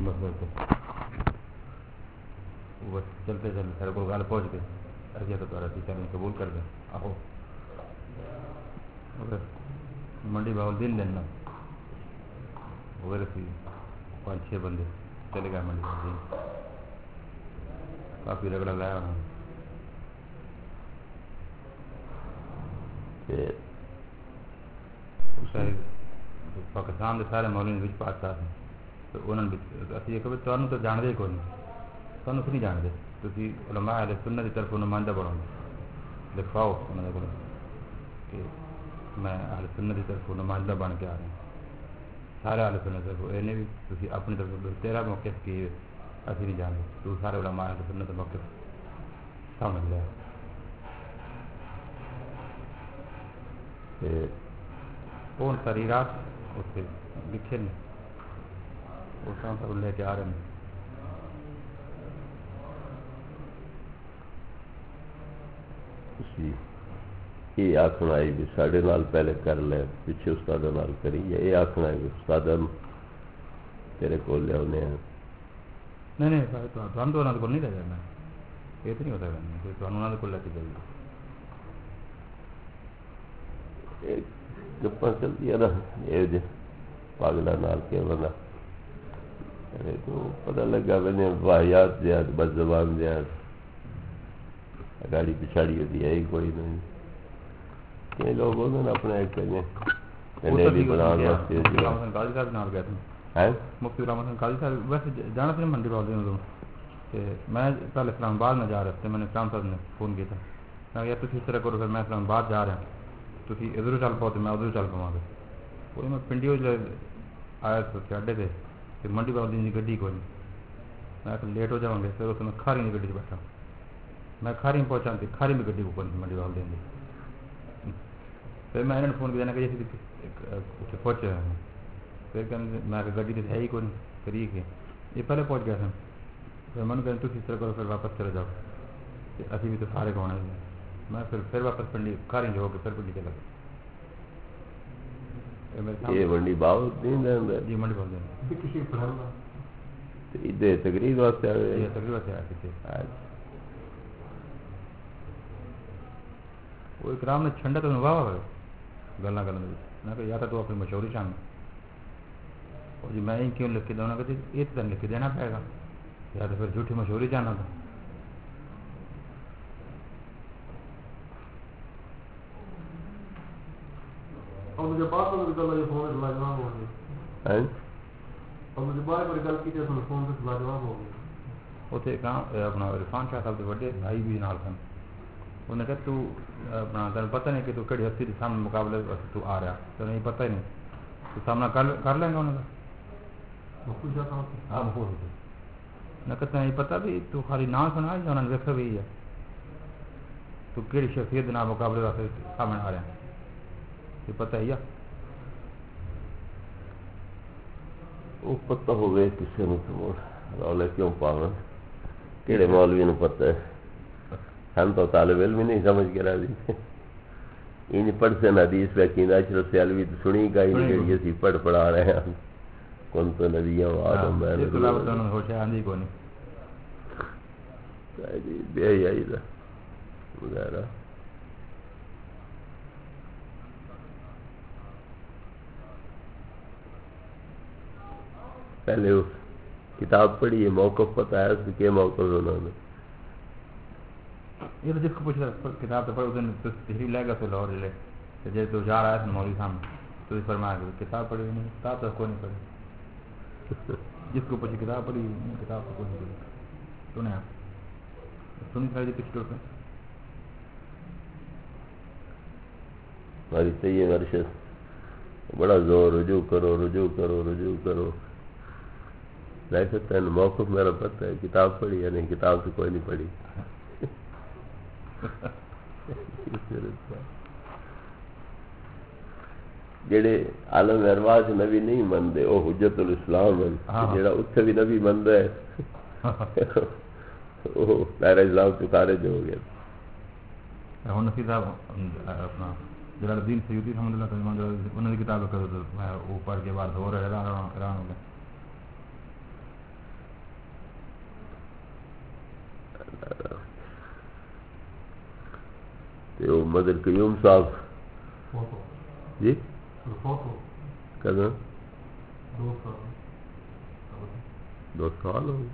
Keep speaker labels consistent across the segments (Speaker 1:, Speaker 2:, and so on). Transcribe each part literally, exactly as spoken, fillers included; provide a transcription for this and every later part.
Speaker 1: مسئلے سے وہ چلتے چلتے سارے کو گل پہنچ گئے اچھا تو تھوڑا ٹیچر نے قبول کر دیں آہو منڈی باول دن لینا وغیرہ سی پانچ چھ بندے چلے گئے منڈی باول دن کافی رگڑا لایا انہوں نے پاکستان کے سارے مولوی پاس پاس ہیں تو انہوں نے اسی کہ تمہیں تو جانتے ہی کوئی نہیں تمہیں نہیں جانتے تھی علماء اہل سنت کی طرف نمائندہ بناؤ لکھواؤ انہوں نے کو کہ میں اہل سنت کی طرف نمائندہ بن کے آ رہا ہوں سارے اہل سنت طرف یہ بھی تھی اپنی طرف تیرا موقف کی اسی نہیں جانتے تو سارے علماء اہل سنت کا موقف سمجھ لیا کون ساری رات اتنے لکھے نے اس طرح پر لے کے آ رہے ہیں
Speaker 2: یہ آخنا ہے بھی ساڑھے نال پہلے کر لے پیچھے استاد نال کری یا یہ آخنا ہے بھی استاد تیرے کو لیا انہیں
Speaker 1: نہیں نہیں تو ہم تو انہوں کو نہیں لے جانا یہ تو نہیں ہوتا ہے تو انہوں کو لے کے جائیے
Speaker 2: گپا چلتی ہے نا یہ پاگلا نال کے بنا تو پتہ لگا میں واحیات زیاد بد زبان زیاد گاڑی پچھاڑی ہوتی ہے کوئی نہیں کئی لوگ ہوتے ہیں اپنے ایک کنڈیلی بنانے واسطے
Speaker 1: قاضی صاحب نال گئے تھے مفتی غلام حسن قاضی صاحب ویسے جانا تھا منڈی بول دیں ادھر کہ میں پہلے اسلام آباد میں جا رہا تھا میں نے اسلام صاحب نے فون کیا تھا میں یار تھی اس طرح کرو پھر میں اسلام آباد جا رہا ہوں تھی ادھر چل پاؤ تو میں ادھر چل پاؤں گا کوئی میں پنڈی آیا تو اڈے سے پھر منڈی بول دیں گڈی کوئی نہیں میں لیٹ ہو جاؤں گے پھر اس میں کھاری کی گڈی بیٹھا میں کھاری میں پہنچا تھی کھاری میں گڈی کو منڈی بول دیں گے پھر میں انہوں نے فون کیا کہ جیسے پہنچے ہیں پھر کہ میں گڈی تو ہے ہی کوئی نہیں پھر یہ کہ یہ پہلے پہنچ گیا تھا پھر میں نے کہا تھی اس طرح کرو پھر واپس چلے جاؤ کہ ابھی بھی تو سارے کو آنا ہے میں پھر پھر واپس پنڈی کھاری جو ہو کے پھر پنڈی چلا
Speaker 2: یہ منڈی باؤ نہیں
Speaker 1: جی منڈی بول دیں
Speaker 2: ادھر تقریر واسطے آئے
Speaker 1: تقریر واسطے آئے تھے وہ اکرام نے چھنڈا تو واہ واہ گلا گل میں کہ یا تو اپنی مشہوری شان اور جی میں کیوں لکھ کے دوں کہ یہ تو لکھ کے دینا پائے گا یا تو پھر جھوٹی مشہوری جانا تھا اتنے اپنا عرفان شاہ صاحب کے بڑے بھائی بھی نال سن انہیں کہا تو اپنا تین پتہ نہیں کہ تو کہڑی ہستی کے سامنے مقابلے تو آ رہا تو نہیں پتہ ہی نہیں تو سامنا کر کر لیں گا انہوں کا ہاں مفہوم ہوتے نہ کہتے ہیں پتہ بھی تو خالی نام سنا یا انہوں نے دیکھا بھی ہے تو کہڑی شخصیت نام مقابلے واسطے سامنے آ رہے ہیں یہ پتہ ہی ہے
Speaker 2: وہ پتہ ہوئے کسی نے تو رولے کیوں پاون کہڑے مولوی نے پتہ ہے ہم تو طالب علم ہی نہیں سمجھ کے راضی ان پڑھ سے حدیث پہ کی اشرف سیالوی تو سنی کا ہی نہیں کہ اسی پڑھ پڑھا رہے ہیں کون تو ندیاں آدم بے حیائی دا وغیرہ پہلے وہ کتاب پڑھی ہے موقف پتہ ہے اس میں کیا موقف انہوں نے
Speaker 1: یہ تو جس کو پوچھا کتاب تو پڑھ اس نے تحریر لے گا پھر لاہور لے جیسے تو جا رہا ہے مولوی سامنے تو فرمایا کہ کتاب پڑھی نہیں کتاب تو کوئی نہیں پڑھی جس کو پوچھی کتاب پڑھی کتاب تو کوئی نہیں پڑھی سنے آپ سنی ساری پچھلے پہ
Speaker 2: ہماری چاہیے ورشت بڑا زور رجوع کرو رجوع کرو رجوع کرو لے سکتا ہے موقف میرا پتہ ہے کتاب پڑھی یا نہیں کتاب تو کوئی نہیں پڑھی جڑے عالم ارواح نبی نہیں منتے وہ حجت الاسلام ہیں جڑا اتنے بھی نبی منتا ہے وہ دائرہ اسلام سے خارج ہو گیا
Speaker 1: ہوں نفی صاحب اپنا جلال الدین سیوطی رحمۃ اللہ تعالیٰ انہوں نے کتاب کرو تو میں وہ پڑھ کے بعد ہو رہا حیران ہو گیا
Speaker 2: وہ مدر قیوم صاحب جی کہنا دو سال ہو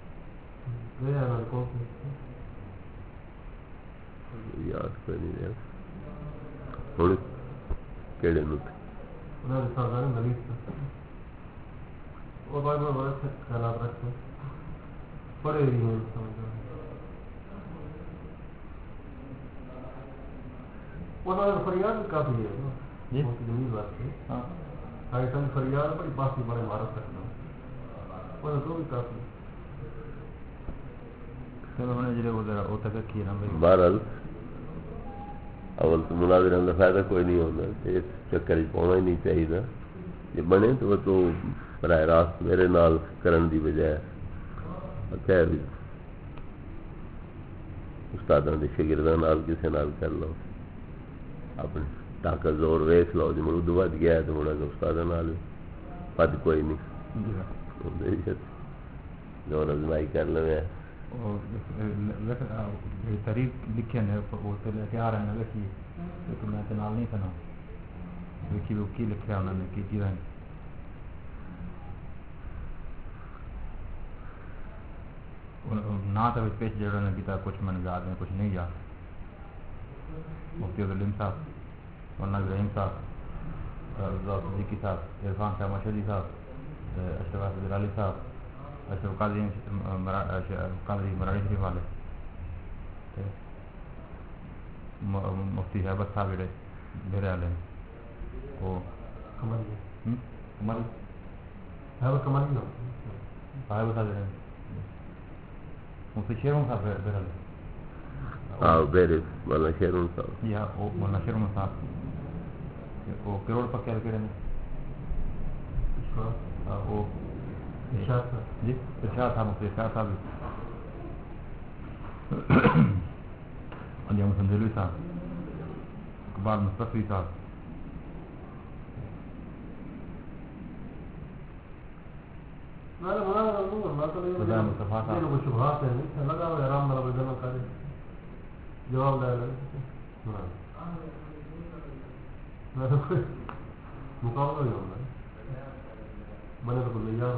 Speaker 2: یاد کر نہیں رہا ہوں کہڑے نو
Speaker 3: بڑے فریاد بھی کافی ہے زمین واسطے آئٹم فریاد بڑی باقی بڑے مارت رکھنا وہ بھی کافی
Speaker 2: بہرحال اول تو مناظرہ کا فائدہ کوئی نہیں ہوتا اس چکر پاؤنا ہی نہیں چاہیے جی بنے تو وہ تو براہ راست میرے نال کرن دی بجائے خیر استادوں کے شاگردوں نال کسی نال کر لو اپنے طاقت زور ویس لو جی مڑ ادو بد گیا تو مڑا استادوں نال بد کوئی نہیں زور ازمائی کر لو
Speaker 1: تاریخ لکھے نے وہ تو لے کے آ رہے ہیں لکھی لیکن میں تو نال نہیں سنا لکھی وہ کی لکھا انہوں نے کی کی رہے نہ تو پیش جڑوں نے کیتا کچھ من یاد میں کچھ نہیں یاد مفتی عبدالعلیم صاحب مولانا ابراہیم صاحب صدیقی صاحب عرفان شاہ مشہدی صاحب اشرف حافظ علی صاحب اشرف قادری قادری مراڑی شریف والے مفتی شہبت صاحب جڑے میرے والے وہ کمالی صاحب صاحب جڑے مفتی شیرون صاحب میرے والے
Speaker 2: ہاں میرے مولانا شیرون صاحب
Speaker 1: یا وہ مولانا شیرون صاحب وہ کروڑ پکے کہڑے نے وہ ارشاد صاحب جی ارشاد صاحب مفتی ارشاد صاحب علی محمد دلوی صاحب اقبال مصطفی صاحب مصطفیٰ صاحب
Speaker 3: لگا ہوا آرام کرے جواب لے لے مقابلہ نہیں ہوگا بنے تو بولے یار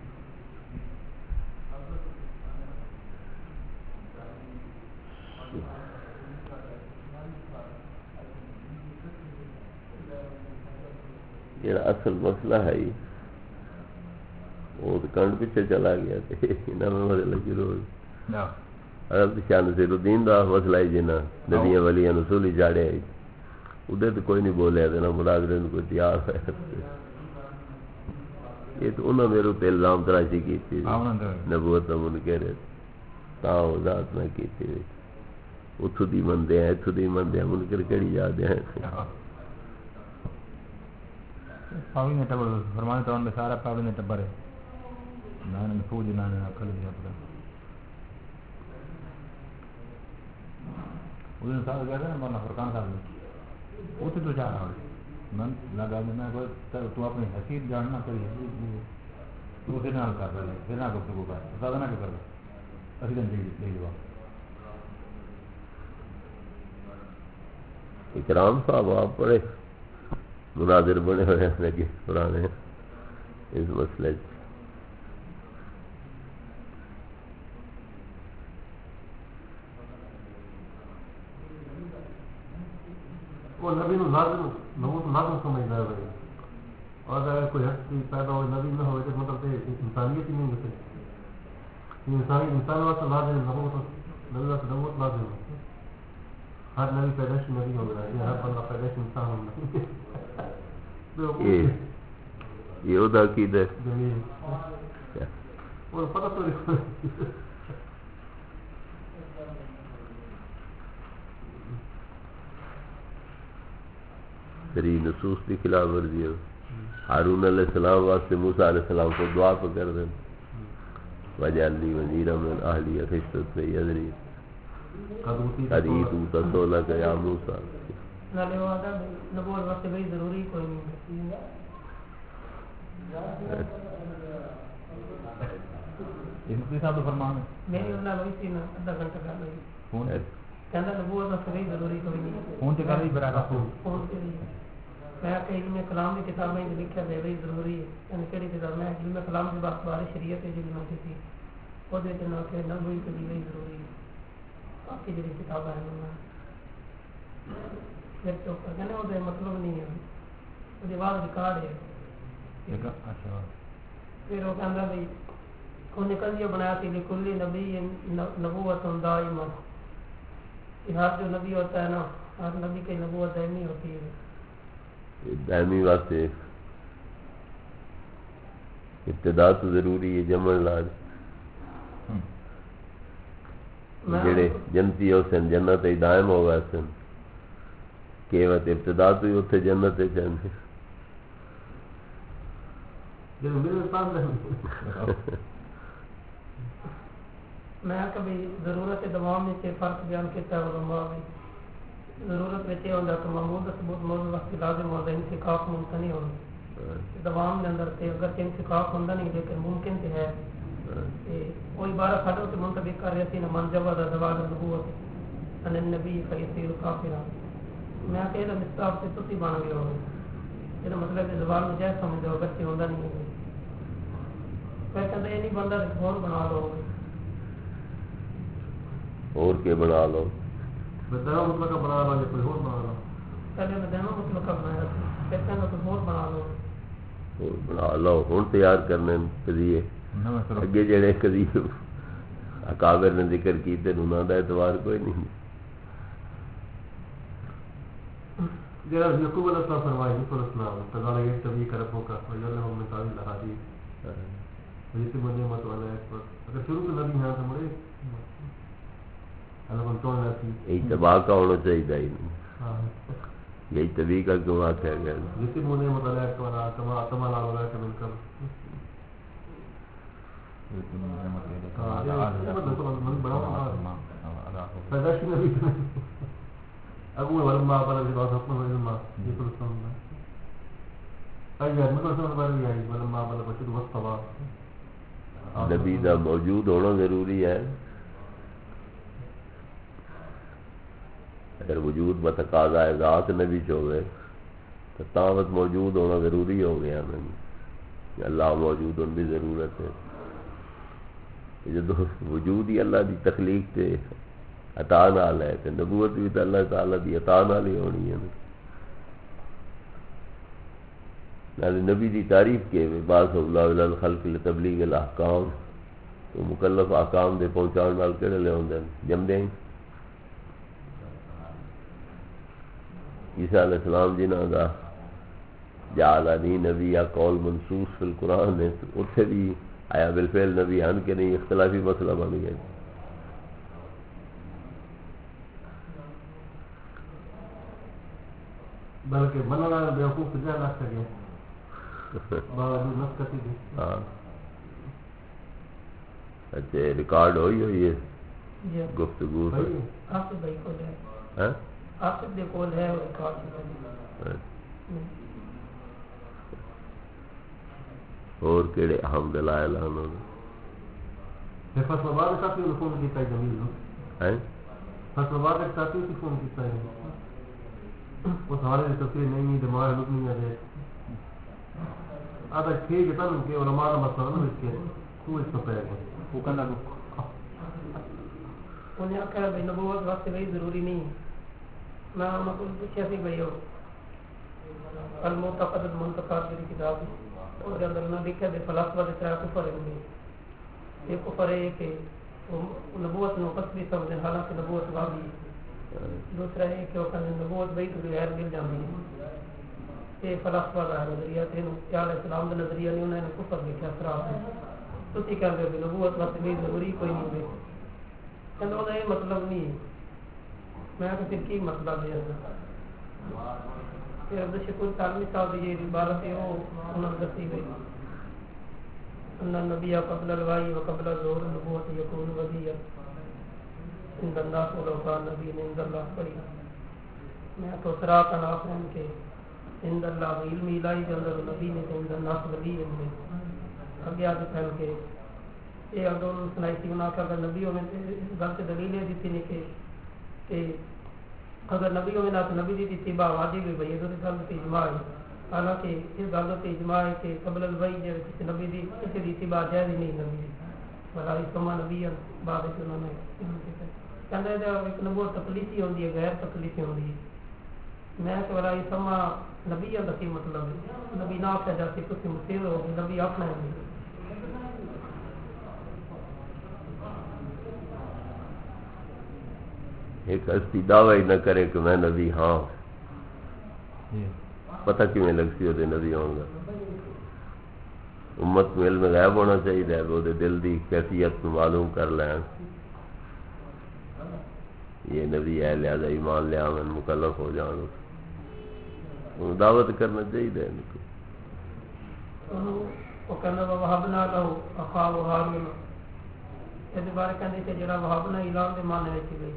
Speaker 2: یہ اصل مسئلہ ہے ہی وہ تو کنڈ پیچھے چلا گیا مسئلہ شروع اگر شاہ نصیر الدین دا مسئلہ ہے جنا ندیاں ولیاں نسولی جاڑے آئی ادھر تو کوئی نہیں بولے نہ مناظرے میں کوئی تیار ہے یہ تو انہوں نے میرے تے الزام تراشی کی تھی نبوت منکر تاں ذات نہ کی تھی اتھو دی مندے ہیں اتھو دی مندے ہیں منکر کہڑی جاتے ہیں
Speaker 1: پاوی نے ٹبر فرمانے تو ان میں سارا پاوی نے ٹبر ہے نہ نے فوج نہ نے عقل دیا پڑا وہ نے صاحب کہتے ہیں مولانا فرقان صاحب وہ تو جا رہا ہے من لگا میں کوئی تو اپنی حیثیت جاننا کری تو پھر نہ کر رہے پھر نہ گفتگو کر زیادہ نہ کر رہے اسی دن لے جواب
Speaker 2: اکرام صاحب آپ بڑے مناظر بنے ہوئے ہیں لگے پرانے اس مسئلے
Speaker 3: وہ نبی نو لازم نبوت لازم سمجھتا ہے بھائی اور اگر کوئی ہستی پیدا ہو نبی نہ ہوئے تو مطلب انسانیت ہی نہیں ہوتی انسانی انسان واسطے لازم نبوت نبی واسطے نبوت لازم ہے ہر نبی پیدائش نبی ہو رہا ہے ہر بندہ پیدائش انسان ہو رہا ہے
Speaker 2: یہ ہوتا عقیدہ ہے
Speaker 3: اور پتہ تو نہیں
Speaker 2: تری نصوص کی خلاف ورزی ہے ہارون علیہ السلام واسطے موسیٰ علیہ السلام کو دعا پہ کر دیں وجعلنی وزیرا من اہلی اشدد بی ازری قد اوتیت سؤلک یا موسیٰ
Speaker 4: نبوت واسطے بڑی ضروری کوئی نہیں
Speaker 1: یہ مفتی صاحب تو فرمان ہے
Speaker 4: میری اللہ وہی تھی نا ادھا گھنٹہ کر لگی
Speaker 1: کون ہے
Speaker 4: کہنا نبوت واسطے بھی ضروری کوئی نہیں ہے
Speaker 1: فون تے کر بھی برابر
Speaker 4: فون تے بھی میں کہ علم کلام کی کتابیں لکھا دے بھی ضروری ہے یعنی کہڑی کتاب میں علم کلام کے بات بارے شریعت ہے جو میں کسی وہ دے تے نہ کہ نبوی کے لیے ضروری ہے باقی جو کتابیں ہیں میں پھر تو کہنے وہ مطلب نہیں ہے وہ بعد ریکارڈ ہے
Speaker 1: اچھا
Speaker 4: پھر وہ کہندا بھئی انہیں کلیہ بنایا تھی لکلی نبی نبوت دائما کہ ہر جو نبی ہوتا ہے نا ہر نبی کی نبوت دائمی ہوتی ہے
Speaker 2: دائمی واسطے ابتدا تو ضروری ہے جمع لاج جڑے جنتی ہو سن جنت ہی دائم ہوگا سن کیوت ابتدا تو ہی اتنے جنت ہے چاہتے
Speaker 4: میں کبھی ضرورت دوام میں سے فرق بیان کیتا ہے علماء بھی ضرورت میں یہ ہوتا ہے کہ محمود ثبوت موضوع وقت لازم ہوتا ہے انتقاق ممکن نہیں ہوتا دوام کے اندر تے اگر کہ انتقاق ہوتا نہیں لیکن ممکن تے ہے کوئی بارہ کھڑوں سے منتبق کر رہے تھے نہ من جواد زوال نبوت ان النبی فیصیر کافرہ میں کہہ رہا مصطاب سے تسی بان گئے ہو یہ مطلب ہے زوال میں جائے سمجھ دو اگر کہ ہوتا نہیں ہے میں کہتا ہے نہیں بندہ اور بنا لو
Speaker 2: اور کے بنا لو
Speaker 3: بدنا مطلق بنا لو یا کوئی اور بنا لو
Speaker 4: پہلے میں دینا مطلق بنایا تھا کہتے ہیں کوئی اور بنا لو
Speaker 2: اور بنا لو ہوں تیار کرنے قضیے اگے جڑے قضیے اکابر نے ذکر کیتے انہوں کا اعتبار کوئی نہیں
Speaker 3: جڑا یعقوب علیہ السلام فرمائے یوسف علیہ السلام تقال یہ تبی کربو کا ویلہم من تعویل الاحادیث جیسے بندے مت والا ایکسپرٹ اگر شروع سے نبی ہیں تو مڑے
Speaker 2: یہی تباہ کا ہونا چاہیے ہی نہیں یہی طبی کا کیوں آخیا گیا
Speaker 3: جیسے بندے مت والا ایکسپرٹ تمہارا والا کا مل کر پیدائشی نبی ابو ولما بلغ بعض حكم ولما يقول السلام ايوه مثل سنه بارے آئی ولما بلغ شد واستوى
Speaker 2: نبی دا موجود ہونا ضروری ہے اگر وجود بتقاضا ہے ذات نبی چوے تو تاوت موجود ہونا ضروری ہو گیا نہیں اللہ موجود ہونے بھی ضرورت ہے جب وجود ہی اللہ دی تخلیق تے عطا نال ہے تو نبوت بھی تو اللہ تعالیٰ دی عطا نال ہی ہونی ہے نال نبی دی تعریف کے بعض اللہ علیہ الخلق لتبلیغ الاحکام تو مکلف احکام دے پہنچان نال کہڑے لے ہوندے جم دیں عیسیٰ علیہ السلام جنہاں دا جعلنی نبی یا قول منصوص فی القرآن ہے اتھے بھی آیا بالفعل نبی ہن کے نہیں اختلافی مسئلہ بن گیا
Speaker 3: بلکہ بننا بیوقوف تجا نہ سکے باوجود نس کتی تھی
Speaker 2: ہاں اچھا ریکارڈ ہوئی ہوئی ہے گفتگو
Speaker 4: آصف بھائی کو ہے
Speaker 2: ہاں
Speaker 4: آصف دے کول ہے ریکارڈ
Speaker 2: اور کیڑے اہم دلائل ہیں انہوں
Speaker 3: نے فصل بعد ساتھی نے فون کیتا ہے جمیل
Speaker 2: ہیں
Speaker 3: فصل بعد ایک ساتھی نے فون کیتا ہے وہ سارے تفسیر نہیں دماغ لوگ نہیں آ رہے آدھا ٹھیک ہے تن کہ علماء کا مسئلہ نہ اس کے تو اس کو پہ گئے
Speaker 1: وہ کہنا
Speaker 4: انہیں آخر بھائی نبوت وقت بھائی ضروری نہیں میں انہوں کو پوچھا سی بھائی المعتقد المنتقد کی کتاب اور اندر انہوں نے لکھا دے فلسفہ دے طرح کفر ہے یہ کفر ہے کہ نبوت نو قصبی سمجھیں حالانکہ نبوت واقعی دوسرا ہے کہ وہ نبوت بھائی تو غیر مل جاتی ہے یہ فلسفہ کا نظریہ تھے کیا علیہ السلام کا نظریہ نہیں انہوں نے کفر لکھا خراب ہے تو تھی کہتے ہیں نبوت وقت بھی ضروری کوئی نہیں ہے کہتے ہیں یہ مطلب نہیں ہے میں کہ کی مطلب ہے پھر عبد الشکور تعلمی صاحب یہ عبارت ہے وہ انہوں نے دسی گئی ان النبی قبل الوحی و قبل ظہور النبوت یکون ولیہ ان الناس ولو کان نبی عند اللہ پڑھی میں تو سرا کا ناف ہے کہ عند اللہ علم الہی کے اندر نبی نے عند الناس ولی ہے آگے آگے پھیل کے یہ اگر سنائی تھی انہوں نے اگر نبیوں میں غلط دلیلیں دیتی نہیں کہ کہ اگر نبی ہوئے نہ تو نبی دی اتباع واجب ہے بھئی یہ گل تے اجماع ہے حالانکہ اس گل تے اجماع ہے کہ قبل الوحی جو کسی نبی دی کسی دی اتباع جائز ہی نہیں نبی دی بلائی سما نبی بعد وچ انہوں نے کہندے جو ایک نبوت تکلیفی ہوندی ہے غیر تکلیفی ہوندی ہے میں کہ بلائی سما نبی دا کی مطلب ہے نبی نہ کہ جاتی تسی مسیح ہو نبی اپنا ہے
Speaker 2: ایک ہستی دعوی نہ کرے کہ میں نبی ہاں پتہ کیوں لگتی وہ نبی ہوں گا امت میں علم غیب ہونا چاہیے وہ دل دی کیفیت معلوم کر لین یہ نبی ہے لہذا ایمان لیا میں مکلف ہو جان دعوت کرنا چاہیے
Speaker 4: وہ کہنا وہابنا لہو اخاہ ہارون اس بارے کہندے کہ جڑا وہابنا اعلان دے معنی وچ گئی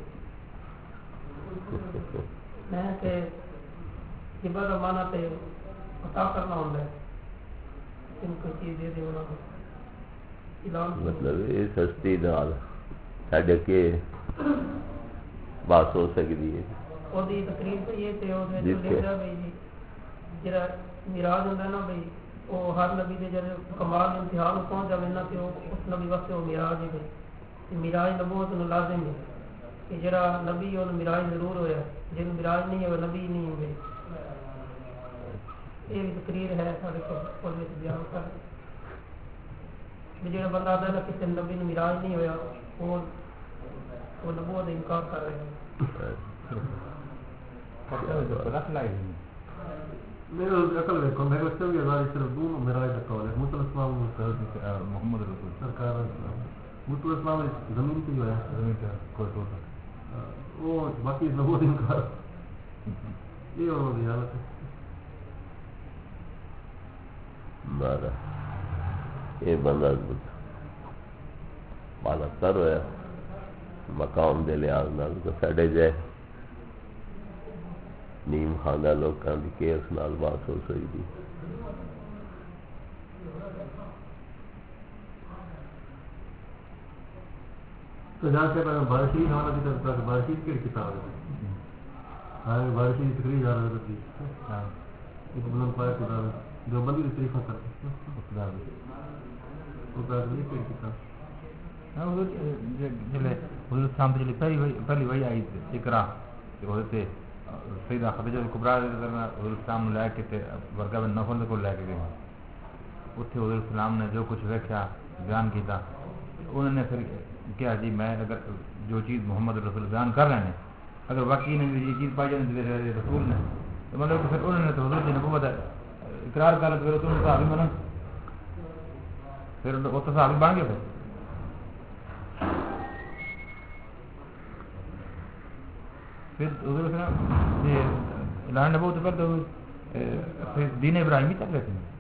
Speaker 4: میں کہ ہبہ کا معنی تے عطا کرنا ہوندا ہے ان کو چیز دے دے انہاں کو اعلان
Speaker 2: مطلب اس ہستی نال ساڈے کے بات ہو سکتی ہے
Speaker 4: او دی تقریر تے یہ تے او دے لکھدا بھئی جی جڑا معراج ہوندا نا بھئی او ہر نبی دے جڑے کمال انتہا نو پہنچ جاوے نا تے اس نبی واسطے او معراج ہے تے معراج نبوت نو لازم ہے کہ جڑا نبی اور معراج ضرور ہویا جن معراج نہیں ہے وہ نبی نہیں ہوئے یہ بھی تقریر ہے سارے کو بیان کر جڑا بندہ آتا ہے کسی نبی نے معراج نہیں ہویا وہ وہ نبوت انکار کر رہے ہیں
Speaker 3: میرے عقل دیکھو میرے سے بھی ہزار صرف دونوں معراج کا قول ہے موسی علیہ السلام
Speaker 1: محمد رسول
Speaker 3: سرکار موسی علیہ السلام زمین پہ جو ہے
Speaker 1: زمین کا کوئی ٹوٹا
Speaker 3: وہ باقی نبوت انکار یہ اور بھی حالت ہے
Speaker 2: مارا یہ بندہ بالا تر ہوا مقام دے لحاظ نال تو ساڈے جائے نیم خانہ لوکاں دی کیس نال بات ہو سکتی
Speaker 3: تو جہاں سے میں بارشی حوالہ کی طرف تک بارشی کی کتاب ہے ہاں بارشی کی تقریر جا رہا تھی ایک بلند پائے خدا جو بندی کی تاریخوں کرتے خدا خدا کی کتاب
Speaker 1: ہاں وہ جلے حضور شام تے پہلی پہلی وہی آئی اقرا کہ وہ تے سیدہ خدیجہ کبریٰ حضور السلام لے کے تے ورگا بن نوفل کو لے کے گئے اتنے حضور السلام نے جو کچھ ویکھیا بیان کیتا انہوں نے پھر کیا جی میں اگر جو چیز محمد رسول بیان کر رہے ہیں اگر واقعی نے یہ چیز پائی جاتی ہے رسول نے تو مطلب کہ پھر انہوں نے تو حضور کی نبوت اقرار کر پھر تو صحابی بنا پھر وہ تو صحابی بن گئے پھر پھر حضور السلام یہ اعلان نبوت پر تو پھر دین ابراہیمی تک رہتے ہیں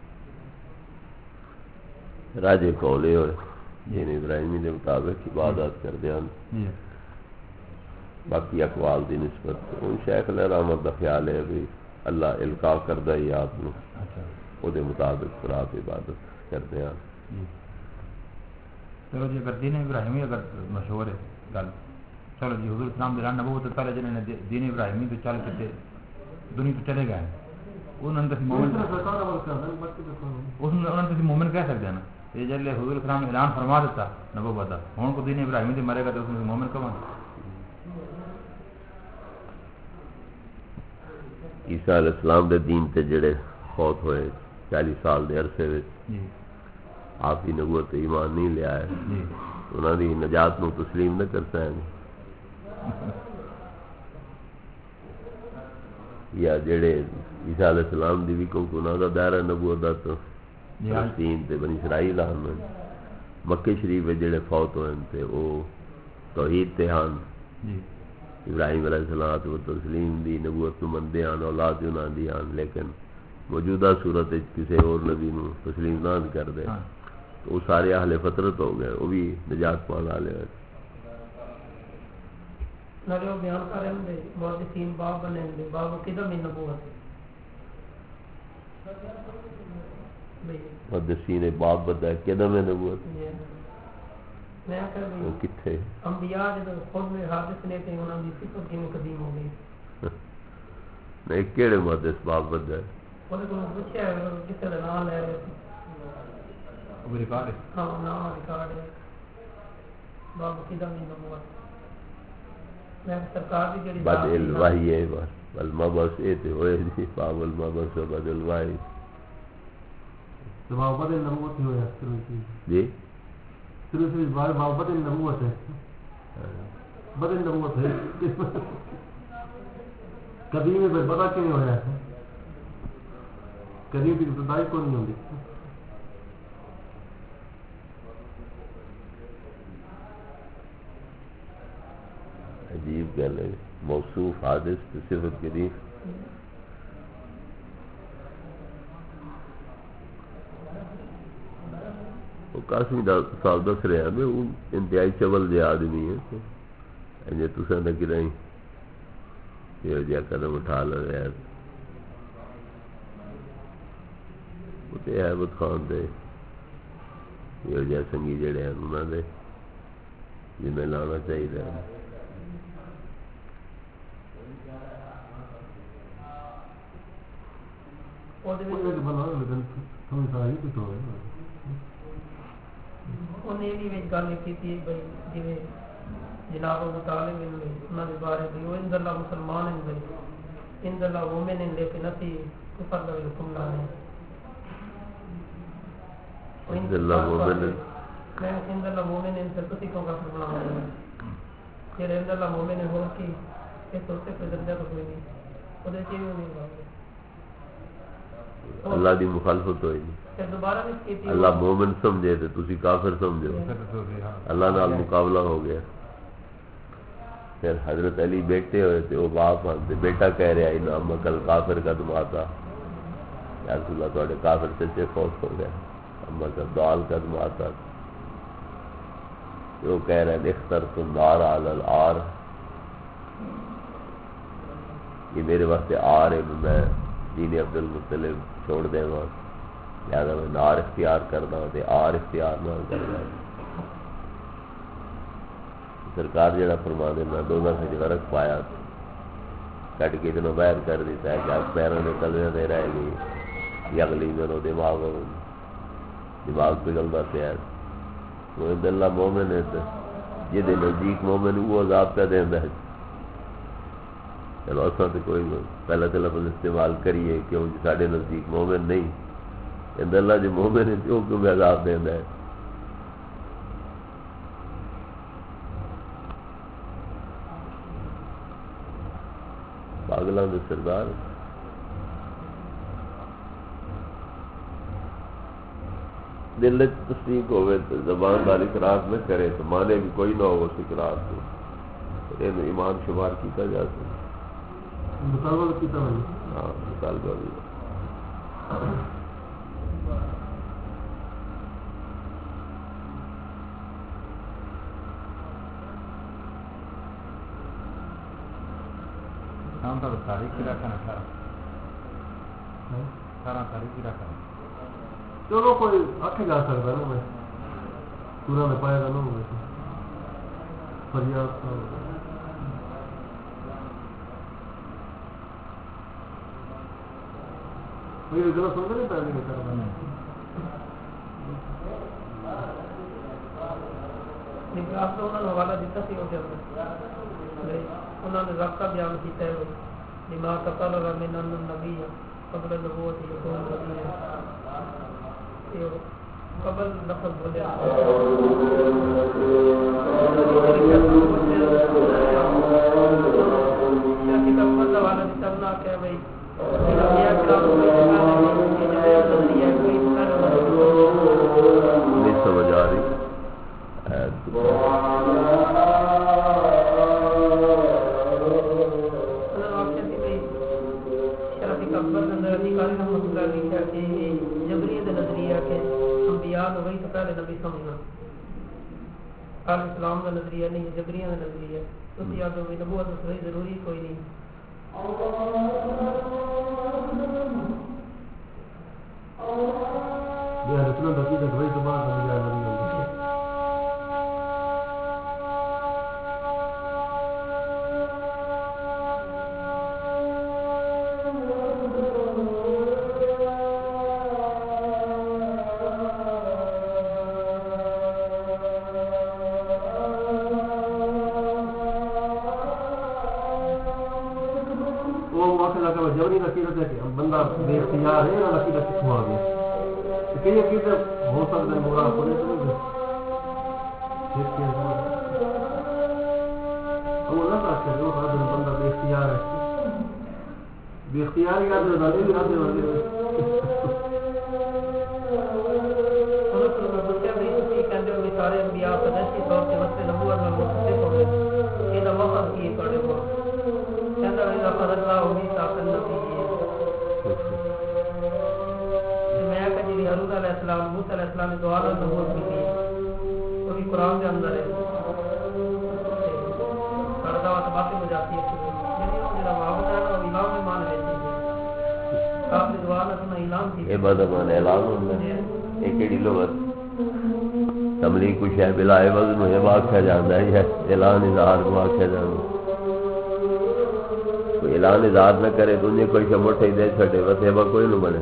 Speaker 2: راجے کولے ہوئے دین ابراہیمی کے مطابق عبادت کردے ہیں باقی اقوال دی نسبت ان شیخ علیہ رحمت دا خیال ہے بھی اللہ القاء کردہ ہی آپ نے وہ دے مطابق پھر آپ عبادت کرتے ہیں
Speaker 1: چلو جی اگر دین ابراہیمی اگر مشہور ہے گل چلو جی حضور اسلام دلان نبوت تو پہلے جنہوں نے دین ابراہیمی تو چل کے دنیا تو چلے گئے انہوں نے مومن انہوں نے مومن کہہ سکتے ہیں نا یہ جلے حضور اسلام نے اعلان فرما دیتا نبوت کا ہوں کو دین ابراہیمی سے مرے گا تو اس میں مومن کہاں
Speaker 2: عیسیٰ علیہ السلام دے دین تے جڑے فوت ہوئے چالیس سال دے عرصے وچ آپ ہی نبوت ایمان نہیں لیا ہے انہوں نے نجات نو تسلیم نہ کرتا ہے یا جڑے عیسیٰ علیہ السلام دی بھی کیونکہ انہوں کا دائرہ نبوت دا تو فلسطین تے بنی اسرائیل آن مکے شریف جڑے فوت ہوئے تے وہ توحید تے ہن ابراہیم علیہ السلام و تسلیم دی نبوت نو مندے آن اولاد انہاں دی آن لیکن موجودہ صورت کسی اور نبی نو تسلیم نہ کر دے تو وہ سارے اہل فطرت ہو گئے وہ بھی نجات پانے والے ہوئے
Speaker 4: نالے وہ بیان کر رہے ہیں بہت تین باب بنے ہیں باب قدم نبوت
Speaker 2: محدثین باب بتا ہے قدم نبوت
Speaker 4: میں کہ
Speaker 2: وہ کتنے
Speaker 4: انبیاء جب خود میں حادث نے تے انہاں دی صفت کیوں قدیم ہو گئی
Speaker 2: نہیں کیڑے محدث باب بندہ ہے
Speaker 4: انہوں کو پوچھا کس دا نام لے رہے
Speaker 1: وہ ریکارڈ ہے
Speaker 4: ہاں نام ریکارڈ ہے باب قدم نبوت میں سرکار دی جڑی
Speaker 2: بعد الوحی ہے بل مبعث اے تے ہوئے جی باب المبعث و بعد الوحی
Speaker 3: تو باب بعد النبوت ہی ہویا
Speaker 2: جی
Speaker 3: صرف صرف باب بعد النبوت ہے بعد النبوت ہے قدیم میں پتا کیوں ہویا ہے قدیم کی ابتدائی کو نہیں ہوتی
Speaker 2: عجیب گل ہے موصوف حادث تو صفت قدیم وہ قاسمی صاحب دس رہے ہیں وہ انتہائی چبل دے آدمی ہے انجھے تسا نہ گرائیں یہ جا قدم اٹھا لگا ہے وہ تے حیبت خان دے یہ جا سنگی جڑے ہیں انہوں نے جنہیں لانا چاہیے
Speaker 4: انہیں بھی گل کی تھی بھائی جی جناب ابو طالب انہوں نے بارے بھی وہ اندر اللہ مسلمان ہیں بھائی اندر اللہ مومن ہیں لیکن اسی کفر دا حکم لانے اندر اللہ مومن ہیں میں اندر اللہ مومن ہیں پھر کسی کو کافر بنا رہے ہیں پھر اندر اللہ مومن ہیں ہو کی اس ہوتے پہ درجہ تو کوئی نہیں وہ چیز نہیں بات
Speaker 2: اللہ دی مخالفت ہوئی نہیں اللہ مومن سمجھے تھے تسی کافر سمجھو اللہ نال مقابلہ ہو گیا پھر حضرت علی بیٹے ہوئے تھے وہ باپ آتے بیٹا کہہ رہا انعام کل کافر کا دماتا یا رسول اللہ تھوڑے کافر سے فوت ہو گیا اما کا دعال کا دماتا وہ کہہ رہے ہیں اختر تو نار علی الار یہ میرے واسطے آر ہے میں دین عبد المطلب چھوڑ دیں گا لہذا میں نار اختیار کرنا تے آر اختیار نہ کرنا سرکار جڑا فرما دینا دوزہ سے غرق پایا کٹ کے اتنا باہر کر دیتا ہے کہ پیروں نے کلویں دے رہے گی اگلی میں دماغ دماغ پگھلتا پیا وہ اللہ مومن ہے جہد نزدیک مومن وہ عذاب پہ دینا ہے چلو اصل تو کوئی پہلا تو لفظ استعمال کریے کیوں جی سارے نزدیک مومن نہیں اندر اللہ جو مومن ہے وہ کیوں عذاب دینا ہے پاگلوں کے سردار دل تصدیق ہوئے تو زبان دار اقرار نہ کرے تو مانے بھی کوئی نہ ہو اس اقرار کو ایمان شمار کیتا جا سکتا
Speaker 3: مطالبہ کیتا ہے
Speaker 2: ہاں مطالبہ بھی
Speaker 1: شام کا تاریخ کی رکھنا اٹھارہ اٹھارہ تاریخ کی رکھنا
Speaker 3: چلو کوئی آکھے جا سکتا ہے نا میں پورا میں پائے گا نا ہوں فریاد یہ گلا سن نہیں پہلے نہیں کرنا
Speaker 4: لیکن آپ تو انہوں نے حوالہ دیتا سی ہو جاتا انہوں نے رابطہ بیان کیتا ہے لما قتل من النبی قبل نبوت یکون نبی قبل لفظ بولے شاکی کا مطلب حوالہ دیتا انہوں نے کہا بھائی
Speaker 2: نہیں سمجھ آ رہی
Speaker 4: اسلام کا نظریہ نہیں جبریہ کا نظریہ تو یاد ہوگی نبوت صحیح ضروری کوئی نہیں
Speaker 3: یہ رسول اللہ کی دوائی زبان نبی اللہ جبری عقیدت ہے کہ بندہ بے اختیار ہے نا عقیدت کتوں آ گیا کہ یہ عقیدت ہو سکتا ہے برا کو نہیں تو نہیں وہ نہ سکتے جو بندہ بے اختیار ہے بے اختیار ہی آدھے والے بھی آدھے والے
Speaker 4: سارے انبیاء قدرتی طور سے وصف نبوت میں متصف ہو گئے یہ وقت کی کڑے ہو کہتا ہے اذا اللہ ہوگی ساکن نبی میں کہ جی ہارون علیہ السلام موسیٰ علیہ السلام نے دعا نبوت کی تھی تو بھی قرآن کے اندر ہے سارا دعوت باتیں ہو جاتی ہے یعنی وہ جنہا معبود ہے وہ اعلان میں مان لیتی ہے آپ نے دعا نہ سنا اعلان تھی
Speaker 2: یہ بات مان اعلان ہونا ہے ایک ایڈی لغت تملی کچھ ہے بلا وزن ہے واقعہ جانا ہے اعلان اظہار کو واقعہ جانا کوئی اعلان اظہار نہ کرے تو انہیں کوئی شموٹے دے چھٹے بس ہے با کوئی نہ بنے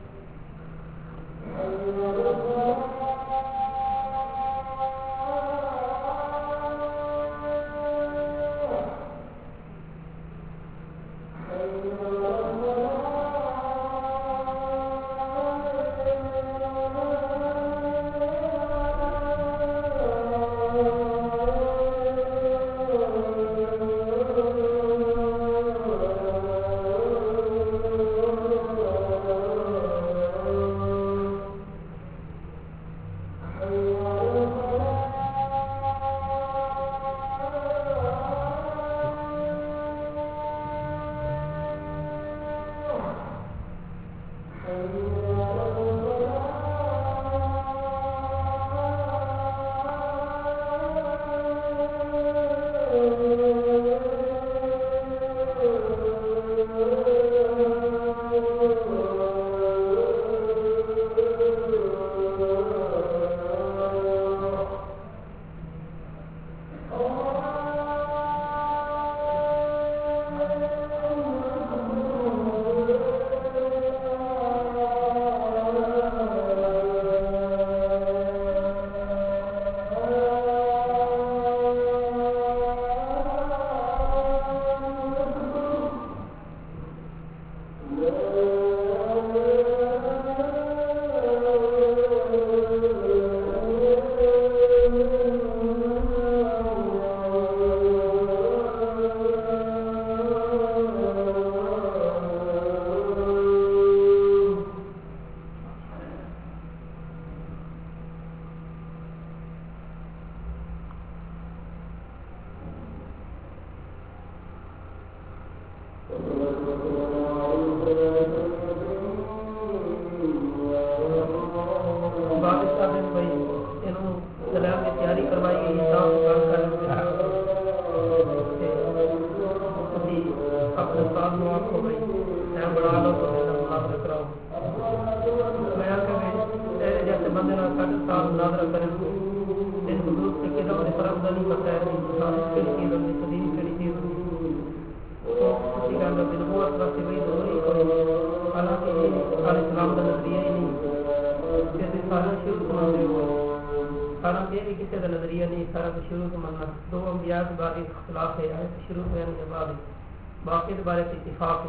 Speaker 4: باقی بارے اتفاق ہے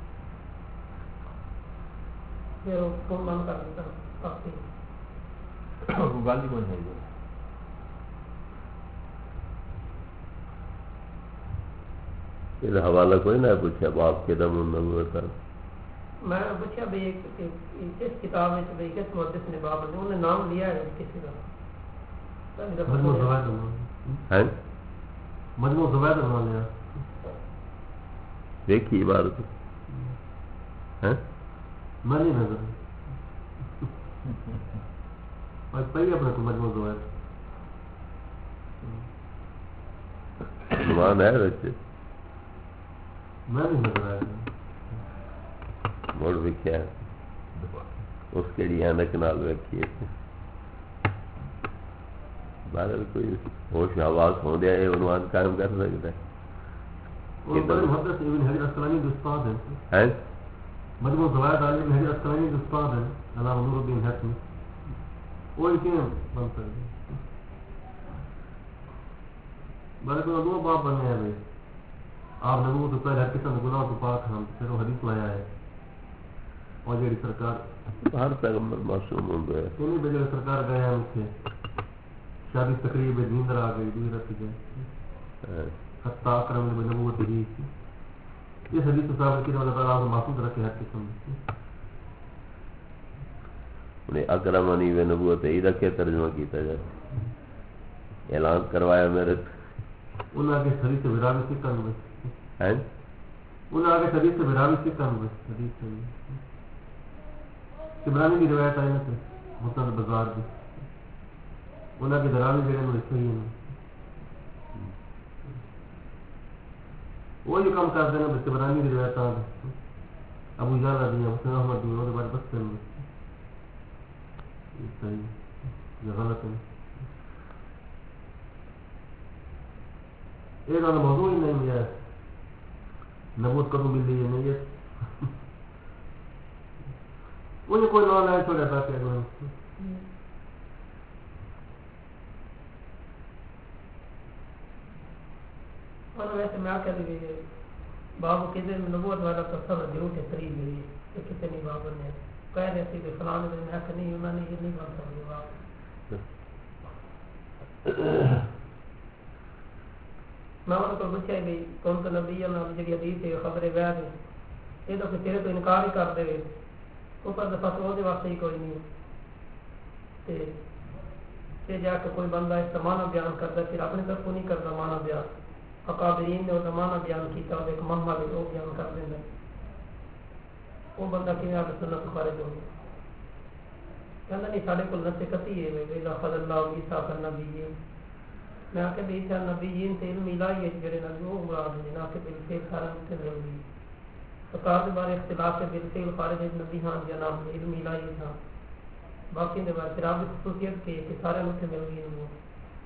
Speaker 4: پھر وہ کون مان کر دیتا باقی
Speaker 1: گل ہی کوئی نہیں
Speaker 2: یہ حوالہ کوئی نہ پوچھا باپ کے دم نبوت
Speaker 4: میں پوچھا بھائی کس کتاب میں بھائی کس محدث نے باب انہوں نے نام لیا ہے کسی کا
Speaker 3: مجموع زوائد
Speaker 2: ہے
Speaker 3: مجموع زوائد بنا لیا
Speaker 2: دیکھی عبارت
Speaker 3: میں نہیں نظر پہلے اپنے کو مجموع زوائد
Speaker 2: مان ہے بچے
Speaker 3: میں نہیں نظر آیا
Speaker 2: موڑ وکیا اس کے لیے نک نال رکھیے بہرحال کوئی ہوش آواز ہو دیا یہ عنوان قائم کر سکتا ہے
Speaker 3: محدث ابن حجر اسقلانی جو استاد ہیں مجموع زوائد علی ابن حجر اسقلانی جو استاد ہیں علامہ نور الدین حتمی وہ ان کے بن سکتے بلکہ دو باب بننے ہیں بھائی آپ نبوت تو پہلے ہر قسم کے گناہ تو پاک ہم پھر وہ حدیث لایا ہے اور جڑی سرکار
Speaker 2: ہر پیغمبر معصوم ہوتا ہے.
Speaker 3: انہیں بجے سرکار گئے ہیں اتنے شادی تقریب نیندر آ گئی دوسری رات گئے حتی اکرم میں نبوت ہی اس حدیث کو ثابت کیا اللہ تعالیٰ کو محفوظ رکھے ہر قسم
Speaker 2: انہیں اکرمانی و نبوت ہی رکھے ترجمہ کیتا جائے اعلان کروایا میرے
Speaker 3: انہوں کے حدیث سے وراوی سکھن ہوئے
Speaker 2: ہیں
Speaker 3: انہوں آگے حدیث سے وراوی سکھن ہوئے حدیث سے عبرانی کی روایت آئی نہ مستند بازار کی انہوں کے دراوی جڑے میں صحیح ہیں وہ جو کام کرتے ہیں بس عبرانی کی روایت آ گئی ابو جالا دیا حسین احمد دیا وہ بارے بس کریں یہ صحیح یہ غلط ہے ایک آنا موضوع ہی نہیں مجھے نبوت کبھی مل رہی ہے نہیں ہے مجھے کوئی نام آیا چھوڑا تھا کہ
Speaker 4: اور ویسے میں آکے بھی بابو کدھر میں نبوت والا تو سب جھوٹ ہے قریب ہوئی ہے کہ کتنی بابو نے کہہ رہے تھے کہ فلاں دن میں آکے نہیں انہوں نے یہ نہیں بات سکتی باب میں انہوں کو پوچھا کہ کون تو نبی ہے جی حدیث ہے خبر بیان ہے یہ تو کہ تیرے تو انکار ہی کر دے اوپر دفعہ تو وہ واسطے ہی کوئی نہیں تے تے جا کے کوئی بندہ اس معنی بیان کرتا پھر اپنے طرف نہیں کرتا معنی بیان اکابرین نے وہ معنی بیان کیتا اور ایک محمد ہے وہ بیان کر دینا وہ بندہ کیوں آگے سنت خارج ہو گیا کہنا نہیں سارے کو نسے کتی ہے ویلا فضل اللہ عیسیٰ کا نبی میں آکے بھی عیسیٰ نبیین تے علم الہی ہے جڑے نبی وہ مراد ہے جنا کے بالفعل سارا ممکن ضروری فقار دے بارے اختلاف ہے بالفعل خارج نبی ہاں جناب علم الہی تھا باقی دے بارے پھر آپ کی خصوصیت کے کہ سارے ممکن ضروری ہے وہ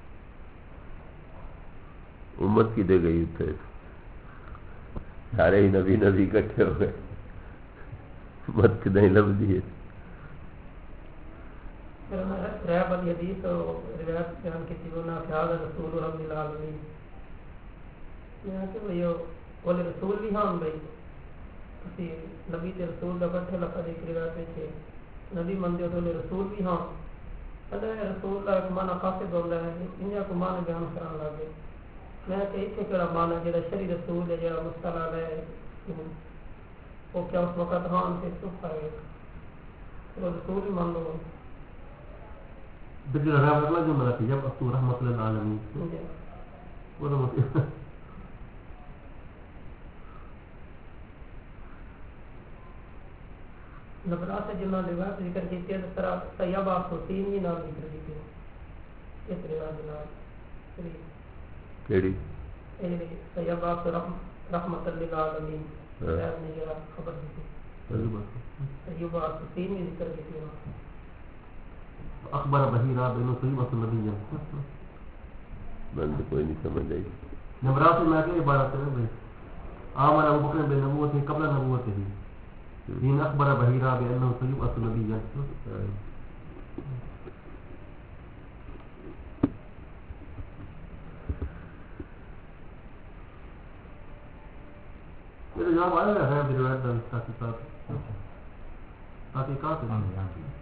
Speaker 2: امت کی دے گئی تھے سارے ہی نبی نبی اکٹھے ہو گئے امت کی نہیں لب دیے
Speaker 4: ریاب علی حدیث اور روایت بیان کی تھی وہ نا فیاض رسول رب العالمین میں کہ وہ یہ رسول بھی ہاں بھائی کسی نبی تے رسول دا کٹھے لفظ ایک روایت ہے نبی مندے تو رسول بھی ہاں اللہ رسول کا ایک معنی قاصد ہوتا ہے انہیں کو معنی بیان کرنے لگے میں کہ اتنے کہڑا معنی جڑا شری رسول ہے جڑا مصطلح ہے وہ کیا اس وقت ہاں سے چپ کرے وہ رسول ہی مان لو
Speaker 3: بجر رحمت اللہ جو ملا جب افتو رحمت للعالمین وہ تو مطلب
Speaker 4: نبرات جنہوں نے روایت ذکر کی تھی اس طرح طیبہ حسین بھی نام ذکر کی تھی اس روایت نام
Speaker 2: کیڑی
Speaker 4: طیبہ رحمت للعالمین شاید نے یہ خبر دی تھی طیبہ حسین بھی ذکر کی تھی
Speaker 3: اخبر بحیرہ بینو طیبہ النبی
Speaker 2: من تو کوئی نہیں سمجھ آئی
Speaker 3: نبرات میں آگے عبارت ہے بھائی آمن ابو بکر بن نبوت ہے قبل نبوت ہی دین اخبر بحیرہ بینو طیبہ النبی میرے جواب آیا ہے میری روایت دا تحقیقات تحقیقات ہے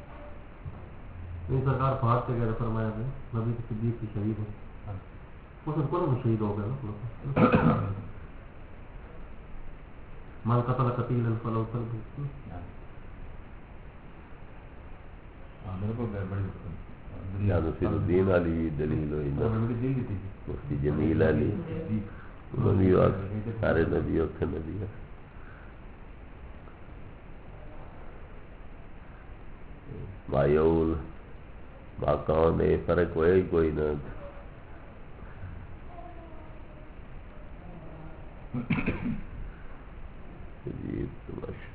Speaker 3: یہ سرکار پہاڑ سے گئے فرمایا ہے نبی کی صدیق کی شہید ہے وہ سب کون بھی شہید ہو گیا نا من قتل قتیلا فلو صلب
Speaker 2: نصیر الدین علی دلیل ہوئی مفتی جمیل علی نبی سارے نبی اتنے نبی ہے مایول باقاؤں نے فرق ہوئے کوئی نہ جی تماشا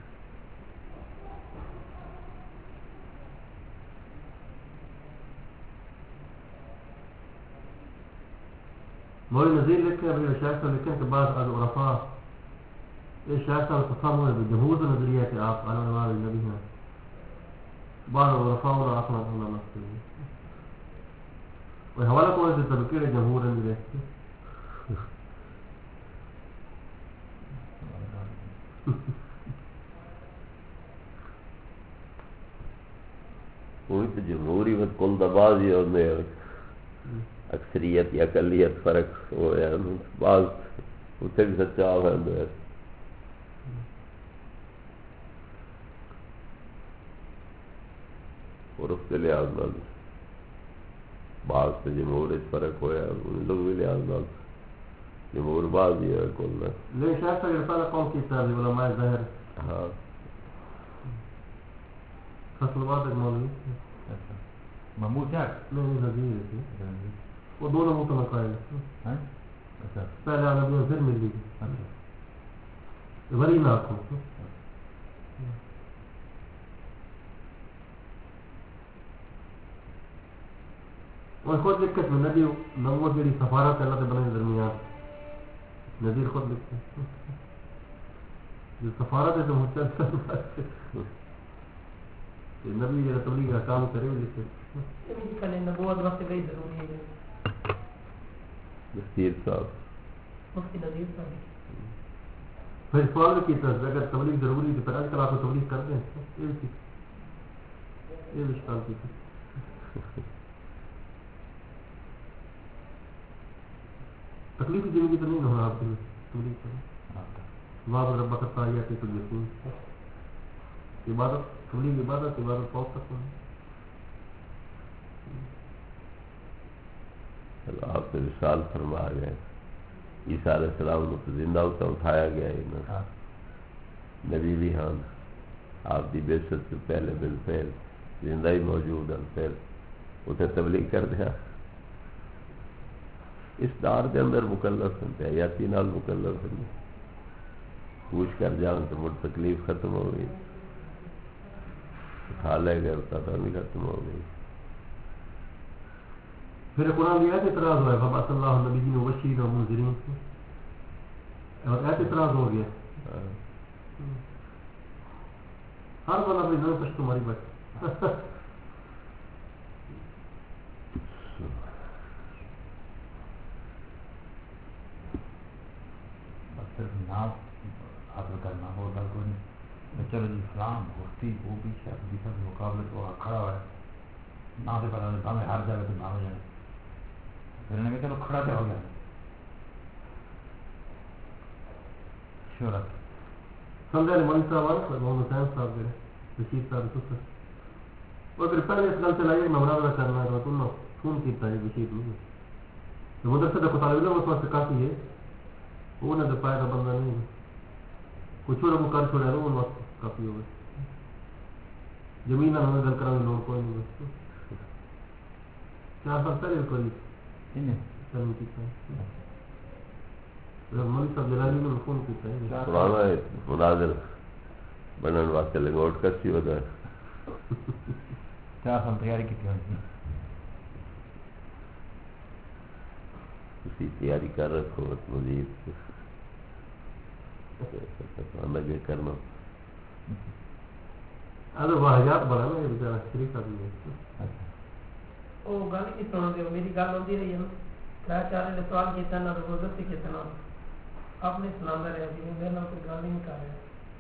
Speaker 3: مولی نظیر لکھے ابھی شیخ صاحب لکھے کہ بعض از عرفاء یہ شیخ صاحب کو فهم ہوئے جمہور نظریہ ہے کہ آپ عالم نوار نبی ہیں بعض عرفاء اور اخلاق اللہ نفسه کوئی حوالہ کوئی سے تبکیر جمہور ہیں مجھے
Speaker 2: کل دباز ہی ہونے اکثریت یا اقلیت فرق ہو یا بعض اتنے بھی سچا ہوا ہے اور اس کے لحاظ نال بعض سے جمہور فرق ہوا ان لوگ بھی لحاظ نال جمہور بعض ہی ہے کل نہ
Speaker 3: لیکن شاید سے رسالہ قوم کی طرح علماء ظاہر
Speaker 2: ہاں
Speaker 3: فصل بات ایک مولوی
Speaker 1: اچھا محمود کیا
Speaker 3: نہیں نہیں نظیر تھی وہ دونوں مطلق قائل
Speaker 1: ہیں اچھا
Speaker 3: پہلے عربی میں پھر مل لی
Speaker 1: اچھا
Speaker 3: وری نہ کو اور خود لکھت میں نبی نبوت جڑی سفارت اللہ کے بنے درمیان نذیر خود لکھتے ہیں جو سفارت ہے تو مجھے نبی جڑا تبلیغ کا کام کرے وہ لکھتے
Speaker 4: کنے نبوت واسطے کئی ضروری ہے
Speaker 2: نذیر صاحب
Speaker 4: مفتی نذیر صاحب
Speaker 3: پھر سوال کی طرف اگر تبلیغ ضروری ہے تو پھر آج کل آپ کو تبلیغ کر دیں یہ بھی یہ بھی اشکال کی تکلیفی زندگی تو نہیں ہونا آپ کے لیے تبلیغ کریں باب رب کرتا ہے یا کہ کچھ یقین عبادت تبلیغ عبادت عبادت پہنچ سکتے ہیں
Speaker 2: چلو آپ نے وصال فرما گئے عیسیٰ علیہ السلام کو زندہ ہوتا اٹھایا گیا ہے نبی بھی ہاں آپ کی بعثت سے پہلے بالفعل زندہ ہی موجود ہے پھر اسے تبلیغ کر دیا اس دار کے اندر مکلف ہوتے ہیں یاتی نال مکلف ہوتے پوچھ کر جاؤں تو مجھ تکلیف ختم ہو گئی اٹھا لے گئے پتہ بھی ختم ہو گئی
Speaker 3: پھر قرآن بھی ایسے اعتراض ہوا ہے فبعث اللہ النبیین مبشرین و منذرین اور ایسے اعتراض ہو گیا ہر بندہ اپنی نظر پشت تمہاری بات
Speaker 1: نام حاصل کرنا ہو گا کوئی نہیں چلو جی اسلام ہوتی وہ بھی شاید جیسا مقابلے تو کھڑا ہوا ہے نہ سے پتا بھاوے ہار جائے تو نہ ہو جائے پھر انہوں نے کہا چلو کھڑا کیا ہو گیا شہرت
Speaker 3: سمجھا نہیں مولوی صاحب آنا محمد حسین صاحب جو رشید صاحب سسر اور پھر پہلے اس گل چلائیے میں مناظرہ کرنا ہے تو انہوں نے فون کیتا ہے رشید نہیں ہے مدرسے کا طالب علم اس واسطے کافی ہے وہ نہ پائے کا بندہ نہیں ہے کچھ چھوڑا وہ کر چھوڑا وہ وقت کافی ہو گئے زمین نہ ہمیں گل کرنے کی لوڑ کوئی نہیں ہے چار سال پہلے کوئی چلو کیتا ہے مولوی صاحب جلالی نے فون کیتا ہے
Speaker 2: پرانا ہے مناظر بننے واسطے لنگوٹ کسی ہوتا ہے
Speaker 1: چار سال تیاری کی تھی
Speaker 2: اسی تیاری کر رکھو مزید لگے کرنا
Speaker 3: ارے واحجات بڑا نا یہ بیچارہ شریف آدمی ہے
Speaker 4: وہ گل کی سن دے میری گل ہوتی رہی ہے نا کیا چار نے سوال کیا نہ زبردستی کیا نا آپ نے سنا رہا جی میرے نام کوئی گل ہی نہیں کر رہا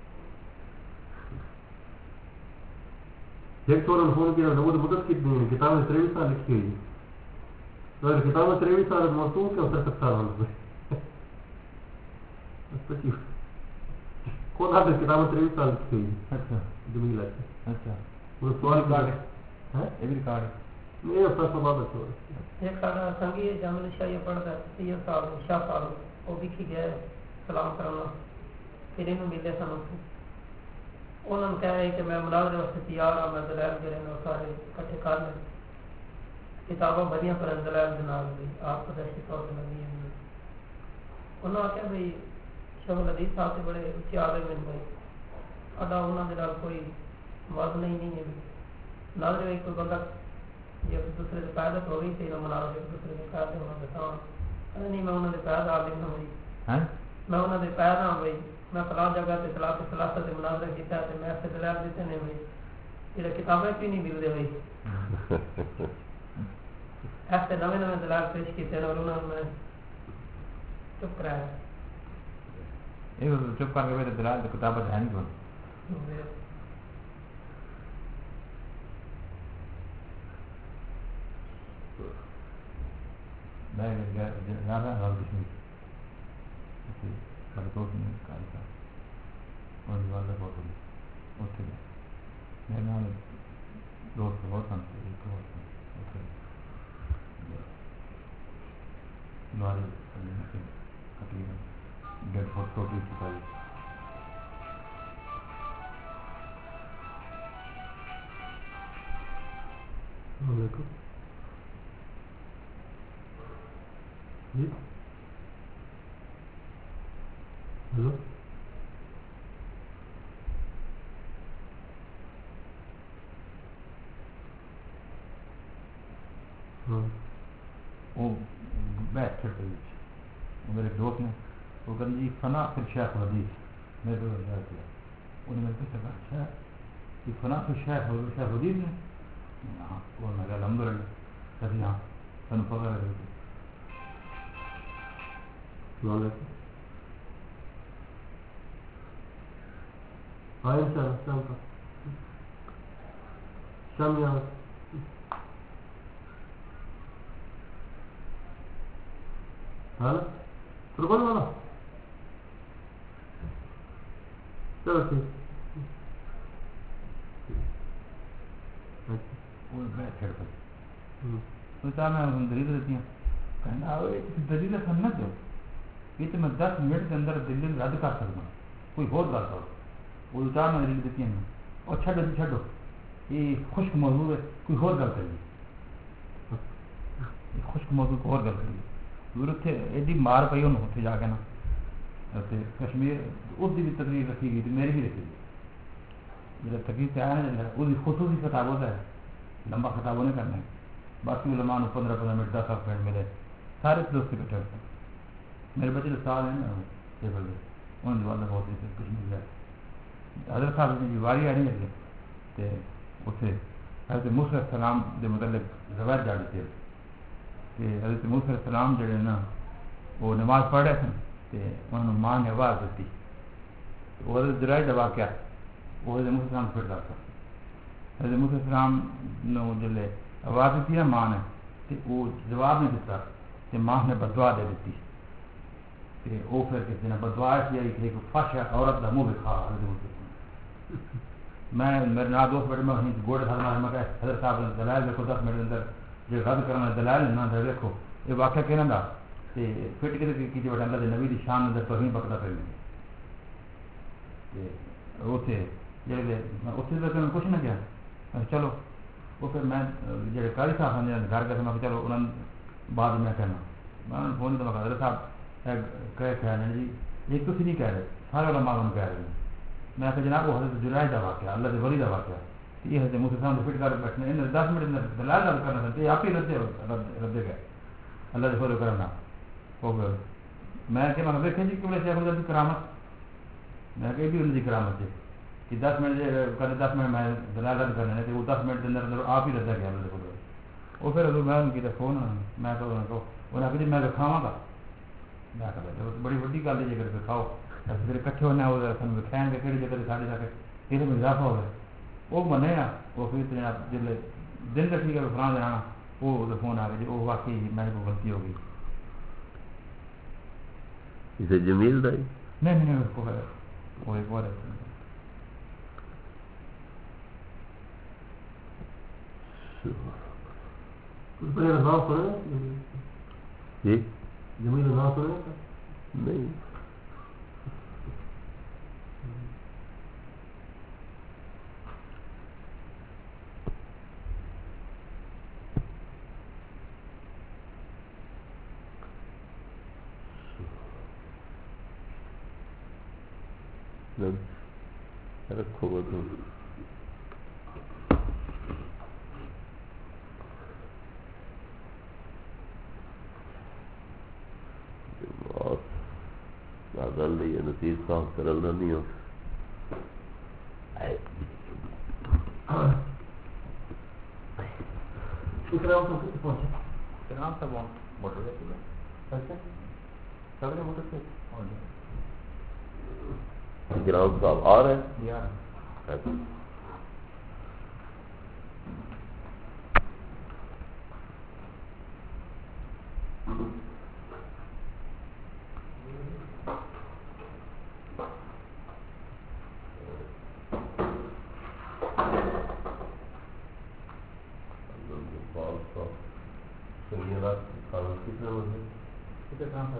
Speaker 3: ایک چھوڑا نے فون کیا وہ مدد کتنی ہے کتاب میں تریویس سال لکھی ہوئی تو کتاب میں تریویس سال موسوم کیا ترسٹھ سال ہونا پہ کون آتے کتاب میں تریویس سال لکھی ہوئی
Speaker 1: اچھا
Speaker 3: جمیل ہے
Speaker 1: اچھا
Speaker 3: وہ سوال
Speaker 1: کارڈ
Speaker 3: ہے
Speaker 1: یہ بھی ریکارڈ
Speaker 3: نہیں اس کا بات اچھا
Speaker 4: ایک سارا سنگی ہے جامل شاہ پڑھتا ہے سی سال شاہ سال وہ بھی کی گیا ہے سلام کرنا پھر انہوں ملے سن انہوں نے کہا ہے کہ میں مناظرے واسطے تیار ہوں میں دلائل جو رہے سارے کٹھے کر لیں کتابیں بڑیاں پر دلائل جناب بھی آپ کو دہشت طور پہ لگی ہیں انہوں نے کہا بھائی شاہ حدیث صاحب سے بڑے اچھے عالم ہیں بھائی ادا انہوں نے کوئی وزن نہیں نہیں ہے ناظر ایک کوئی بندہ یہ دوسرے سے قیادت ہو گئی تھی نہ مناظر ایک دوسرے سے قیادت ہونا بتا نہیں میں انہوں نے قیادت عالم نہ ہوئی میں انہوں نے قیادت ہوں بھائی میں فلاں جگہ سے خلاف خلافت سے مناظرہ کیا ہے میں ایسے دلائل دیتے نہیں ہوئی یہ کتابیں کیوں نہیں ملتے ہوئی ایسے نوے نوے دلائل پیش کیتے ہیں اور انہوں نے چپ کرایا
Speaker 1: یہ چپ کر کے میرے دلائل تو کتابت ہے نہیں کون میں جا رہا ہوں کشمیر میرے دوست نے کہا تھا اور والدہ بہت ہوئی اتنے گئے میرے نام دوست بہت سن ایک بہت اتنے لوہاری تقریباً ڈیڑھ فٹ ٹوٹی چکائی
Speaker 3: علیکم جی ہلو ہاں
Speaker 1: وہ بیٹھ پھر میرے دوست نے وہ کہتے جی فنا پھر شیخ حدیث میرے کو کیا انہوں نے میرے سے کہا اچھا یہ فنا پھر شیخ شیخ حدیث نے ہاں وہ میں کہا الحمد للہ کہتے ہاں سن پکا رہے تھے
Speaker 3: السلام علیکم ہاں ان شاء اللہ شام کا شام یہاں ہاں فرقان والا چلو ٹھیک
Speaker 1: وہ بیٹھ پھر پہ تو چاہ میں ان دلیل دیتی ہیں کہنا آئے دلیل سن نہ دو یہ تو میں دس منٹ کے اندر دلیل رد کر سکتا کوئی اور گل کرو وہ چاہ میں دلیل دیتی ہیں اور چھڈو جی چھڈو یہ خشک موضوع ہے کوئی اور گل کریے خشک موضوع کو اور گل کریے ضرورت ہے ایڈی مار پئی انہوں اتنے جا کے نا کشمیر اس کی بھی تقریر رکھی گئی تھی میری بھی رکھی گئی جب تقریر سے آیا نا اس کی خصوصی خطاب ہوتا ہے لمبا خطاب نہیں کرنا ہے باقی علماء کو پندرہ پندرہ منٹ دس منٹ ملے سارے دوست اکٹھے ہوتے ہیں میرے بچے استاد ہیں نا ٹیبل پہ انہوں نے والدہ بہت ہی کشمیر گئے حضرت صاحب کی واری آ رہی ہے کہ اتنے حضرت موسیٰ علیہ السلام کے متعلق روایت جاڑی تھے کہ حضرت موسیٰ علیہ السلام جڑے نا وہ نماز پڑھ رہے تھے کہ انہوں نے ماں نے آواز دیتی وہ حضرت جرائد کا واقعہ وہ حضرت موسیٰ السلام پھر رہا تھا حضرت موسیٰ السلام نے جلے آواز دیتی نا ماں نے کہ وہ جواب نہیں دیتا کہ ماں نے بدعا دے دیتی کہ وہ پھر کسی نے بدعا کی کہ ایک فش عورت کا منہ دکھا حضرت موسیٰ میں میرے نال دوست بیٹھے میں وہیں گوڑے تھا میں کہ حضرت صاحب نے دلائل دیکھو دس منٹ کے اندر جو رد کرنا دلائل نہ دے دیکھو یہ واقعہ کہنا دا کہ فٹ کے کی بیٹھا اللہ کے نبی دی شان اندر توہین پکڑا پہ اتنے جڑے اتنے تک کچھ نہ کیا چلو وہ پھر میں جڑے قاری صاحب ہیں گھر گئے میں چلو انہوں نے بعد میں کہنا میں فون تو میں حضرت صاحب کہہ کہہ رہے جی یہ کچھ نہیں کہہ رہے سارے علماء کہہ رہے ہیں میں کہ جناب وہ حضرت جرائد کا واقعہ اللہ کے ولی کا واقعہ یہ حضرت موسیٰ صاحب فٹ کر بیٹھنے انہیں دس منٹ دلال دل کرنا تھا آپ ہی ردے ردے گئے اللہ کے فضل کرنا ہو گئے میں کہ میں دیکھیں جی کہ شیخ الحدیث کی کرامت میں کہ بھی ان کی کرامت ہے کہ دس منٹ کرنے دس منٹ میں دلال رد کرنے تھے وہ دس منٹ کے اندر اندر آپ ہی ردا گیا اللہ کے فضل وہ پھر میں ان کی فون میں تو انہیں آخر جی میں کھاوا گا میں کہ بڑی وڈی گل ہے جی اگر کھاؤ پھر کٹھے ہونے وہ کھائیں گے کہڑی جگہ ساڑھے جا کے یہ تو اضافہ ہو گیا وہ منے نا وہ پھر اتنے جب دن رکھی گئے فلاں جانا وہ فون آ گیا جی وہ واقعی میرے کو غلطی ہو گئی
Speaker 2: اسے جمیل دا
Speaker 1: نہیں نہیں اس کو ہے وہ ایک اور ہے
Speaker 2: جی
Speaker 3: جمیل نام سنے
Speaker 2: نہیں رکھو بدو گل دی نتیج صاف کرل نہیں ہو گراؤنڈ صاحب آ رہے ہیں
Speaker 1: کتنے ٹرانسفر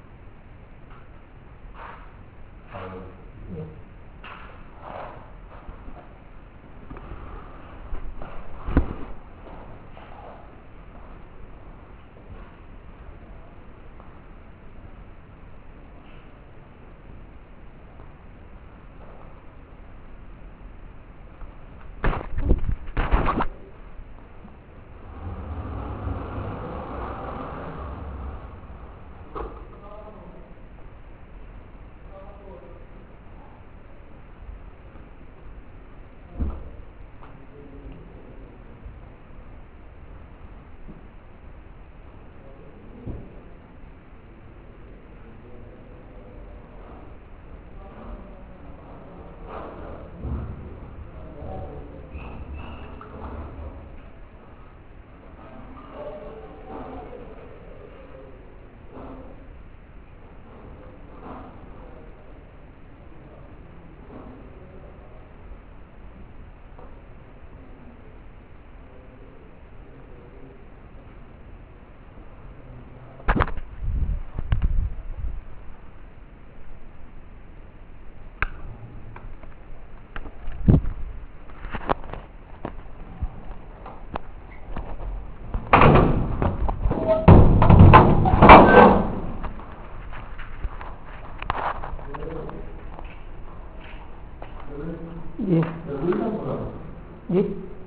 Speaker 4: جی جی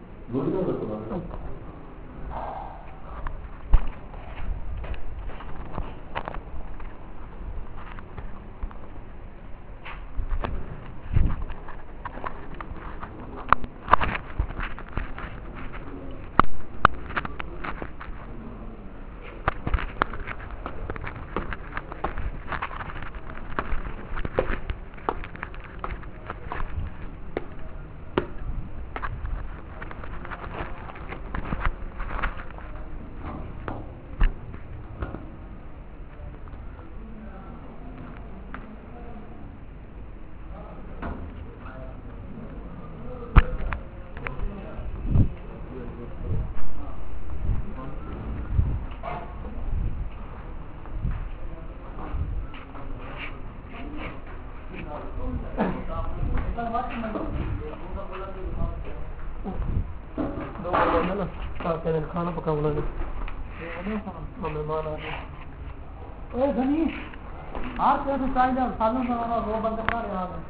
Speaker 4: کھانا پکا بولا مہمان آ گئے آپ چاہیے سالوں میں وہ بند کرا رہا ہے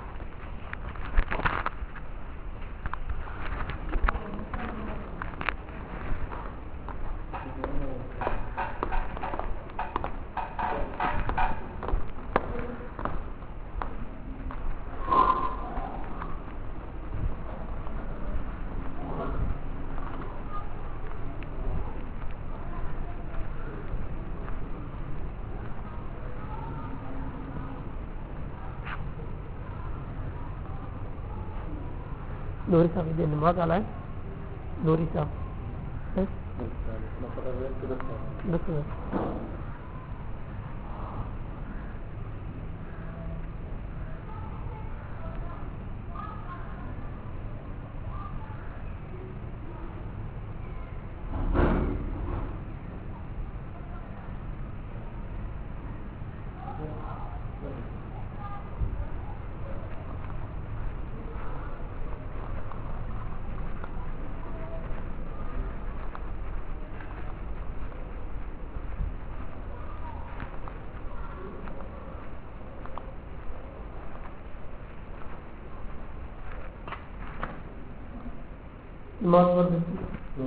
Speaker 4: نوری صاحب یہ نماز والا ہے نوری صاحب نماز پڑھ دیتی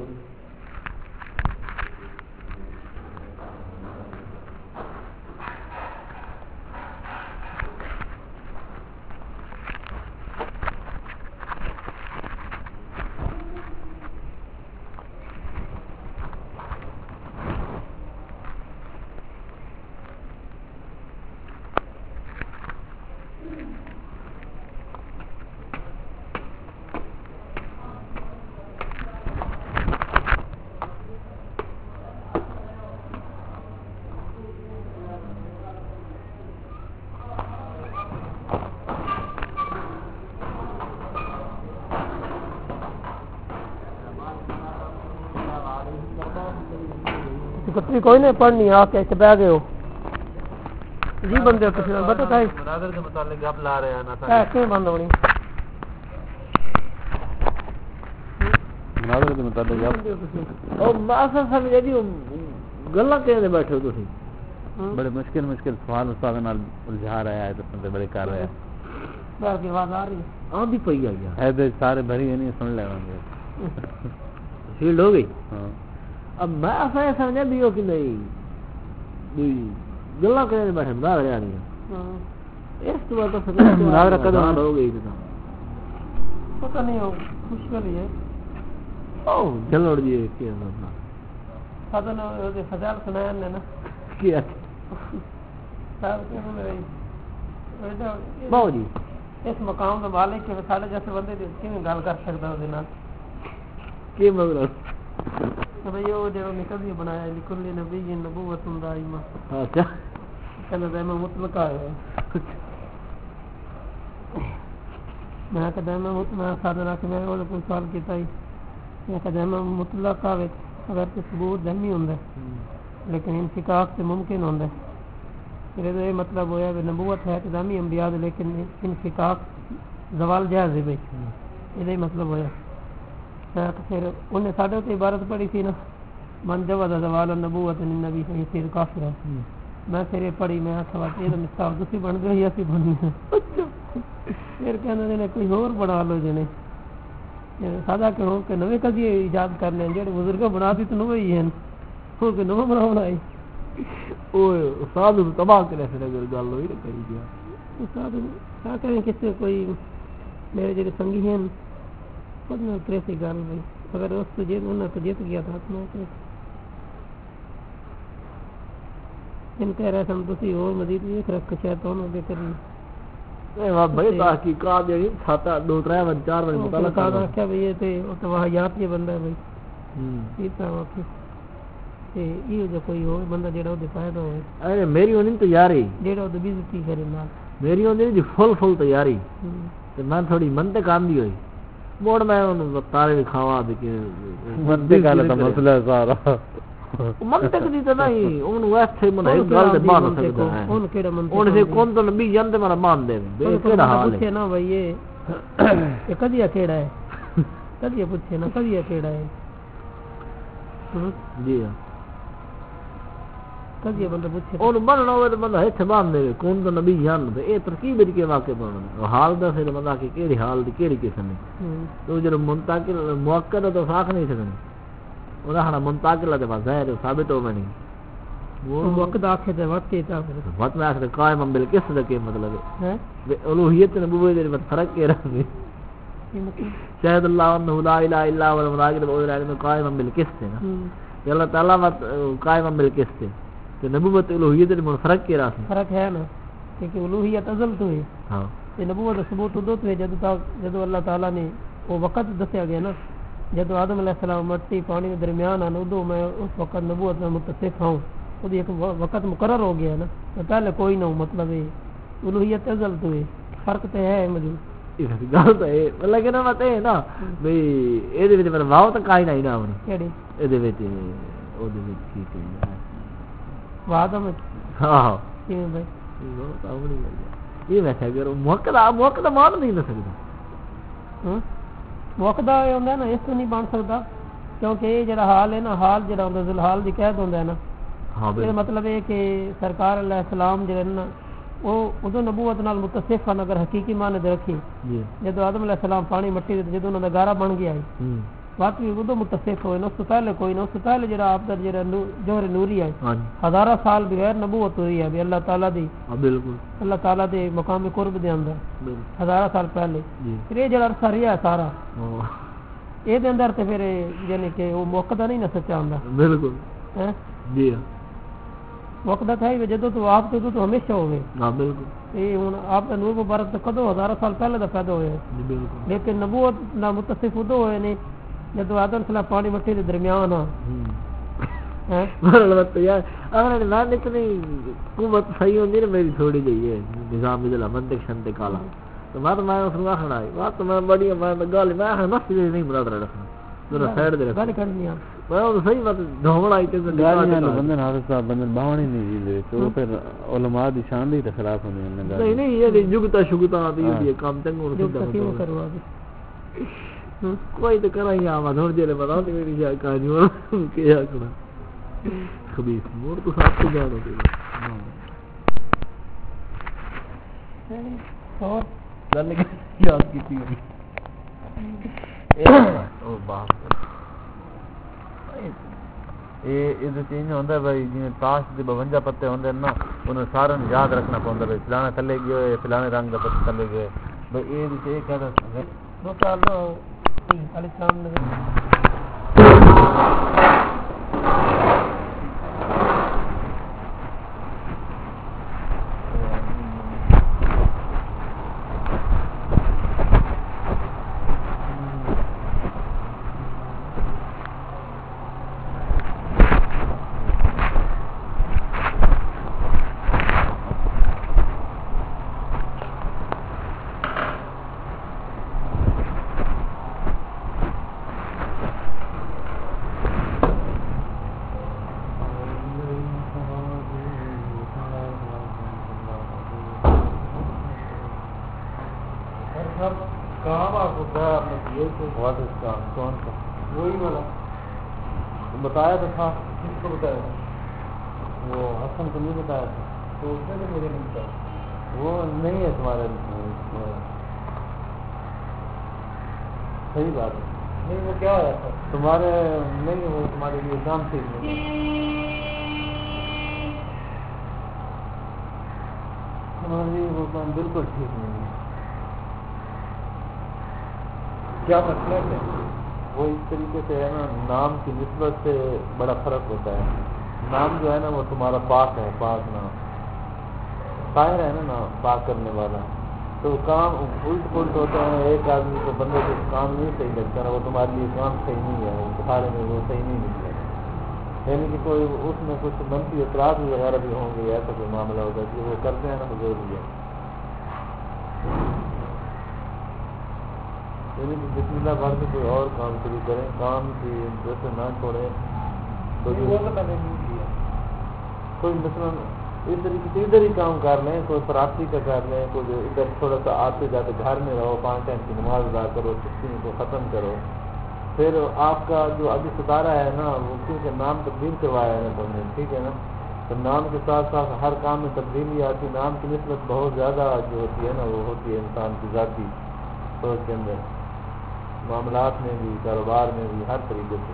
Speaker 4: کتنی کوئی نہیں پڑھنی آ کے بہ گئے ہو جی بندے کسی نے بتا تھا
Speaker 1: مناظر کے متعلق گپ لا رہے ہیں نا
Speaker 4: کیوں بند ہونی
Speaker 1: مناظر کے متعلق گپ
Speaker 2: او ماسا سمجھ دی گلاں کہندے بیٹھے ہو تسی
Speaker 1: بڑے مشکل مشکل سوال استاد نال الجھا رہا ہے تو بڑے کر رہے ہیں
Speaker 4: باہر کی آواز آ رہی ہے
Speaker 2: آندھی پئی آ گیا
Speaker 1: ہے تے سارے بھری نہیں سن لے ہوں گے
Speaker 2: فیلڈ ہو گئی
Speaker 1: ہاں
Speaker 2: اب میں ایسا سمجھا بھی ہو کہ نہیں بھی گلاں کہندے بیٹھے باہر آ رہی ہیں اس تو بعد تو
Speaker 1: مناظرہ قدم
Speaker 2: ہو گئی تو
Speaker 4: پتہ نہیں ہو مشکل ہی ہے
Speaker 2: او جلڑ جی کیا ہوتا
Speaker 4: سادہ نے وہ فضال سنایا نے نا
Speaker 2: کیا
Speaker 4: صاحب کہ میں
Speaker 2: باو جی
Speaker 4: اس مقام کا مالک کے سارے جیسے بندے دی کیویں گل کر سکدا اس دے نال
Speaker 2: کی مطلب
Speaker 4: کہ بھئی وہ جو نکل بنایا لکل نبی نبوت دائمہ
Speaker 2: اچھا
Speaker 4: کہنا دائمہ مطلق ہے میں کہ دائمہ مطلق سادہ کہ میں وہ کوئی سوال کیتا ہی میں کہ دائمہ مطلق آوے اگر کہ ثبوت دہمی ہوندا ہے لیکن انفکاک سے ممکن ہوندا ہے پھر یہ مطلب ہویا کہ نبوت ہے کہ دہمی انبیاء لیکن انفکاک زوال جائز ہے بھئی یہ مطلب ہویا پھر انہیں ساڑھے تو عبارت پڑھی تھی نا من جوز زوال النبوت النبی سے پھر کافر ہے میں پھر یہ پڑھی میں آخر یہ تو مصطاف دوسری بن گئی ایسی بنی ہے پھر کہنا دینے کوئی اور بنا لو جنے سادہ کہ ہوں کہ نوے کا یہ ایجاد کرنے ہیں جیڑے بزرگوں بنا دی تو نوے ہی ہیں ہوں کہ نوے بنا بنائی
Speaker 2: اوے استاد تو تباہ کرے پھر اگر گل ہوئی نہ کری گیا
Speaker 4: استاد کیا کریں کس سے کوئی میرے جڑے سنگی ہیں خود میں اترے سی گل بھائی اگر اس تو جیت انہیں تو جیت گیا تھا میں اترے ان کہہ رہے سن تسی اور مزید ایک رکھ شیطان ہو کے کری
Speaker 2: اے واہ بھائی تحقیقات یہ چھاتا دو ترے ون چار ون مطالعہ
Speaker 4: کرنا کیا بھئی یہ تے وہ تو واہیات یہ بندہ ہے بھائی
Speaker 2: ہم
Speaker 4: پیتا ہوا کہ تے یہ جو کوئی اور بندہ جڑا وہ فائدہ ہوئے
Speaker 2: ارے میری ہونی تیاری
Speaker 4: جڑا وہ بیزتی کرے نال
Speaker 2: میری ہونی جی فل فل تیاری تے میں تھوڑی منطق آندی ہوئی موڑ میں ان تارے دکھاواں دے کہ
Speaker 1: منطق والا تو مسئلہ ہے سارا
Speaker 2: منطق دی تے نہیں اون ویسے من ایک گل تے مان سکدا ہے
Speaker 4: اون کیڑا منطق
Speaker 2: اون سے کون تو نبی جانتے مارا مان دے بے کیڑا حال ہے
Speaker 4: پوچھے نا بھئی یہ یہ کدیا کیڑا ہے کدیا پوچھے نا کدیا کیڑا ہے
Speaker 2: جی
Speaker 4: کدیا بندہ پوچھے
Speaker 2: اون مننا ہوے تے بندہ ایتھے مان دے کون تو نبی جان دے اے ترکیب دی کے واقعے بنن حال دا پھر بندہ کہ کیڑی حال دی کیڑی قسم ہے تو جڑا منتقل موکد تو ساکھ نہیں سکنے انہاں منتقل تے ظاہر ثابت ہو نہیں
Speaker 4: وہ وقت آکھے تے وقت کیتا پھر
Speaker 2: وقت میں آخر قائم بالقسط دا کے مطلب
Speaker 4: ہے
Speaker 2: الوہیت نبوت دے وچ فرق کیا رہے شاہد اللہ انہ لا الہ الا هو المراقب والعلم قائم بالقسط ہے نا اللہ تعالی وقت قائم بالقسط ہے تو نبوت الوہیت دے فرق کیا رہے
Speaker 4: فرق ہے نا کہ الوہیت ازل تو ہے
Speaker 2: ہاں
Speaker 4: یہ نبوت ثبوت دو تو ہے جد تک جد اللہ تعالی نے وہ وقت دسیا گیا نا جب آدم علیہ السلام مٹی پانی کے درمیان آنا ادو میں اس وقت نبوت میں متصف ہوں وہ ایک وقت مقرر ہو گیا نا تو پہلے کوئی نہ ہو مطلب ہے الوہیت ازل تو ہے فرق تو ہے موجود
Speaker 2: گل تو ہے لیکن مت ہے نا بھئی اے دے وچ میرا واو تو کائی نہیں نا ہونی
Speaker 4: کیڑی
Speaker 2: اے دے وچ او دے وچ کی کہی
Speaker 4: وعدہ میں
Speaker 2: ہاں
Speaker 4: کیوں بھائی
Speaker 2: یہ تو اپنی گل یہ ویسے اگر موقع موقع مان نہیں نہ سکدا
Speaker 4: ہاں موقع یہ ہوندا نا اس تو نہیں بن سکدا کیونکہ یہ جڑا حال ہے نا حال جڑا ہوندا ذل حال دی قید ہوندا ہے نا
Speaker 2: ہاں
Speaker 4: یہ مطلب ہے کہ سرکار علیہ السلام جڑے نا وہ ادو نبوت نال متصف ہیں اگر حقیقی معنی دے رکھی
Speaker 2: جی
Speaker 4: جدو آدم علیہ السلام پانی مٹی دے جدو انہاں دا گارا بن گیا ہے واقعی ادو متصف ہوئے نا اس سے پہلے کوئی نہ اس سے پہلے جڑا آپ دا جڑا جوہر نوری ہے ہزارہ سال بغیر نبوت ہوئی ہے اللہ تعالیٰ دی
Speaker 2: بالکل
Speaker 4: اللہ تعالیٰ دے مقام قرب دے اندر ہزارہ سال پہلے پھر یہ جڑا عرصہ رہا ہے سارا یہ دے اندر تے پھر یعنی کہ وہ موقع نہیں نہ سچا ہوندا
Speaker 2: بالکل جی
Speaker 4: موقع تھا ہی جدو تو آپ تو تو ہمیشہ ہوئے
Speaker 2: ہاں بالکل
Speaker 4: یہ ہن آپ دا نور مبارک تو کدو ہزارہ سال پہلے دا پیدا ہوئے
Speaker 2: بالکل
Speaker 4: لیکن نبوت نہ متصف ادو ہوئے نے جدو آدم صلی اللہ پانی مٹی دے درمیان ہاں
Speaker 2: البتہ یار اگر میں اتنی قوت صحیح ہوندی نا میری تھوڑی جی ہے نظام بدلا منطق شنتے کالا تو میں تو میں اس کو آخنا ہے بات تو میں بڑی میں گل میں مسجد نہیں بنا رہا رکھنا ذرا سائڈ دے رکھ
Speaker 4: گل کرنی ہے
Speaker 3: میں وہ صحیح بات دھوڑ آئی تے
Speaker 5: گالیاں لو بندے حافظ صاحب بندے باونی نہیں جی تو پھر علماء دی شان دی خلاف ہونے ہیں
Speaker 3: نہیں نہیں یہ جگتا شگتا آتی ہے کام چنگو
Speaker 4: جو کیوں کروا دے
Speaker 3: کوئی تو کرا ہی آوا دھوڑ جلے بتا دے میری جا کاجو کیا کرا خبیث مور تو ساتھ کو جانو دے
Speaker 4: اور
Speaker 3: گل یاد کی تھی او باپ
Speaker 5: یہ یہ چیز ہوتا ہے بھائی جی تاش کے بونجا پتے ہوتے ہیں نا انہیں سارے یاد رکھنا پڑتا ہے فلانے تھلے گئے ہوئے فلانے رنگ کا پتے تھلے گئے بھائی یہ یہ کہتا
Speaker 4: دو سال نو علیہ السلام نے
Speaker 5: کون سا
Speaker 3: وہی والا
Speaker 5: بتایا تو تھا
Speaker 3: کس کو بتایا تھا
Speaker 5: وہ حسن کو نہیں بتایا تھا
Speaker 3: تو اس نے تو مجھے نہیں بتایا
Speaker 5: وہ نہیں ہے تمہارے صحیح بات ہے
Speaker 3: نہیں وہ کیا ہوا تھا
Speaker 5: تمہارے نہیں وہ تمہارے لیے کام ٹھیک نہیں تمہارے لیے وہ کام بالکل ٹھیک نہیں ہے
Speaker 3: کیا مسئلہ ہے
Speaker 5: وہ اس طریقے سے ہے نا نام کی نسبت سے بڑا فرق ہوتا ہے نام جو ہے نا وہ تمہارا پاک ہے پاک نام طاہر ہے نا نام پاک کرنے والا تو کام الٹ پلٹ ہوتا ہے ایک آدمی کو بندے کو کام نہیں صحیح لگتا نا وہ تمہارے لیے کام صحیح نہیں ہے وہ سارے میں وہ صحیح نہیں نکلے یعنی کہ کوئی اس میں کچھ منفی اثرات وغیرہ بھی ہوں گے ایسا کوئی معاملہ ہوگا کہ وہ کرتے ہیں نا وہ ضروری ہے یعنی کہ بسم اللہ بھر کے کوئی اور کام شروع کریں کام کی جیسے نہ چھوڑیں کوئی مثلاً اس طریقے سے ادھر ہی کام کر لیں کوئی فراسی کا کر لیں کوئی ادھر تھوڑا سا آتے جاتے گھر میں رہو پانچ ٹائم کی نماز ادا کرو چھٹی کو ختم کرو پھر آپ کا جو ابھی ستارہ ہے نا وہ کیونکہ نام تبدیل کروایا ہے نا تم نے ٹھیک ہے نا تو نام کے ساتھ ساتھ ہر کام میں تبدیلی آتی نام کی نسبت بہت زیادہ جو ہوتی ہے نا وہ ہوتی ہے انسان کی ذاتی سوچ کے اندر معاملات میں بھی کاروبار میں بھی ہر طریقے سے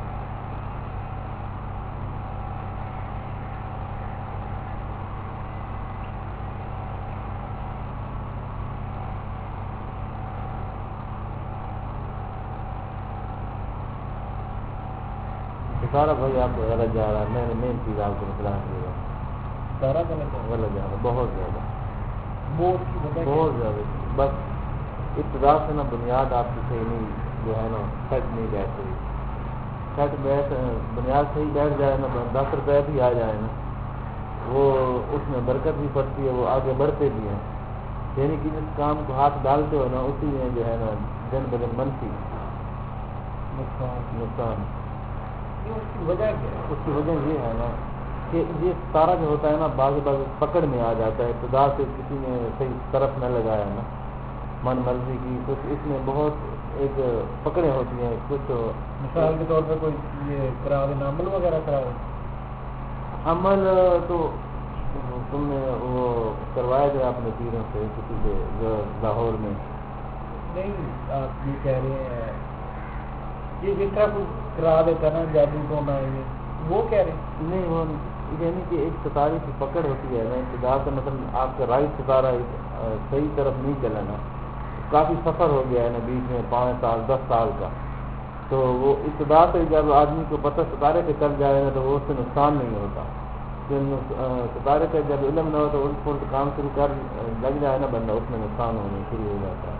Speaker 5: سارا بھائی آپ کو غلط جا رہا ہے میں نے مین چیز آپ کو بتلا دی ہے
Speaker 3: سارا
Speaker 5: غلط جا رہا ہے بہت زیادہ
Speaker 3: بہت
Speaker 5: بہت زیادہ بس ابتدا سے نا بنیاد آپ کی صحیح نہیں جو ہے نا سیٹ نہیں بیٹھ رہی سیٹ بیٹھ بنیاد صحیح بیٹھ جائے نا دس روپے بھی آ جائے نا وہ اس میں برکت بھی پڑتی ہے وہ آگے بڑھتے بھی ہیں یعنی کہ جس کام کو ہاتھ ڈالتے ہو نا اسی میں جو ہے نا دن بدن منفی نقصان
Speaker 3: اس کی وجہ کیا ہے
Speaker 5: اس کی وجہ یہ ہے نا کہ یہ ستارہ جو ہوتا ہے نا بعض بعض پکڑ میں آ جاتا ہے ابتدا سے کسی نے صحیح طرف نہ لگایا نا من مرضی کی کچھ اس میں بہت ایک پکڑیں ہوتی ہیں کچھ
Speaker 3: مثال کے طور پہ کوئی یہ کرا دیں عمل وغیرہ کرا دیں
Speaker 5: عمل تو تم نے وہ کروایا گیا اپنے پیروں سے کسی سے جو لاہور میں
Speaker 3: نہیں آپ یہ کہہ رہے ہیں یہ جس طرح کوئی کرا دیتا نا جادو ٹونا یہ وہ کہہ رہے ہیں
Speaker 5: نہیں وہ یعنی کہ ایک ستارے کی پکڑ ہوتی ہے نا ابتدا سے مثلا آپ کا رائٹ ستارہ صحیح طرف نہیں چلا نا کافی سفر ہو گیا ہے نا بیچ میں پانچ سال دس سال کا تو وہ ابتدا سے جب آدمی کو پتہ ستارے پہ چل جائے نا تو وہ اس سے نقصان نہیں ہوتا ستارے کا جب علم نہ ہو تو الٹ پلٹ کام شروع کر لگ جائے نا بندہ اس میں نقصان ہونے شروع ہو جاتا ہے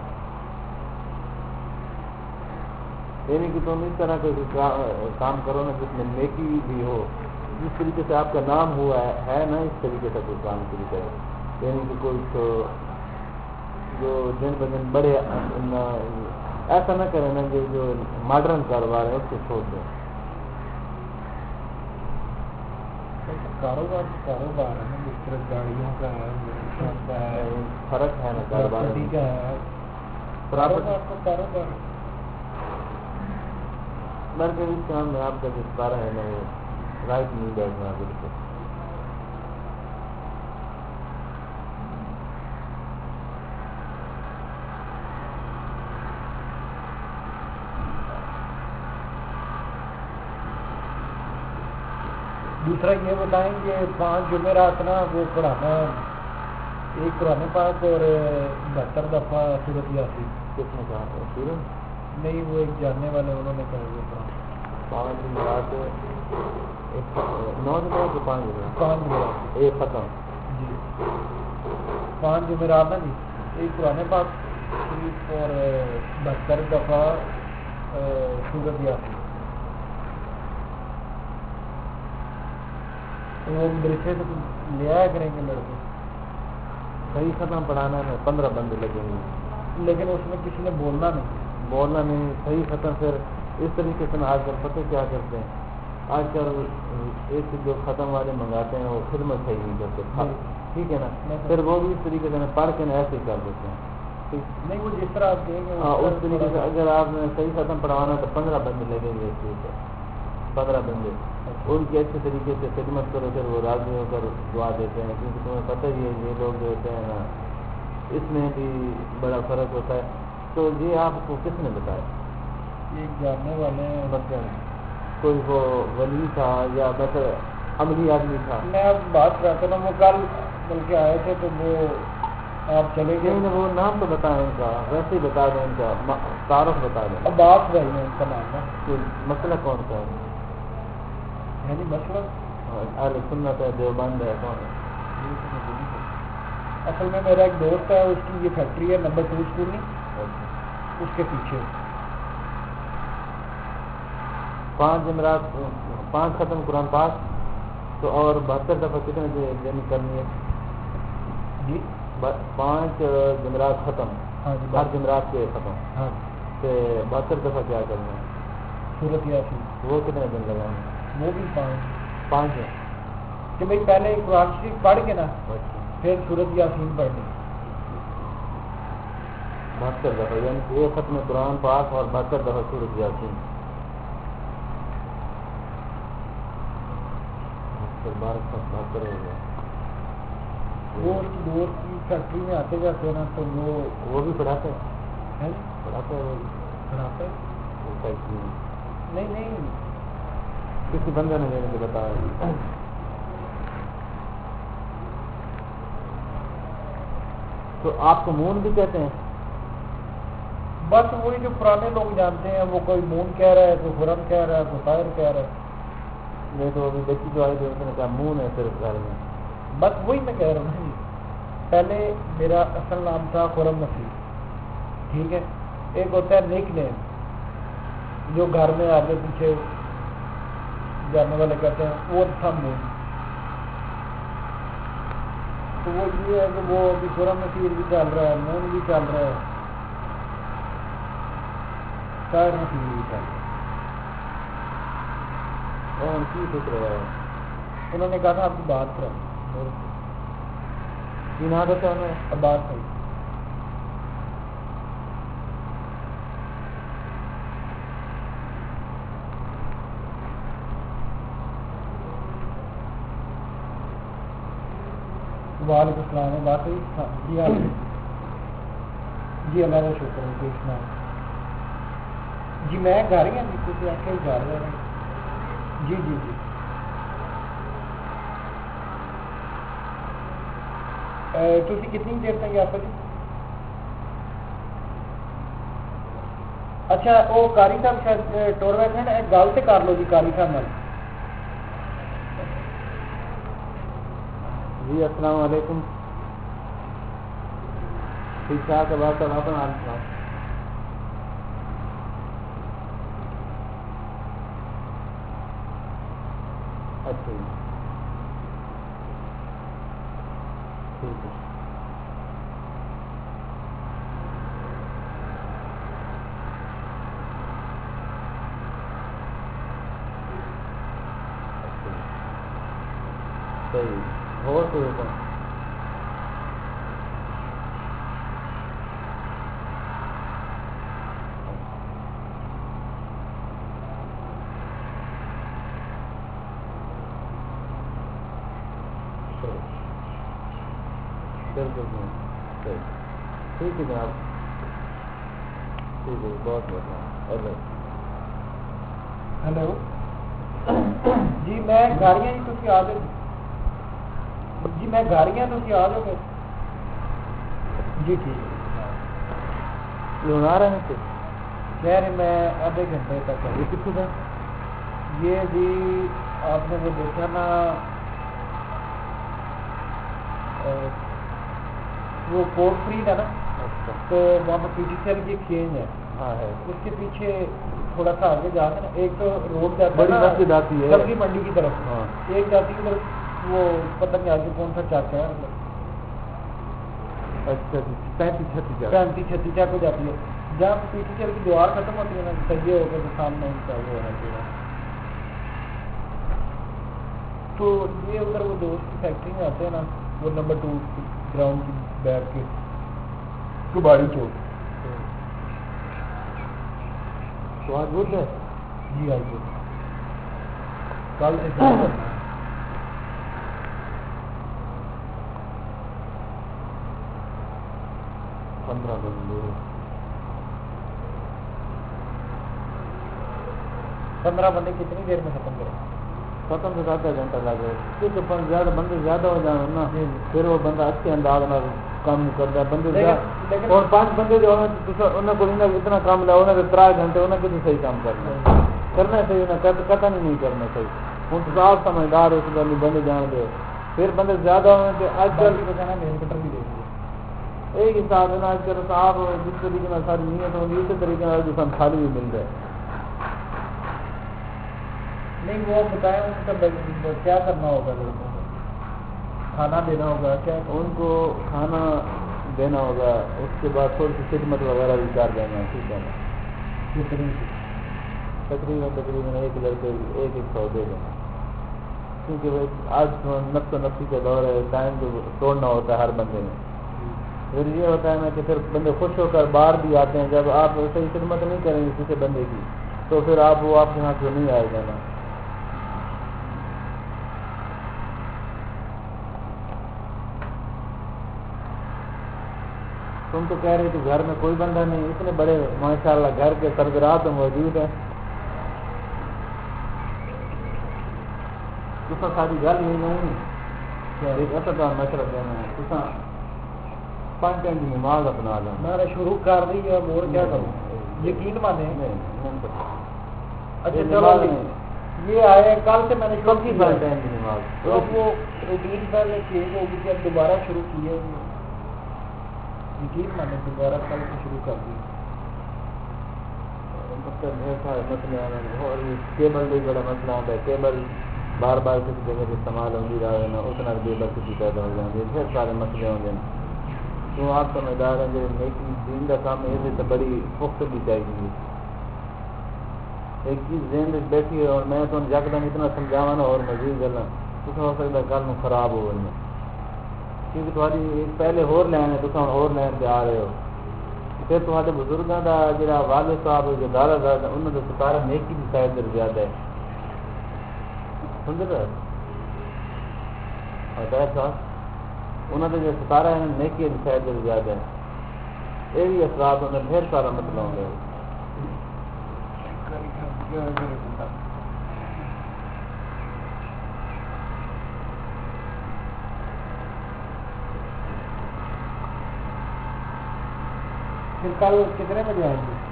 Speaker 5: یعنی کہ تم اس طرح کا کام کرو نا جس میں نیکی بھی ہو جس طریقے سے آپ کا نام ہوا ہے نا اس طریقے سے کوئی کام شروع کرے یعنی کہ کوئی تو جو دن بہ دن بڑے ایسا نہ کرے نا جو جو ماڈرن کاروبار ہے اس کو چھوڑ دیں کاروبار کاروبار ہے نا، جس طرح گاڑیوں کا ہے، ورکشاپ کا ہے،
Speaker 2: فرق ہے نا کاروبار
Speaker 5: پراپرٹی
Speaker 2: میں.
Speaker 5: کا ہے. کاروبار تو کاروبار ہے.
Speaker 2: مرکزی اسلام میں آپ کا جو ستارہ ہے نا وہ رائٹ نہیں بیٹھنا بالکل.
Speaker 5: دوسرا یہ بتائیں کہ پانچ جمعرات نا وہ پڑھانا ایک قرآن پاک اور بہتر دفعہ صورت یاسین.
Speaker 2: کس نے کہا سورج
Speaker 5: نہیں، وہ ایک جاننے والے انہوں نے کہا وہ پڑھا.
Speaker 2: پانچ جمعرات ایک نو جمعرات کے پانچ جمعرات
Speaker 5: پانچ جمعرات
Speaker 2: ایک ختم.
Speaker 5: جی پانچ جمعرات نا جی، ایک قرآن پاک شریف اور بہتر دفعہ صورت یاسین. وہ مدرسے سے لے آیا کریں گے لڑکے.
Speaker 2: صحیح ختم پڑھانا ہے پندرہ بندے لگیں گے،
Speaker 5: لیکن اس میں کسی نے بولنا نہیں.
Speaker 2: بولنا نہیں. صحیح ختم پھر اس طریقے سے آج کل پتہ کیا کرتے ہیں، آج کل ایک جو ختم والے منگاتے ہیں وہ خدمت صحیح نہیں کرتے. ٹھیک ہے نا، پھر وہ بھی اس طریقے سے پڑھ کے نا ایسے ہی کر دیتے ہیں.
Speaker 5: نہیں، وہ جس طرح آپ کہیں گے
Speaker 2: ہاں اس طریقے سے اگر آپ نے صحیح ختم پڑھوانا تو پندرہ بندے لگیں گے. اس چیز سے پندرہ بندے ان کی اچھے طریقے سے خدمت کرو، پھر وہ راضی ہو کر دعا دیتے ہیں. کیونکہ تمہیں پتہ ہی ہے یہ لوگ جو ہوتے ہیں نا اس میں بھی بڑا فرق ہوتا ہے. تو یہ آپ کو کس نے بتایا؟
Speaker 5: ایک جاننے والے
Speaker 2: مثلاً کوئی وہ ولی تھا یا بس عملی آدمی تھا؟
Speaker 5: میں اب بات کرتا ہوں، وہ کل بلکہ آئے تھے تو وہ آپ چلے گئے.
Speaker 2: نہیں وہ نام تو بتائیں ان کا، ویسے ہی بتا دیں ان کا تعارف بتا دیں.
Speaker 5: عباس بھائی ہے ان کا نام نا.
Speaker 2: کہ مسئلہ کون سا ہے؟
Speaker 5: یعنی مسئلہ
Speaker 2: اہل سنت ہے، دیوبند ہے، کون ہے؟
Speaker 5: اصل میں میرا ایک دوست ہے، اس کی یہ فیکٹری ہے نمبر ٹو اسکول نہیں، اس کے پیچھے.
Speaker 2: پانچ جمعرات پانچ ختم قرآن پاک تو اور بہتر دفعہ کتنے دن کرنی ہے؟
Speaker 5: جی
Speaker 2: پانچ جمعرات ختم،
Speaker 5: ہاں جی،
Speaker 2: ہر جمعرات کے ختم.
Speaker 5: ہاں
Speaker 2: تو بہتر دفعہ کیا کرنا ہے؟
Speaker 5: صورت یاسین.
Speaker 2: وہ کتنے دن لگائیں گے؟
Speaker 5: وہ بھی پانچ
Speaker 2: پانچ ہے
Speaker 5: کہ بھائی پہلے قرآن شریف پڑھ کے نا پھر صورت یاسین پڑھنی.
Speaker 2: بہتر دفعہ یعنی ایک ختم قرآن پاک اور بہتر دفعہ صورت یاسین. بارہ سو بہتر ہو گیا.
Speaker 5: وہ اس کی دوست کی فیکٹری میں آتے جاتے ہیں نا تو وہ
Speaker 2: وہ بھی پڑھاتے ہیں
Speaker 5: ہیں
Speaker 2: پڑھاتے ہیں وہ بھی
Speaker 5: پڑھاتے ہیں.
Speaker 2: وہ فیکٹری میں
Speaker 5: نہیں نہیں
Speaker 2: کسی بندے نے میرے کو بتایا. تو آپ کو مون بھی کہتے ہیں؟
Speaker 5: بس وہی جو پرانے لوگ جانتے ہیں، وہ کوئی مون کہہ رہا ہے، کوئی خرم کہہ رہا ہے، کوئی طاہر کہہ رہا ہے.
Speaker 2: نہیں تو ابھی بچی جو آئی تھی اس نے کہا مون ہے صرف گھر میں.
Speaker 5: بس وہی میں کہہ رہا ہوں جی. پہلے میرا اصل نام تھا خرم مسیح، ٹھیک ہے. ایک ہوتا ہے نیک نیم جو گھر میں آگے پیچھے جانے والے کہتے ہیں، وہ تھا مون. تو وہ یہ ہے کہ وہ ابھی خرم مسیح بھی چل رہا ہے، مون بھی چل رہا ہے، طاہر مسیح بھی چل رہا ہے.
Speaker 2: اور کی فکر ہے؟
Speaker 5: انہوں نے کہا تھا آپ کی بات کریں.
Speaker 2: کی نام رکھا انہوں نے؟
Speaker 5: عباس بھائی. وعلیکم السلام. بات ہوئی جی آپ جی اللہ کا شکر ہے. کوئی سنا جی میں گھر ہی ہوں جی، کچھ آ کے جا رہا ہے. جی جی جی تھی کتنی دیر تک آپ جی؟ اچھا وہ کاری صاحب شاید ٹور بیٹھے ہیں نا، ایک گل تو کر لو جی کاری صاحب نال.
Speaker 2: جی السلام علیکم. ٹھیک ٹھاک ہے بات کرنا اپنا حال سناؤ. اچھا جی ٹھیک ہے.
Speaker 5: صحیح اور کوئی حکم بالکل صحیح ٹھیک ہے جناب ٹھیک ہے بہت بہت ہیلو
Speaker 6: ہیلو جی میں گاڑیاں ہی تھی آ جاؤ جی میں گاڑیاں تھی آ جاؤ گے جی ٹھیک ہے
Speaker 5: آ رہے ہیں
Speaker 6: کہہ رہے میں آدھے گھنٹے تک
Speaker 5: یہ کتنے کا
Speaker 6: یہ جی آپ نے وہ دیکھا نا وہ پورٹ فریڈ ہے نا تو وہاں پہ پی ٹی سی ایل کی ایکسچینج ہے
Speaker 5: ہاں ہے
Speaker 6: اس کے پیچھے تھوڑا سا آگے جا کے نا ایک تو روڈ جاتا
Speaker 5: بڑی
Speaker 6: ہے
Speaker 5: مسجد آتی ہے
Speaker 6: سبزی منڈی کی طرف
Speaker 5: ہاں
Speaker 6: ایک جاتی ہے ادھر وہ پتہ نہیں آگے کون سا چاک ہے
Speaker 5: اچھا پینتیس چھتیس
Speaker 6: پینتیس چھتیس چاک کو جاتی ہے جہاں پی ٹی سی ایل کی دیوار ختم ہوتی ہے نا سیے ہو کے سامنے ان کا وہ ہے پورا تو یہ ادھر وہ دوست کی فیکٹری میں آتے ہیں نا وہ نمبر ٹو گراؤنڈ کی بیٹھ کے کباڑی چوک
Speaker 5: تو آج بدھ ہے
Speaker 6: جی آج بدھ کل سے
Speaker 5: پندرہ بندے
Speaker 6: پندرہ بندے کتنی دیر میں ختم کریں
Speaker 5: ختم سے آدھا گھنٹہ لگے کیونکہ زیادہ بندے زیادہ ہو جائیں نا پھر وہ بندہ اچھے انداز میں کام کرتا ہے بندے اور پانچ بندے جو انہوں کو اتنا کام لیا انہوں نے ترائے گھنٹے انہیں کتنے صحیح کام کرنا کرنا چاہیے نا قطع نہیں کرنا چاہیے ان صاف سمجھدار اس بندے بندے جان دے پھر بندے زیادہ ہوئے تو آج کل
Speaker 6: کٹر بھی دیکھ
Speaker 5: ایک حساب ہے نا آج کل صاحب جس طریقے سے ساری نیت ہوگی اسی طریقے سے جو خالی بھی مل جائے
Speaker 6: نہیں وہ بتائیں ان کا کیا کرنا ہوگا لوگوں کو کھانا دینا ہوگا کیا
Speaker 5: ان کو کھانا دینا ہوگا اس کے بعد تھوڑی سی خدمت وغیرہ بھی کر دینا ٹھیک ہے نا
Speaker 6: کتنی
Speaker 5: تقریباً تقریباً ایک لڑکے ایک ایک سو دے دینا کیونکہ آج نفس و نفسی کا دور ہے ٹائم تو توڑنا ہوتا ہے ہر بندے میں پھر یہ ہوتا ہے نا کہ پھر بندے خوش ہو کر باہر بھی آتے ہیں جب آپ صحیح خدمت نہیں کریں گے کسی بندے کی تو پھر آپ وہ آپ کے یہاں سے نہیں آئے گا نا تم تو کہہ رہے کہ گھر میں کوئی بندہ نہیں اتنے بڑے ماشاءاللہ گھر کے سربراہ تو موجود ہیں تو ساری گل ہی نہیں ایک ایسا تو مشرف دینا ہے تو پانچ ٹائم کی نماز اپنا لیں
Speaker 6: میں شروع کر رہی ہے اور کیا کروں یقین مانے اچھا چلو یہ آئے کل سے میں نے
Speaker 5: کب کی پانچ ٹائم کی نماز
Speaker 6: وہ روٹین پہلے چینج ہوگی کہ اب دوبارہ شروع کیے یقین میں نے دوبارہ کل سے شروع کر دی
Speaker 5: مسئلہ اور کیبل بھی بڑا مسئلہ ہوتا ہے کیبل بار بار کسی جگہ سے استعمال ہوگی رہا ہے نا اتنا بے بس کسی پیدا ہو جائیں گے ڈھیر سارے مسئلے ہوں گے تو آپ سمجھدار ہیں جو نیکی دین کا کام ہے اسے تو بڑی پخت بھی چاہیے ایک چیز ذہن میں بیٹھی ہے اور میں تو یکدم اتنا سمجھاوا نا اور مزید کرنا کچھ ہو سکتا ہے کل میں خراب ہو گئی کیونکہ تھوڑی ایک پہلے ہور لین ہے تو ہور لین پہ آ رہے ہو پھر تھوڑے بزرگوں کا جڑا والد صاحب جو دادا دادا انہوں نے ستارہ نیکی بھی شاید در زیادہ ہے سمجھ رہے اور صاحب انہوں نے جو ستارہ ہے نیکی بھی شاید در زیادہ ہے یہ بھی اثرات انہیں ڈھیر سارا مسئلہ ہوں گے
Speaker 6: پھر کل کتنے بجے آئیں گے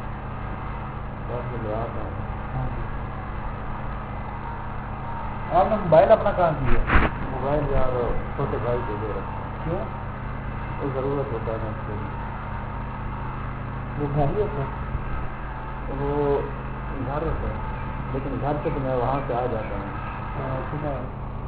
Speaker 6: آپ نے موبائل اپنا کہاں کیا
Speaker 5: موبائل یار چھوٹے بھائی کو دے رکھا
Speaker 6: کیوں
Speaker 5: وہ ضرورت ہوتا ہے نا اس کے
Speaker 6: وہ گھر ہی ہوتا ہے
Speaker 5: وہ گھر ہوتا ہے لیکن گھر سے تو میں وہاں سے آ جاتا ہوں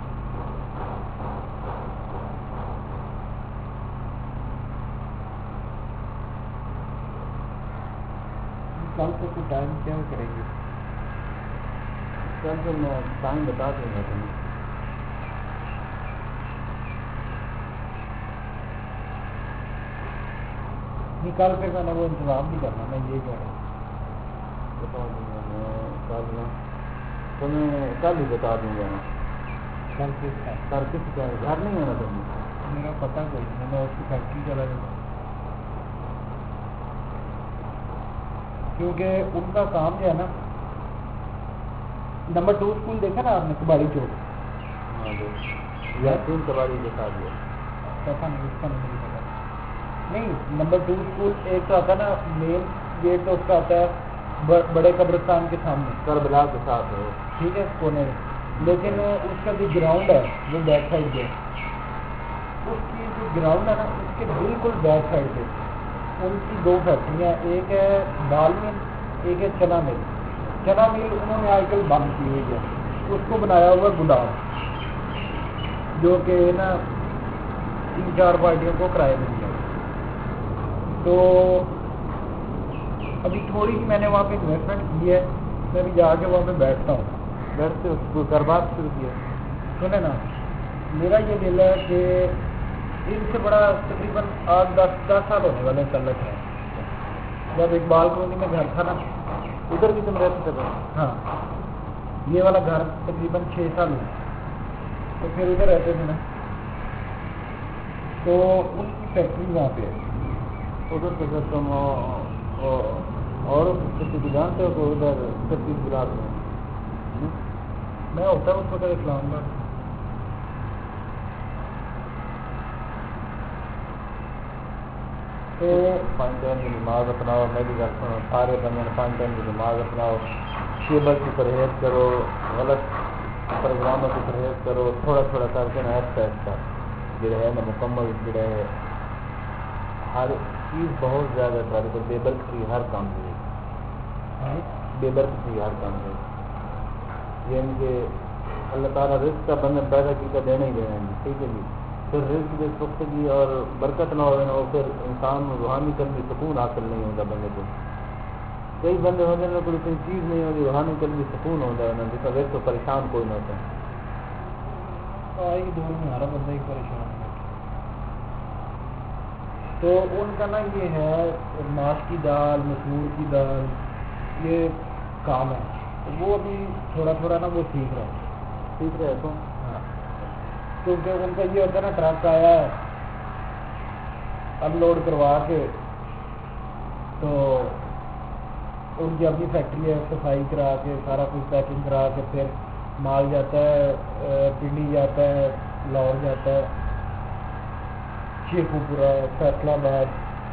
Speaker 6: کل سے کوئی ٹائم کیا کریں گے
Speaker 5: کل سے میں ٹائم بتا دوں گا تمہیں
Speaker 6: نہیں کل پھر میں نے وہ انتظام نہیں کرنا، میں یہ کہہ رہا ہوں
Speaker 5: بتا دوں گا میں کل نا تمہیں کل ہی بتا دوں گا میں
Speaker 6: کل کس کا
Speaker 5: کل کس کا گھر نہیں آنا تمہیں
Speaker 6: میرا پتہ کوئی نہیں، میں اس کی فیکٹری چلا جاؤں گا کیونکہ ان کا کام جو ہے نا، نمبر ٹو اسکول دیکھا نا آپ نے کباڑی چوک،
Speaker 5: ہاں جی یاسین کباڑی دکھا دیا
Speaker 6: پتہ نہیں اس کا نہیں مجھے پتا نہیں، نمبر ٹو اسکول ایک تو آتا ہے نا مین گیٹ، تو اس کا آتا ہے بڑے قبرستان کے سامنے
Speaker 5: کربلا کے ساتھ ہو
Speaker 6: ٹھیک ہے کونے میں، لیکن اس کا جو گراؤنڈ ہے وہ بیک سائڈ پہ، اس کی جو گراؤنڈ ہے نا اس کے بالکل بیک سائڈ پہ ان کی دو فیکٹریاں، ایک ہے دال مل، ایک ہے چنا مل۔ چنا مل انہوں نے آج کل بند کی ہوئی ہے، اس کو بنایا ہوا گودام جو کہ نا تین چار پارٹیوں کو کرائے مل گیا۔ تو ابھی تھوڑی سی میں نے وہاں پہ انویسٹمنٹ کی ہے، میں ابھی جا کے وہاں پہ بیٹھتا ہوں،
Speaker 5: بیٹھتے اس کو کاروبار شروع کیا
Speaker 6: سنیں نا میرا یہ دل ہے کہ ان سے بڑا تقریباً آٹھ دس دس سال ہونے والے تعلق ہے۔ جب اقبال کالونی میں گھر تھا نا،
Speaker 5: ادھر بھی تم رہتے تھے؟
Speaker 6: ہاں یہ والا گھر تقریباً چھ سال ہوئے، تو پھر ادھر رہتے تھے نا، تو ان کی فیکٹری وہاں پہ ہے۔
Speaker 5: ادھر سے پھر تم اور کسی کو جانتے ہو کہ ادھر چھتیس گڑھ میں
Speaker 6: میں ہوتا ہوں اس وقت اسلام آباد۔ تو
Speaker 5: پانچ ٹائم کی نماز اپناؤ، میری گھر سنو سارے بندے پانچ ٹائم کی نماز اپناؤ، کیبل کی پرہیز کرو، غلط پروگراموں کی پرہیز کرو، تھوڑا تھوڑا کر کے نا ایسا ایسا جڑا ہے نا مکمل جڑا ہے ہر چیز بہت زیادہ سارے کو بے برکتی ہر کام کی بے برکتی ہر کام کی، یعنی کہ اللہ تعالیٰ رزق کا بندہ پیدا کی کا دینا ہی دینا ہے، ٹھیک ہے جی۔ پھر رزق کی پختگی اور برکت نہ ہوئے نا، وہ پھر انسان روحانی قلبی سکون حاصل نہیں ہوتا بندے کو۔ کئی بندے ہوتے ہیں کوئی کوئی چیز نہیں ہوتی، روحانی قلبی سکون ہوتا ہے نا، جس کا ویسے تو پریشان کوئی نہ ہوتا ہے۔
Speaker 6: آئی دور میں ہمارا بندہ ہی پریشان ہے۔ تو ان کا نا یہ ہے ماش کی دال، مسور کی دال، یہ کام ہے، تو وہ ابھی تھوڑا تھوڑا نا وہ سیکھ رہا ہے
Speaker 5: ٹھیک ہے تو
Speaker 6: ہاں، کیونکہ ان کا یہ ہوتا ہے نا ٹرک آیا ہے ان لوڈ کروا کے، تو ان کی اپنی فیکٹری ہے، صفائی کرا کے سارا کچھ پیکنگ کرا کے پھر مال جاتا ہے پنڈی جاتا ہے، لاہور جاتا ہے، شیخو پورہ، فیصلہ آباد،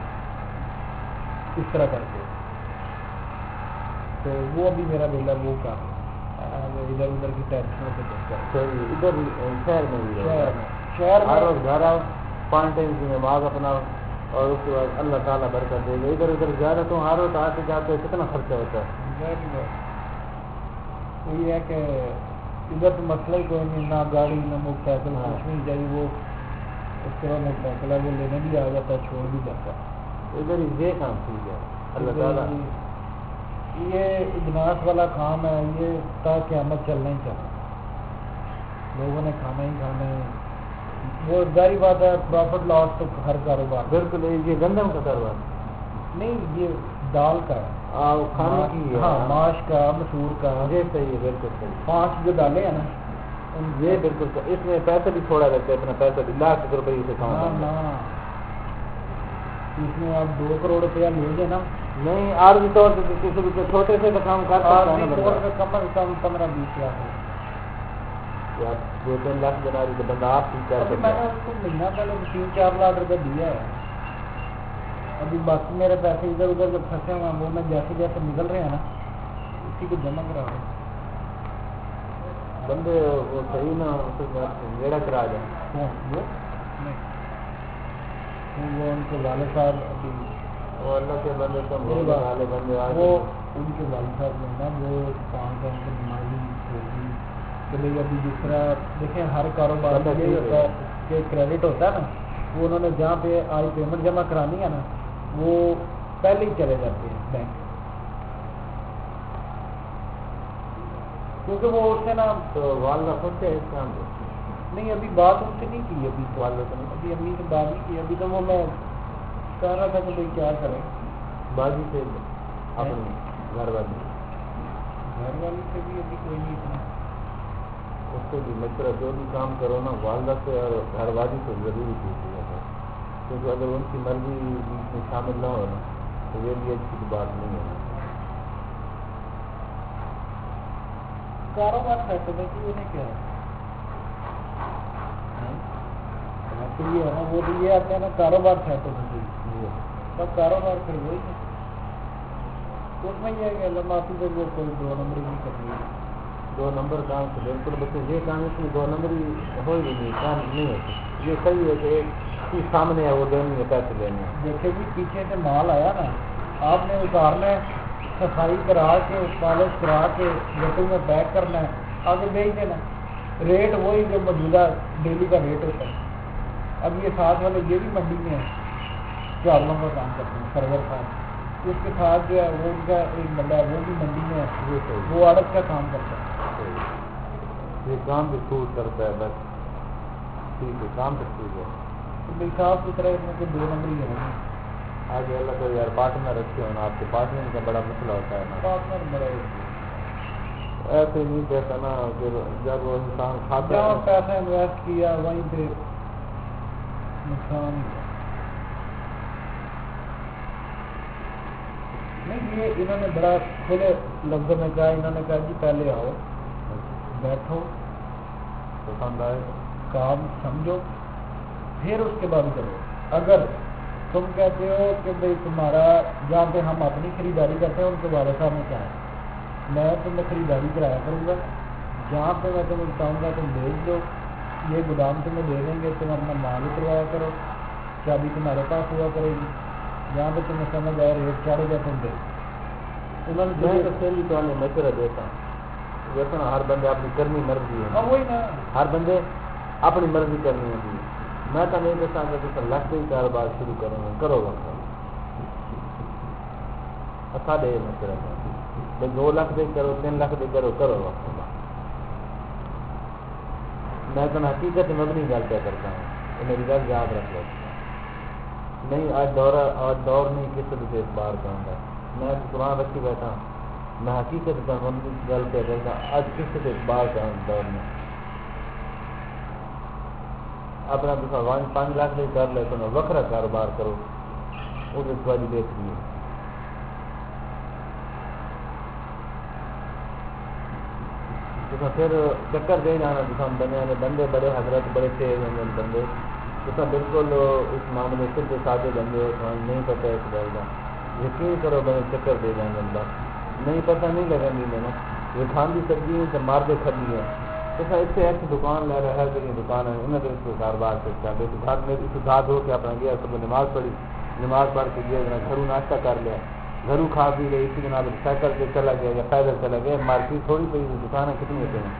Speaker 6: اس طرح کر کے۔ تو وہ ابھی میرا دل ہے وہ کام ادھر ادھر کی ٹینشنوں سے بچتا ہے۔
Speaker 5: ادھر شہر میں بھی
Speaker 6: شہر میں شہر
Speaker 5: ہر
Speaker 6: میں
Speaker 5: روز گھر آؤ، پانچ ٹائم کی نماز اپنا، اور اس کے بعد اللہ تعالیٰ برکت دے گا۔ ادھر ادھر جا رہے تو ہر روز آتے جاتے کتنا خرچہ ہوتا ہے۔
Speaker 6: وہی ہے کہ ادھر تو مسئلہ ہی کوئی نہیں، نہ گاڑی نہ موٹر سائیکل،
Speaker 5: ہاں۔
Speaker 6: کچھ نہیں چاہیے، وہ اس کے بعد موٹر سائیکل ہے وہ لینے بھی آ جاتا ہے، چھوڑ بھی جاتا ہے۔
Speaker 5: ادھر ہی یہ کام ٹھیک ہے، اللہ تعالیٰ
Speaker 6: یہ اجناس والا کام ہے، یہ تا قیامت چلنا ہی چلنا، لوگوں نے کھانا ہی کھانا ہے، وہ ظاہری بات ہے، پروفٹ لاس تو ہر کاروبار۔
Speaker 5: بالکل یہ گندم کا کاروبار
Speaker 6: نہیں، یہ دال کا ہے،
Speaker 5: کھانے کی ہے،
Speaker 6: ہاں ماش کا، مسور کا،
Speaker 5: یہ صحیح ہے، بالکل صحیح۔
Speaker 6: پانچ جو دالیں ہیں نا ان
Speaker 5: یہ بالکل صحیح۔ اس میں پیسہ بھی تھوڑا لگتا ہے، اپنا پیسہ بھی لاکھ روپئے سے کام
Speaker 6: نہ
Speaker 5: کرنا ہے۔
Speaker 6: نہ اس میں آپ دو کروڑ روپیہ لے گے نا،
Speaker 5: نہیں عارضی طور سے کسی بھی چھوٹے سے تو کام کر سکتا ہے نا
Speaker 6: عارضی طور
Speaker 5: بندہ،
Speaker 6: پہ کم از کم پندرہ بیس لاکھ ہے۔
Speaker 5: یا دو تین لاکھ بنا رہی تو بندہ آپ ہی کر
Speaker 6: ابھی
Speaker 5: سکتا
Speaker 6: میں نے
Speaker 5: ہے۔
Speaker 6: اس کو مہینہ پہلے تین چار لاکھ روپے دیا ہے، ابھی باقی میرے پیسے ادھر ادھر جب پھنسے ہوئے ہیں وہ میں جیسے جیسے نکل رہے ہیں نا اسی کو جمع کرا رہا ہوں۔
Speaker 5: بندے وہ صحیح نہ میرا کرا جائے
Speaker 6: ہاں وہ نہیں وہ ان کے والد صاحب ابھی
Speaker 5: وہ اللہ کے بندے تو
Speaker 6: میری
Speaker 5: بہت
Speaker 6: بات-
Speaker 5: والے بندے آج
Speaker 6: وہ ان کے والد صاحب جو ہے نا وہ کام کا ان کو نمازی ہوگی کہ بھائی ابھی جس طرح دیکھیں ہر کاروبار
Speaker 5: بندہ
Speaker 6: میں یہ
Speaker 5: ٹھیک
Speaker 6: ہوتا
Speaker 5: ہے۔
Speaker 6: ہے کہ کریڈٹ ہوتا ہے نا، وہ انہوں نے جہاں پہ آج پیمنٹ جمع کرانی ہے نا وہ پہلے ہی چلے جاتے ہیں بینک، کیونکہ وہ اس سے نا
Speaker 5: تو والدہ خود سے اس کام کو
Speaker 6: نہیں ابھی بات ان سے نہیں کی، ابھی تو
Speaker 5: والدہ تو نہیں
Speaker 6: ابھی امی سے بات نہیں کی، ابھی تو وہ میں کہہ رہا تھا کہ بھائی کیا کریں
Speaker 5: بازی سے اپنی گھر والی
Speaker 6: گھر والی سے بھی ابھی کوئی نہیں اتنا
Speaker 5: اس سے بھی مشورہ جو بھی کام کرو نا والدہ سے اور گھر والی سے ضروری پوچھ لیا ہے، کیونکہ اگر ان کی مرضی بیچ میں شامل نہ ہو نا تو یہ بھی اچھی بات نہیں ہے۔
Speaker 6: کاروبار سیٹ ہونا چاہیے انہیں کیا ہے تو یہ ہے نا وہ تو یہ آتے ہیں نا کاروبار سیٹ ہونا چاہیے سب کاروبار پھر وہی ہے اس میں یہ ہے کہ اللہ معافی سے وہ کوئی دو نمبر نہیں کرنی ہے
Speaker 5: دو نمبر کام سے بالکل بس یہ کام اس میں دو نمبر ہی ہو ہی نہیں کام نہیں ہوتی، یہ صحیح ہے کہ ایک چیز سامنے ہے وہ دینی ہے پیسے دینے ہیں۔
Speaker 6: دیکھے جی پیچھے سے مال آیا نا آپ نے اتارنا ہے صفائی کرا کے پالش کرا کے گٹوں میں پیک کرنا ہے آگے بیچ دینا ریٹ وہی جو موجودہ ڈیلی کا ریٹ ہوتا ہے۔ اب یہ ساتھ والے یہ بھی منڈی میں ہیں چاولوں کا کام کرتے ہیں سرور صاحب اس کے ساتھ جو ہے وہ ان کا ایک بندہ ہے وہ بھی منڈی میں ہے وہ آڑت کا کام کرتا ہے
Speaker 5: یہ کام بھی چھوٹ کرتا ہے بس ٹھیک ہے کام تو ٹھیک ہے
Speaker 6: تو بھائی صاف ستھرا ان میں دو نمبر ہی ہے
Speaker 5: آگے اللہ کو یار پارٹنر رکھے ہونا آپ کے پارٹنر کا بڑا مسئلہ ہوتا ہے نا
Speaker 6: پارٹنر بڑا
Speaker 5: ایسے نہیں کہتا نا کہ جب وہ انسان کھاتا
Speaker 6: جہاں
Speaker 5: ہے
Speaker 6: پیسہ انویسٹ کیا وہیں پہ نقصان ہی ہے نہیں یہ انہوں نے بڑا کھلے لفظوں میں کہا انہوں نے کہا جی پہلے آؤ بیٹھو
Speaker 5: پسند آئے
Speaker 6: کام سمجھو پھر اس کے بعد کرو اگر تم کہتے ہو کہ بھائی تمہارا جہاں پہ ہم اپنی خریداری کرتے ہیں ان کے والد صاحب نے کہا ہے میں تمہیں خریداری کرایا کروں گا جہاں پہ میں تمہیں بتاؤں گا تم بھیج دو یہ گودام تمہیں دے دیں گے تم اپنا مال اتروایا کرو چابی تمہارے پاس ہوا کرے گی جہاں پہ تمہیں سمجھ آئے ریٹ چڑھ گیا تم دے انہوں نے
Speaker 5: میں تو پھر بھی تو مشورہ دیتا ہوں جیسا نا ہر بندے اپنی کرنی مرضی ہے
Speaker 6: ہاں وہی نا
Speaker 5: ہر بندے اپنی مرضی کرنی ہوتی ہے میں تو نہیں دیتا کہ تو لکھ سے ہی کاروبار شروع کروں گا کرو گا ساڑھے مشورہ بھائی دو لاکھ دے کرو تین لاکھ دے کرو کرو گا میں تو حقیقت مبنی گل کیا کرتا ہوں میری گل یاد رکھ لو نہیں آج دور آج دور نہیں کس طرح سے اعتبار کروں گا میں قرآن رکھی بیٹھا ہوں میں حقیقت مبنی گل کیا کرتا ہوں آج کس طرح سے اعتبار کروں دور میں اپنا دوسرا پانچ لاکھ نہیں کر لے تو وکرا کاروبار کرو وہ تھوڑی بہتری ہے پھر چکر دے جانا جسم بنے بندے بڑے حضرت بڑے تیز ہیں بندے جسم بالکل اس معاملے سے سادے بندے ہو تو نہیں پتہ ہے اس بات کا یقین کرو بنے چکر دے جائیں بندہ نہیں پتہ نہیں لگیں گی میں نے یہ کھاندی سبزی ہیں تو مار دے کھڑی ہے تو اس سے ایسی دکان لے رہا ہے کہ دکان ہے انہیں تو اس کو کاروبار کرتا ہے گھر میں اس کو دھات ہو کے اپنا گیا صبح نماز پڑھی نماز پڑھ کے گیا گھروں ناشتہ کر لیا گھروں کھا پی گئے اسی جناب سائیکل سے چلا گیا یا پیدل چلا گیا مارکیٹ تھوڑی پڑی دکانیں کتنی ہوتے ہیں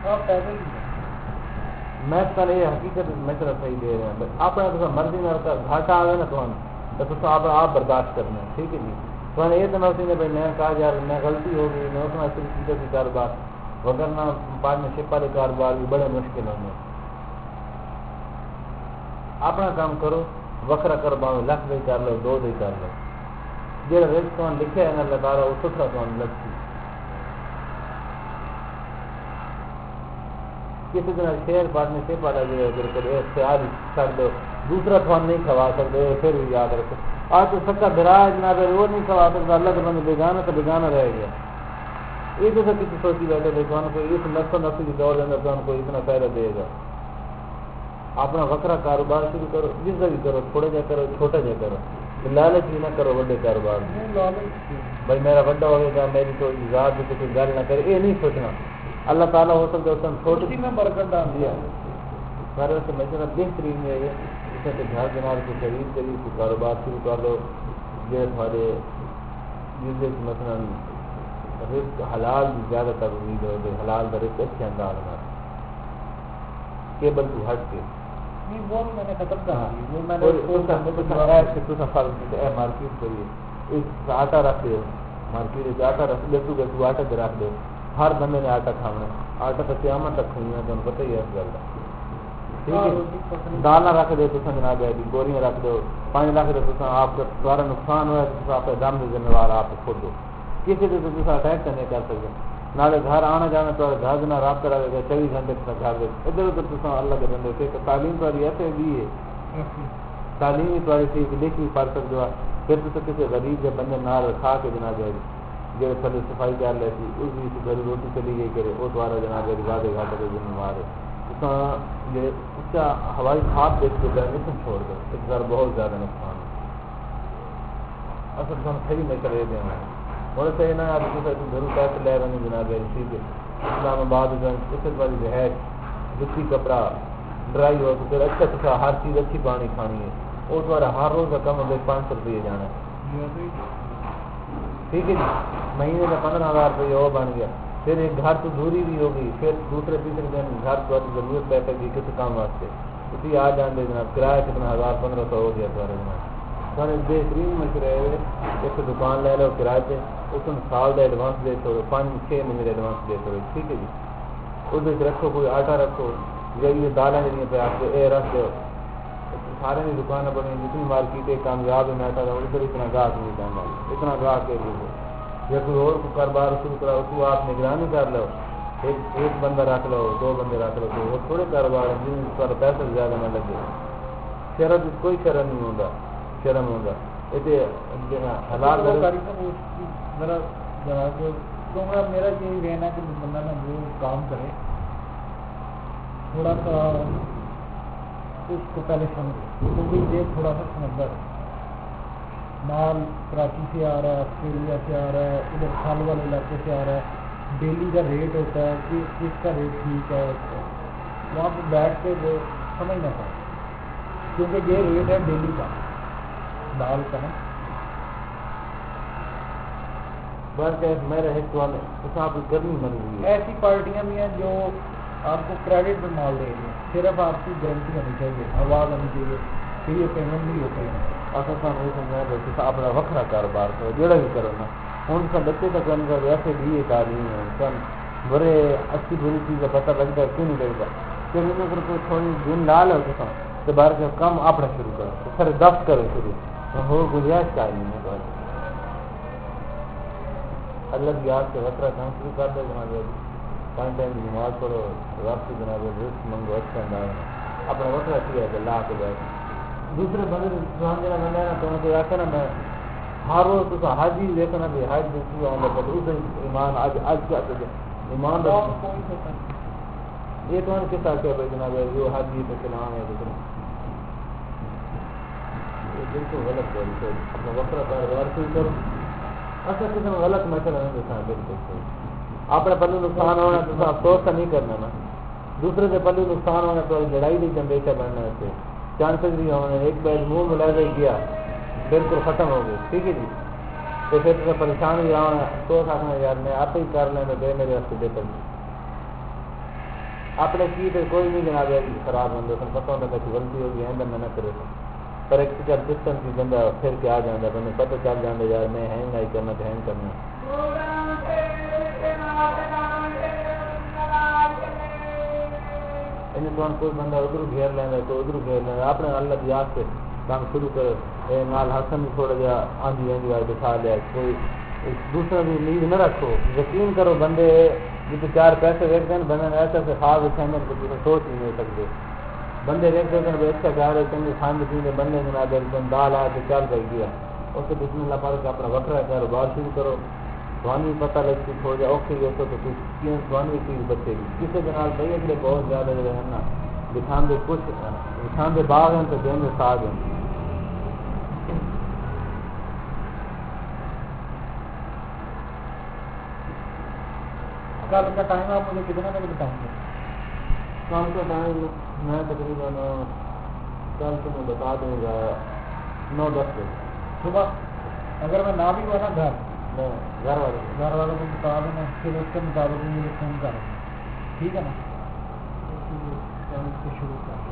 Speaker 5: میں پہلے یہ حقیقت مشورہ صحیح دے رہے ہیں اپنا تو مرضی میں گھاٹا آ گیا نا تو تو آپ آپ برداشت کرنا ہے ٹھیک ہے جی تو یہ تو نہ بھائی میں کہا یار میں غلطی ہو گئی میں اتنا صرف سیدھا سی کاروبار وغیرہ پارٹنرشپ والے کاروبار بھی بڑے مشکل ہوں گے اپنا کام کرو وکرا کر باؤ لکھ دے کر لو دو دے کر لو جو ریٹ تو لکھے ہے نا لگا رہا وہ ستھرا تو لگتی کسی طرح شیئر پارٹنرشپ والا جو ہے اختیار کر دو دوسرا تھوان نہیں کھوا سکتے پھر بھی یاد رکھو آج تو سکا دراج جناب وہ نہیں کھوا سکتا اللہ کے بندے بیگانہ تو بیگانہ رہ گیا یہ تو سب کسی سوچی بیٹھے تھے کون کو اس نسل نسل کی دور کے اندر کون کو اتنا فائدہ دے گا اپنا وکرا کاروبار شروع کرو جس کا بھی کرو تھوڑا جا کرو چھوٹا جا کرو لالچ بھی نہ کرو بڑے کاروبار بھائی میرا بڑا ہوئے گا میری تو ذات بھی کسی گل نہ کرے یہ نہیں سوچنا اللہ تعالیٰ ہو سکتا ہے اس چھوٹی میں برکت ڈال دیا سارے سے مشورہ بہترین ہے یہ جس سے گھر جناب کو خرید کری کو کاروبار شروع کر لو یہ ہمارے جس مثلاً رزق حلال بھی زیادہ تر امید ہو گئی حلال کا رزق اچھے انداز میں کیبل کو ہٹ کے
Speaker 6: وہ میں نے ختم کہا وہ میں نے
Speaker 5: مارکیٹ کریے اس آٹا رکھ دو مارکیٹ آٹا رکھ دے تو تو آٹا پہ رکھ دو ہر بندے نے آٹا کھانا آٹا تو قیامت تک کھانا ہے تو پتہ ہی ہے اس گل کا ٹھیک ہے دال نہ رکھ دو تو جناب ہے گوریاں رکھ دو پانی رکھ دو تو آپ کا سارا نقصان ہوا تو آپ دم کے ذمہ وار آپ خود دو کسی سے تو اٹیک نہیں کر سکتے نالے گھر آنا جانا تو گھر نہ رابطہ رہے گا چوبیس گھنٹے تک گھر دے ادھر ادھر تو اللہ کے بندے سے تعلیم تو ایسے بھی ہے تعلیم ہی تو ٹھیک لکھ بھی پڑھ سکتے ہو پھر تو کسی غریب کے بندے نہ رکھا کے جناب ہے جو پہلے صفائی کر لیتی اس بھی گھر روٹی چلی گئی کرے وہ دوارا جناب ہے زیادہ گھاٹے کے ذمہ وار ہے یہ اس کا ہوائی ہاتھ دیکھ کے پرمیشن چھوڑ دو اس بار بہت زیادہ نقصان ہے اصل ہم صحیح نہیں کرے دیں بولے صحیح نہ آپ کسی ضرور پیسے لے رہے ہیں جناب ہے ٹھیک ہے اسلام آباد اس والی رہائش جتنی کپڑا ڈرائی ہو تو پھر اچھا اچھا ہر چیز اچھی پانی کھانی ہے وہ دوارا ہر روز کا کم از پانچ سو روپیے جانا ہے ٹھیک ہے جی مہینے کا پندرہ ہزار روپیہ وہ بن گیا پھر ایک گھر تو دوری بھی ہوگی پھر دوسرے تیسرے دن گھر تو ضرورت پہ گی کسی کام واسطے اسی آ جان دے جناب کرایہ کتنا ہزار پندرہ سو ہو گیا تمہارے جناب سارے بہترین مشورے ہوئے ایک دکان لے لو کرایہ پہ اس میں سال کا ایڈوانس دے چھوڑو پانچ چھ مہینے ایڈوانس دے چھوڑو ٹھیک ہے جی اس رکھو کوئی آٹا رکھو یا یہ دالیں جڑی پہ آپ کو اے رکھ دو سارے کی دکانیں بنی جتنی مارکیٹ کامیاب ہے میں ادھر اتنا گاہک نہیں جانا اتنا گاہک کے لیے یا کوئی اور کاروبار شروع کرا اس کو آپ نگرانی کر لو ایک ایک بندہ رکھ لو دو بندے رکھ لو تو وہ تھوڑے کاروبار ہیں جن پر پیسہ زیادہ نہ لگے شرم کوئی شرم نہیں ہوگا شرم ہوگا یہ حالات
Speaker 6: میرا میرا یہی کہنا ہے کہ بندہ نا جو کام کرے تھوڑا سا اس کو پہلے سمجھے کیونکہ یہ تھوڑا سا سمجھدار ہے مال کراچی سے آ رہا ہے آسٹریلیا سے آ رہا ہے ادھر کھال والے علاقے سے آ رہا ہے ڈیلی کا ریٹ ہوتا ہے کہ کس کا ریٹ ٹھیک ہے وہاں پہ بیٹھ کے وہ سمجھنا پڑتا کیونکہ یہ ریٹ ہے ڈیلی کا دال کا نا
Speaker 5: میرے حساب سے گرمی بنی ہوئی ہے
Speaker 6: ایسی پارٹیاں بھی ہیں جو آپ کو کریڈٹ پہ مال دے رہی ہیں صرف آپ کی گارنٹی ہونی چاہیے آواز ہونی چاہیے پھر یہ پیمنٹ بھی ہوتی ہے
Speaker 5: اصل سامنے سمجھا اپنا وکرا کاروبار کرو جڑا بھی کرو نا ان کا بچے تک ان کا ویسے بھی یہ تعلیم ہے سن برے اچھی بری چیز کا پتہ لگتا ہے کیوں نہیں لگتا کہ ان کو کوئی تھوڑی دن لا لو تو تو باہر کا کام اپنا شروع کرو پھر دس کرو شروع ہو گنجائش تعلیم ہے اللہ کی یاد سے وکرا کام شروع کر دے جناب پانچ ٹائم کی نماز پڑھو رب سے جناب رزق منگو اچھا انداز اپنا وکرا کیا ہے لا کے بیٹھ دوسرے بندے سبحان جنا میں نا تو ان کو آخر نا میں ہر روز تو حج ہی دیکھنا بھی حج دیکھی آؤں گا تو اس ایمان آج آج کیا کرتے ایمان یہ تو ان کے ساتھ کیا بھائی جناب جو حج ہی پہ چلان ہے دوسرے یہ بالکل غلط ہے اپنا وکرا کاروبار شروع کرو اصل کسی میں غلط مسئلہ نہیں دیکھنا بالکل صحیح اپنے پلو نقصان ہونا تو افسوس نہیں کرنا نا دوسرے کے پلو نقصان ہونا تو لڑائی نہیں جنریشن بننا ہے چانسز بھی ہونے ایک بیج منہ ملاحظہ کیا بالکل ختم ہو گئی ٹھیک ہے جی تو پھر تو پریشان بھی رہا تو آخنا یار میں آپ ہی کر لیں دے میرے راستے دے کر اپنے کی تو کوئی نہیں جناب خراب ہوتا سن پتہ ہوتا کہ غلطی ہوگی ہے میں نہ کرے پریکٹیکل سسٹم کی بندہ پھر کے آ جانا بندے پتہ چل جانا یار میں ہینگ نہیں کرنا تو ہینگ کرنا تو کوئی بندہ ادھر گھیر لینا کوئی ادھر گھیر لینا اپنے اللہ کی یاد سے کام شروع کرے اے نال حسن بھی تھوڑا جہا آندھی آندھی والے دکھا لیا کوئی دوسرا بھی امید نہ رکھو یقین کرو بندے جتنے چار پیسے دیکھتے ہیں بندے ایسا سے خواب اچھا سوچ ہی نہیں سکتے بندے دیکھتے ہیں اچھا گا رہے تھے کھانے پینے بندے جنا دے دال آ کے چل رہی گیا اس سے بسم اللہ پڑھ کے اپنا وکرا کاروبار شروع کرو تھوانی پتہ لگتی تھوڑا جہا اوکھے ہو تو کچھ تھوانی چیز بچے گی کسی کے نال بھائی اگلے بہت زیادہ جو ہے نا دکھان دے کچھ دکھان دے باغ ہیں تو دین دے ساگ ہیں
Speaker 6: کل کا ٹائم آپ مجھے کتنا بجے بتائیں گے
Speaker 5: کل کا ٹائم میں تقریباً کل تو میں بتا دوں گا نو دس بجے
Speaker 6: صبح اگر میں نہ بھی ہوا نا گھر
Speaker 5: گھر والے
Speaker 6: گھر والوں کو بتا دینا پھر اس کے مطابق مجھے فون کر ٹھیک ہے نا اس کو شروع کر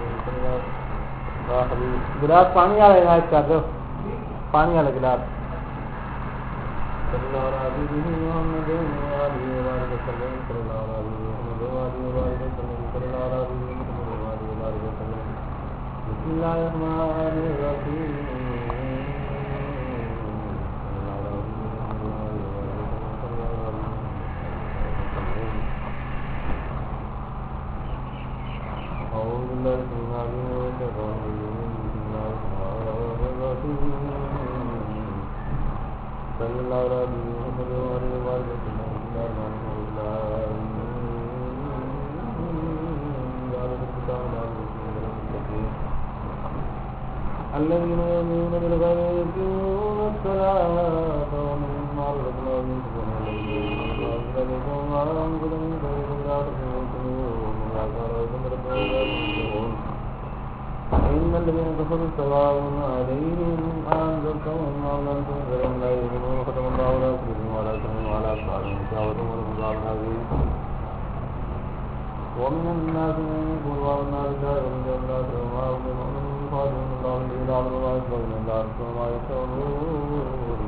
Speaker 5: گلاس پانی والا عنایت کر دو پانی والا گلاس صلی اللہ علیہ محمد وآلہ وبارک وسلم صلی اللہ علیہ محمد وآلہ وبارک وسلم صلی اللہ علیہ محمد وآلہ وبارک وسلم بسم اللہ الرحمن الرحیم صلی اللہ علیہ محمد وآلہ وبارک وسلم الذين يؤمنون بالغيب ويقيمون الصلاة ومما رزقناهم ينفقون وأنزلكم وأنزل من خير لا تشركون وأعطاكم ربكم لا تشركون إن الذين كفروا سواء عليهم أنذرتهم أم لم تنذرهم لا يؤمنون ختم الله على قلوبهم وعلى سمعهم وعلى أبصارهم غشاوة ولهم عذاب عظيم ومن الناس من يقول آمنا بالله واليوم الآخر وما هم بمؤمنين يخادعون الله الذي يعلم ما يخفون إلا أنفسهم وما يشعرون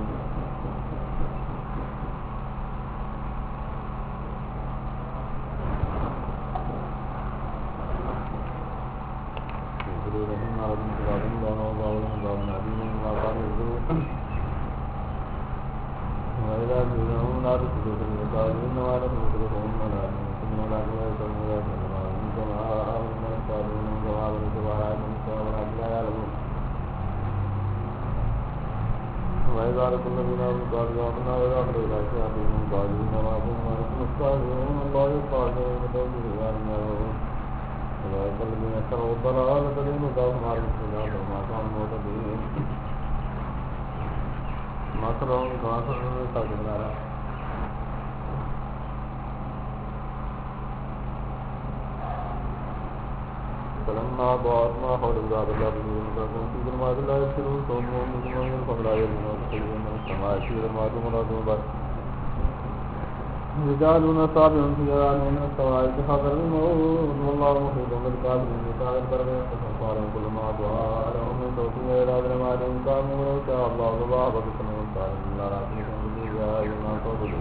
Speaker 5: وإذا قيل لهم لا تفسدوا في الأرض قالوا إنما نحن مصلحون ولا نؤمن ولا نؤمن ولا نؤمن كما آمنا قالوا إنهم كما آمنوا كما آمنوا ولكن لا يعلمون وإذا لقوا الذين آمنوا قالوا آمنا وإذا خلوا إلى شياطينهم قالوا إنما كنا نحن مستهزئون الله يستهزئ بقوله أن يرون أولئك الذين اشتروا الضلالة بالهدى فما ربحت وما كانوا مهتدين ماصرهم كما صرفوا الصادق نارا فلما ضاعت ما حول ذات الله بنور متركون في ظلمات لا يبصرون صم بكم من فهم لا يعلمون وتخيلون من السماء في ظلمات مراد بعد رجالون صابر في آذانهم من الصواعق حذر الموت والله محيط بالكافرين بسائر برهم فصارهم كل ما ضاع لهم من صوتهم إلى أجل ما عليهم كانوا ولو شاء الله لضاعف بسمهم صالح إلا رحمكم بالله يوم صوتهم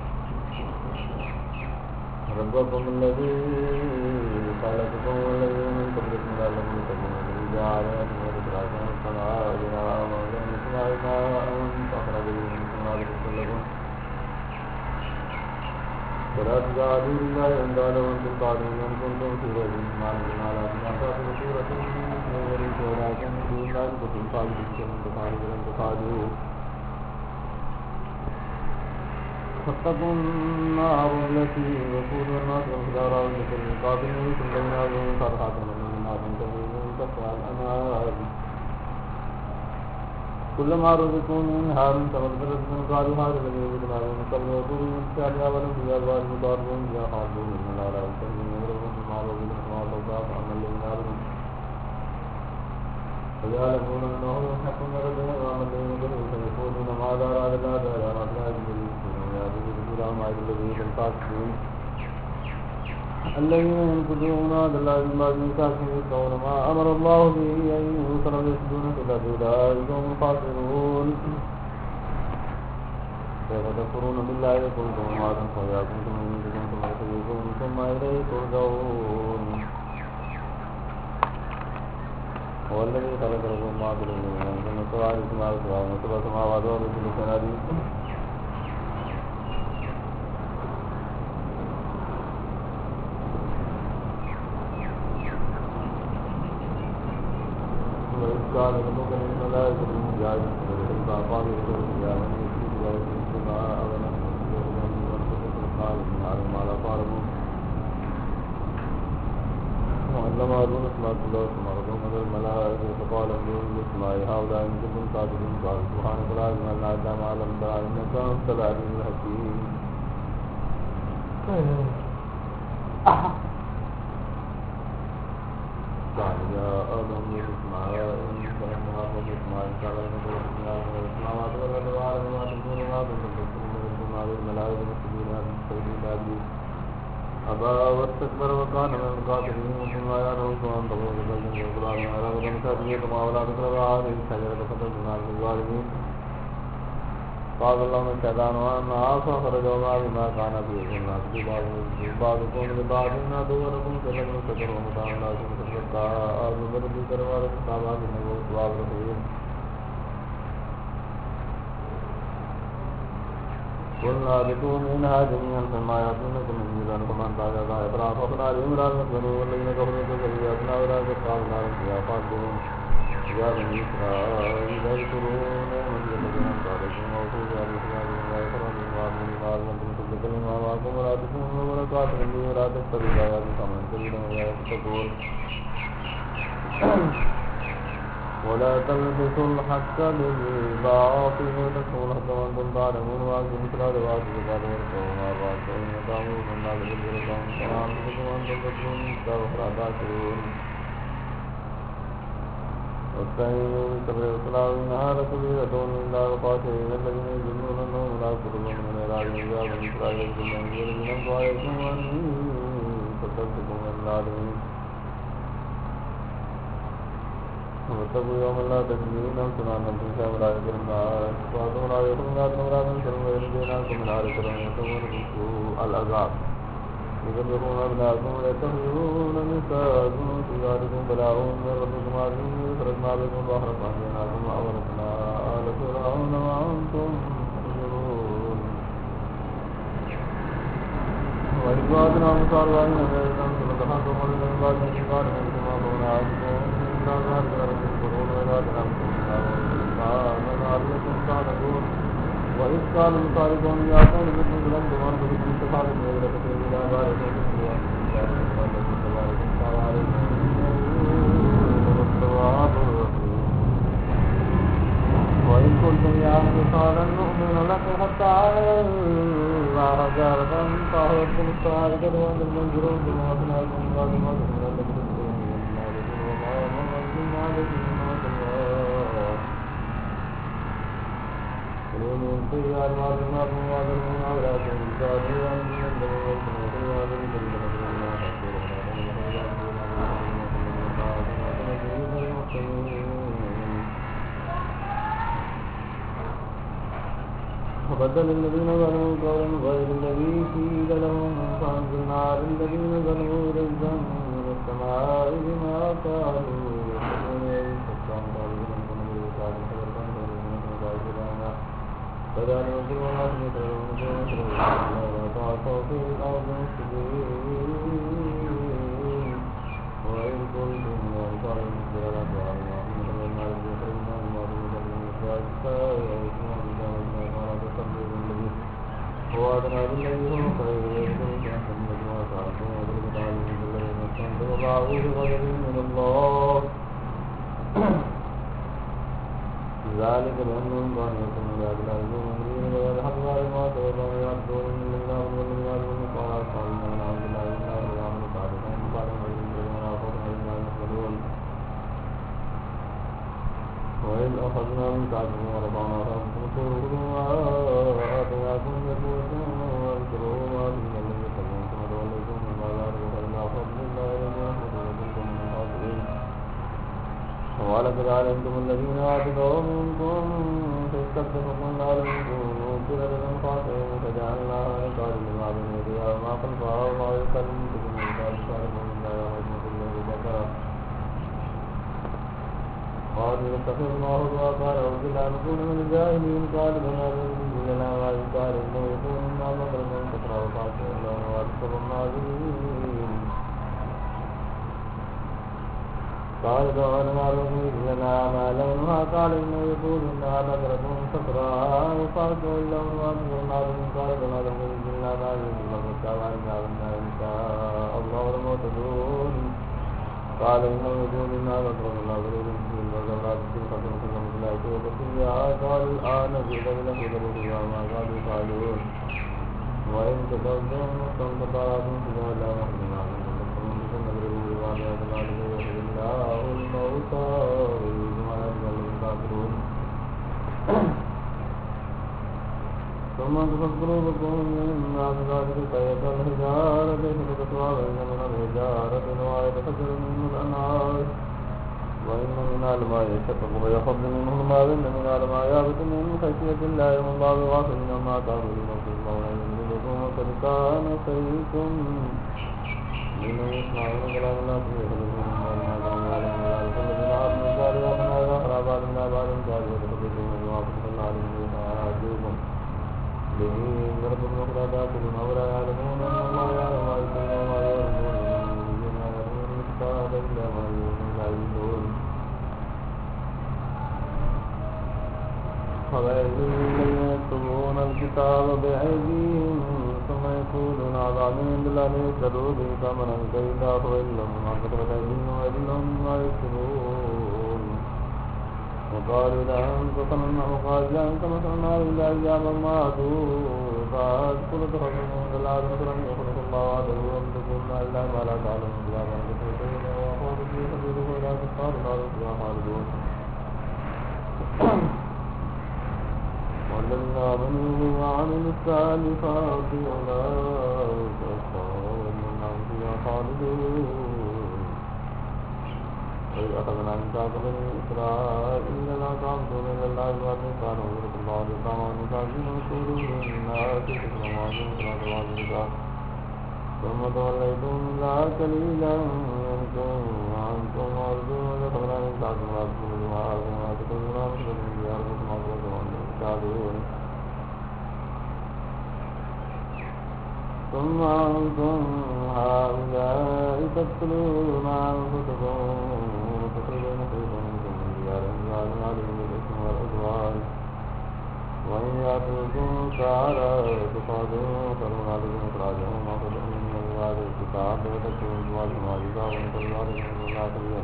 Speaker 5: ربكم الذي خلقكم والذي من قبلكم لعلكم تتقون الذي جعل لكم وذكراكم السماء بناء وأنزل من السماء ماء فأخرج به من الثمرات رزقا لكم ولا تجعلوا لله أندادا وأنتم تعلمون أن كنتم في ريب مما نزلنا على عبدنا فأتوا بسورة من غير شهداء من دون الله إن كنتم صادقين فمن تفعلوا فلن تفعلوا فاتقوا النار التي وقودها الناس والحجارة والذكر الكافرين ثم بينهم صالحات من الناس تجري من تحتها الأنهار كلما رزقوا منها من ثمرة رزقا قالوا هذا الذي رزقنا من قبل وقولوا من شأنها ولم في أزواج مضاربون فيها خالدون إن الله لا يستحيي أن يضربهم بالمعروف كما أمر فأما الذين آمنوا فيعلمون أنه الحق من ربهم وأما الذين كفروا فيقولون ماذا أراد الله تعالى ما أراد به ويأتون برسولهم أولئك الذين الفاسقون الذين ينقضون عهد الله من بعد ميثاقه ويقطعون ما أمر الله به أن يوصل ويفسدون في الأرض أولئك هم الخاسرون كيف تكفرون بالله وكنتم أمواتا فأحياكم ثم يميتكم ثم يحييكم ثم إليه ترجعون هو الذي خلق لكم ما في الأرض جميعا ثم استوى إلى السماء وسبع سماوات وهو بكل شيء عليم قال ربك للملائكة إني جاعل في الأرض خليفة قالوا يا من يشرك ويشرك السماء ونحن نسبح بحمده ونسبح بالخالق ونعلم ما لا تعلمون وعلم هارون أسماء الله ثم عرضهم على الملائكة فقال انظروا بأسماء هؤلاء إن كنتم صادقين قالوا سبحانك لا علم لنا إلا ما علمتنا إنك أنت العليم الحكيم قال يا آدم بأسماء فلما أخذ بأسماء قال إنك بأسماء والسماوات والأرض وعلم ما تكون ما كنتم تكتمون ويقولون على الملائكة مستكبرين عن تستوجب إبليس أبى واستكبر وكان من الكافرين ثم يعلم سواء تقول بذلك القرآن رغبا كافية كما ولا تقرب هذه الشجرة فتكون من الظالمين قال الله من شيطان وأن عاصى فرجعوا بما كان فيه الناس بعضكم لبعض عدو ولكم فلكم الشكر ومتاع لكم في الشقاء ببلد الكرم كتابات النبوة والرسول قلنا بكم منها جميعا فما يأتونكم من ميزان فمن تابع إطراف فأخذنا عليهم رأسا فنوا والذين كفروا فسيئاتنا ولا تقام نار فيها خالدون يا بني إسرائيل اذكروا نعمتي التي أنعمت عليكم وأوفوا بها بصيامكم لا يخرجون بعضكم بعضا وأنتم تتقون ما معكم ولا تكونوا ولا تعتدوا ولا تتبعوا آيات ثمنا قليلا ولا تتقون ولا تلبسوا الحق بالباطل وتكتموا الحق وأنتم تعلمون وأنتم الصلاة وآتوا الزكاة واركعوا مع الراكعين وتأمرون بالمعروف وتنهون عن المنكر وأنتم تتلون الكتاب أفلا تعقلون واستعينوا بالصبر والصلاة إنها لكبيرة إلا على الخاشعين الذين يظنون أنهم ملاقو ربهم ولكن إذا بني إسرائيل اذكروا نعمتي التي أنعمت عليكم وأني فضلتكم على العالمين واتقوا يوما لا تجزي نفس عن نفس شيئا ولا يقبل منها شفاعة ولا يأخذ منها عدل ولا من شر وينجيناكم من نار جهنم ويسومونكم سوء العذاب يذبحون أبناءكم ويستحيون نساءكم في ذلكم بلاء من ربكم عظيم فرجنا بكم البحر فأنجيناكم وأغرقنا آل فرعون وأنتم تنظرون وإذ وعدنا موسى أربعين ليلة ثم اتخذتم من بعد من بعد منكم وأخذنا عنكم لا ذلك لكم تذكرون وإذا تنامكم من لعلكم تعلمون وإذ قال موسى لقومه يا قوم إنكم ظلمتم أنفسكم فاتخذتم العجل فتوبوا إلى بارئكم فاستغفروا الله لكم وعليكم إنه هو التواب الرحيم وإذ قلتم يا موسى لن نؤمن لك حتى الله جارة فأخذتكم الصاعقة وأنتم تنظرون ثم أخذناكم من بعد ما تؤمنون لكم تذكرون وما أمركم عليكم من سيئات ما رزقناكم وأجركم أولادكم بالصالحين وأنتم تندمون وسيئات بكل ما فبدل الذين ظلموا قولا غير الذي قيل لهم فأنزلنا على الذين ظلموا رجزا من السماء بما كانوا فذلك يجب أن يترون وتعطوا في الأرض مفسدين وإذ قلتم يا أنصار المسجد لا تعلموا أن النار يخرجنا مما تنزل من إسرائيل ويسمعون بجانبنا ولا تصلوا بالذي هو أدنى بالذي هو خير ويذكرون كأنكم مجموعة تعرفون وذلك تعلمون بالذين استنزلوا وضعوا بغضب من الله ذلك بأنهم كانوا يكونون لا يعلمون أمرين ولا الحق ما توقعوا يعبدون من الذين آمنوا والذين يعلمون قال أصحابنا من عبد الله بن الله ويعملوا صالحا قال الذين كفروا خوفا مما يحذرون وإذ أخذنا ميثاقكم ورفعنا فوقكم الطور خذوا ما آتيناكم بقوة واذكروا ما فيه لعلكم تتقون ثم توليتم من بعد ذلك فإنا فضل الله ورحمته وكنتم من الخاسرين ولقد علمتم الذين اعتدوا منكم فاستغفروا لهم كونوا قردة خاسئين فجعلناها نكالا لما بين يديها وما خلفها وما يكلمكم من ذلك فارقوا من لا يعلمون كله ذكرا قالوا اتخذ الله وقال أعوذ بالله أن نكون من الجاهلين قال بما يريد لنا ما قال إنه يكون منا مغرما فترى وخاسئ لهم وأكثر الناظرين قال تعالى معلوم لنا ما لونها قال إنه يقول إنها نظرة صفراء وفاقع اللون وأكثر الناظرين قال بما لهم إلا ما يريد لهم التوالي إن شاء الله المعتدون قال إنه يقول إنها نظرة الناظرين في الوزارات في الخطر كل مطلعة وبسيئة قال الآن جئت إلى خذبه وما قالوا قالون وإن تتوزعون مستنطقات في الله وحدنا عنهم نضربه بوالي أدنى لكي الله الموتى ويجمع الذين كافرون ثم تفكروا بكم من بعد ذلك كيف الحجارة كيف تتوى بين من الحجارة ويتفجر منه الأنهار وإن من الماء يشقق ويخرج منه الماء وإن من الماء يهبط من خشية الله والله بغافل عما تعملون في الله يملككم وقد كان سيكم لمن يسمعون كلام الله فيخرجون مما الماء كما يعلم ذلك الذين آمنوا صالحات ما يخرى بعد الله بعد صالح وتخرجون يوافق الله عليهم ويعادوكم به من ربكم وقد آتاكم ولا يعلمون أن الله يعلم ما يسرون وما يعلمون ما يعلمون الكتاب إلا ما يعلمون فويل للذين يكتبون الكتاب بأيديهم ثم يقولون هذا من عند الله ليشتروا به ثمنا قليلا فويل لهم مما كتبت أيديهم وويل لهم مما يكسبون وقالوا لأنفسنا وقال لأنفسنا إلا أياما معدودات قل اتخذوا من الله مثلا يخلق الله وعده ويملكون إلا ما لا تعلمون بلا ما كتبتم وأخوض في سبيله ولا كفار النار فيها خالدون والذين آمنوا وعملوا الصالحات أولئك أصحاب النار فيها خالدون وإذ أخذنا ميثاق بني إسرائيل لا تعبدون إلا الله وأطيعوا واذكروا الله واليتامى والمساكين وقولوا للناس حسنا وأقيموا الصلاة وآتوا الزكاة ثم توليتم إلا قليلا منكم وأنتم معرضون وإذ أخذنا ميثاقكم لا تشركوا دماءكم ولا تخرجون أنفسكم من دياركم ثم أقررتم وأنتم تشهدون ثم أنتم هؤلاء تقتلون أنفسكم وتخرجون فريقا منكم من ديارهم ظاهرين عليهم بالإثم والعدوان وإن يأتوكم سارى تقاتلون وترون عليهم إخراجهم وأخرجهم من أموال الكتاب وتكتمون أموالهم عزيزا ونصلي عليهم ولا تبين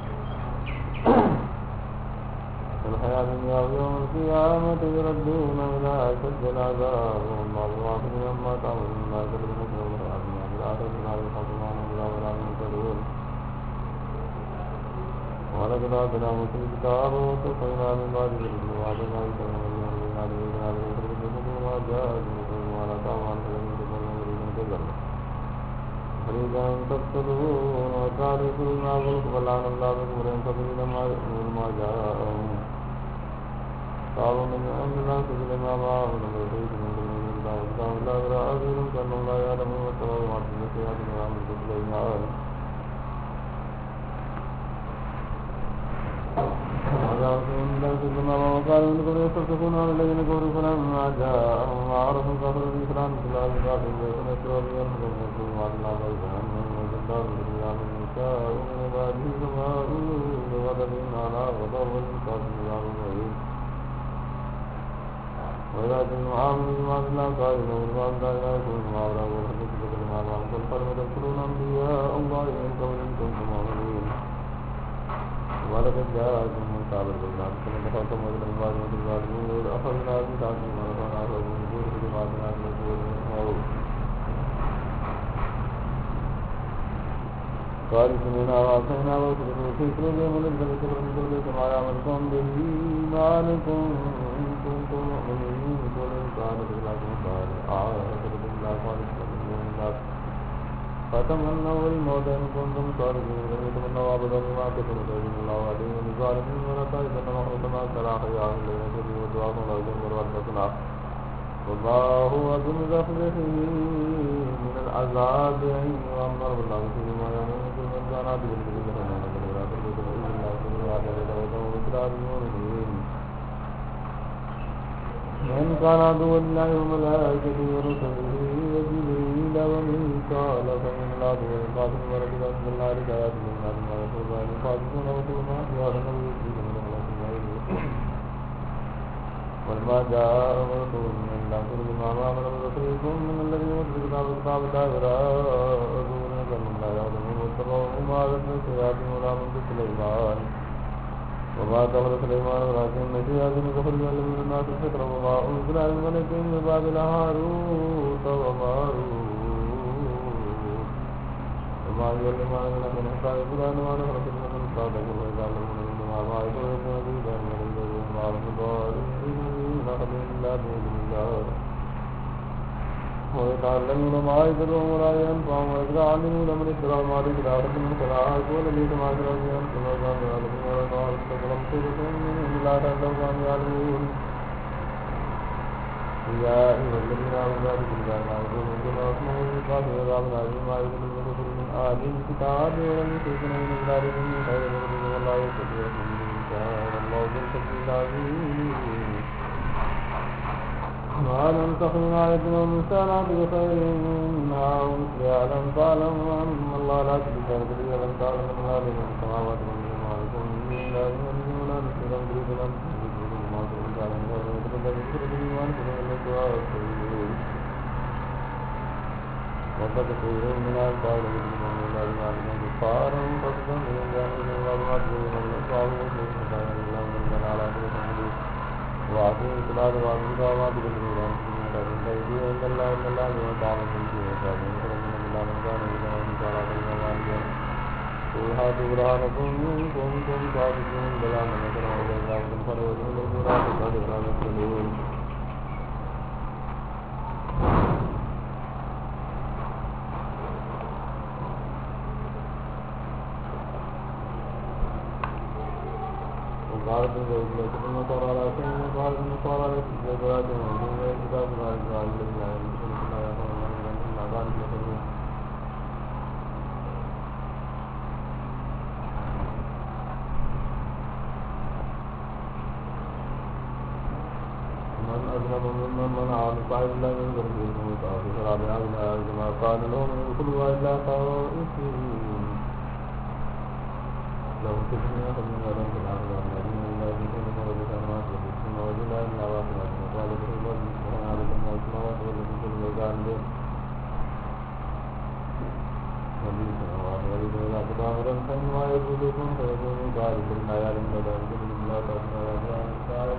Speaker 5: في الحياة الدنيا ويوم القيامة يردون إلى أشد العذاب والله غافل عما تعملون لا يكلف نفسا إلا وسعها بالآخرة لا يخاف عنهم ولا ولا ينصرون ولقد آتينا موسى الكتاب وقفينا من بعده بالرسل وآتينا عيسى ابن مريم وبينات وبينات ويخرج منهم ما جاء بهم ولا تعمل فلم تكن مريدا كذبا فريقا تقتلون وتعرفون ما قلت فلعن الله بكفرهم فقليلا ما يؤمنون ما جاءهم قالوا من عند الله سجل ما معهم لم يخرج من دون الله وكتاب الله ولا أعذرهم كأن الله يعلم واتبعوا ما في النسيئات من عمل سبيلهم وجاءتهم لا سجل ما وقالوا إنكم يستفتحون على الذين كفروا فلما جاءهم وعرفوا كفروا بالإسلام بالله الكافر ليكن يسروا بهم فلم وعد الله بينهم وجدار بالله من يشاء ومن عباده سماؤون بغضب على غضب والكافر الله المعين وإذا كنتم آمنوا بما في الله قائلا وما لا يكون ما أبرأ والحدث بكل ما معهم فالفرم تذكرون أنبياء الله من قبل إن كنتم مؤمنين ولقد جاءكم من قبل بالله ثم دخلتم وإلى الله وإلى الظالمين وإذ أخذنا ميثاقكم ورفعنا فوقكم الطور بجماعتنا من الطور الموعود قالوا سمعنا وعصينا وأشركوا في قلوبهم العجل كفرا من قبل كما يعملكم به ما لكم إن كنتم مؤمنين قل إن كانت لكم صالحات فلكم لا خالصة من دون الله فتمنوا الموت إن كنتم صادقين ولم يتمنوا أبدا بما كتبت أيديهم الله عليهم بالظالمين ولا تحسبن مخلوقا أكثر أحياء الذين كفروا ودعاهم لا يجمر رحمتنا والله أعظم بأخذه من العذاب أن يؤمر بالله فيما يعملون من كان عبدا بالله ولا تلبسوا إلا الله سبحانه وتعالى وإسلام المؤمنين من كان عدوا لله وملائكته ورسله وجبريل وميكال فإن الله والقاتل ورد أنزل الله لآيات من الناس ما يقول ذلك الفاسقون وقولنا وأهلنا ويسجد من الله ولما جاء رسول من الله كل ما آمن برسولكم من الذين أوتوا الكتاب كتاب الله وراء ظهورهم كأنهم لا يعلمون واتبعوا ما تتلو الشياطين ولا من سليمان وما كفر سليمان ولكن الشياطين كفروا يعلمون الناس السحر وما أنزل على الملكين من بابل هاروت وماروت وما يعلمان من أحد حتى يقولا ما نحن كلمة صادقة وإذا علمون منهما ما يدعون به بأن يريدون ما من ضالين نخل إلا بإذن الله وما كفر سليمان ولكن الشياطين كفروا يعلمون الناس السحر وما أنزل على الملكين من بابل هاروت وماروت وما يعلمان من أحد حتى يقولا ما نحن كلمة صادقة وإذا علمون منهما ما يدعون به بأن يريدون ما من ضالين ويتعلمون ما يضرهم ولا ينفعهم ويتعلمون من السلام عليك لا أحد من صلاحك ونبيك مع سلامهم كما كانوا يعلمون ولا تعالى فلم تبقوا منهم لا تعلموا كانوا يعلمون يا أيها الذين آمنوا لا تكونوا لا تعلمون وكما أسمعوا من قاتل وذعب العليم ما يضرهم من كفر من آل الكتاب ولم يشركون من إبلاد من خير من والله يستطيع من شاء والله ذو الفضل العظيم ما ننسخ من آية أو ننسها بخير منها أو مثلها ألم تعلم أن الله لا شريك له ألم تعلم أن الله له السماوات والأرض وما لكم من إله غيره ولا نشرك به ولا نشرك به ما شرك له ولا يتبدل يشرك به وأنتم من الدعاء والسجود وقد كثير من الأنصار يؤمنون بالله وما لهم كفار فصدق من جانب الله وما تدرون من الأنصار ومسلمين فكان الله من كان على كل شيء وعطيه الصلاة وعطيه وعطيه بالله وعطيه بالله إن الله إن الله بما تعملون فيه وشاهدون فرحمنا بالله من كان إذا ومن كان على كل وعليه قل هاتوا برهانكم إن كنتم صادقين بلى من يكره إلى الله فرحمنا بالله لا تصدق لا تسلون قالت الزوجة المطر على شيء قالت المطر على الزوجات ومن الكتاب قال قال الذين لا يؤمنون بالله يقولون إلا قال يقولون من أذنب ممن منع بقاء الله من ذنبه ومتعاطي فرابع من كما قال لهم ادخلوا إلا خائفين لو تسمع من غير الآخرة الذين لا يؤمنون بالسماوات والسماء ولا إلا واحد وقال الله سبحانه على السماوات والتي في الميدان له وفي السماوات والتي لا تدامرا فإنما يقولون فيكون قال كنا يعلم لا يمكن لا تسمع ولا تعالى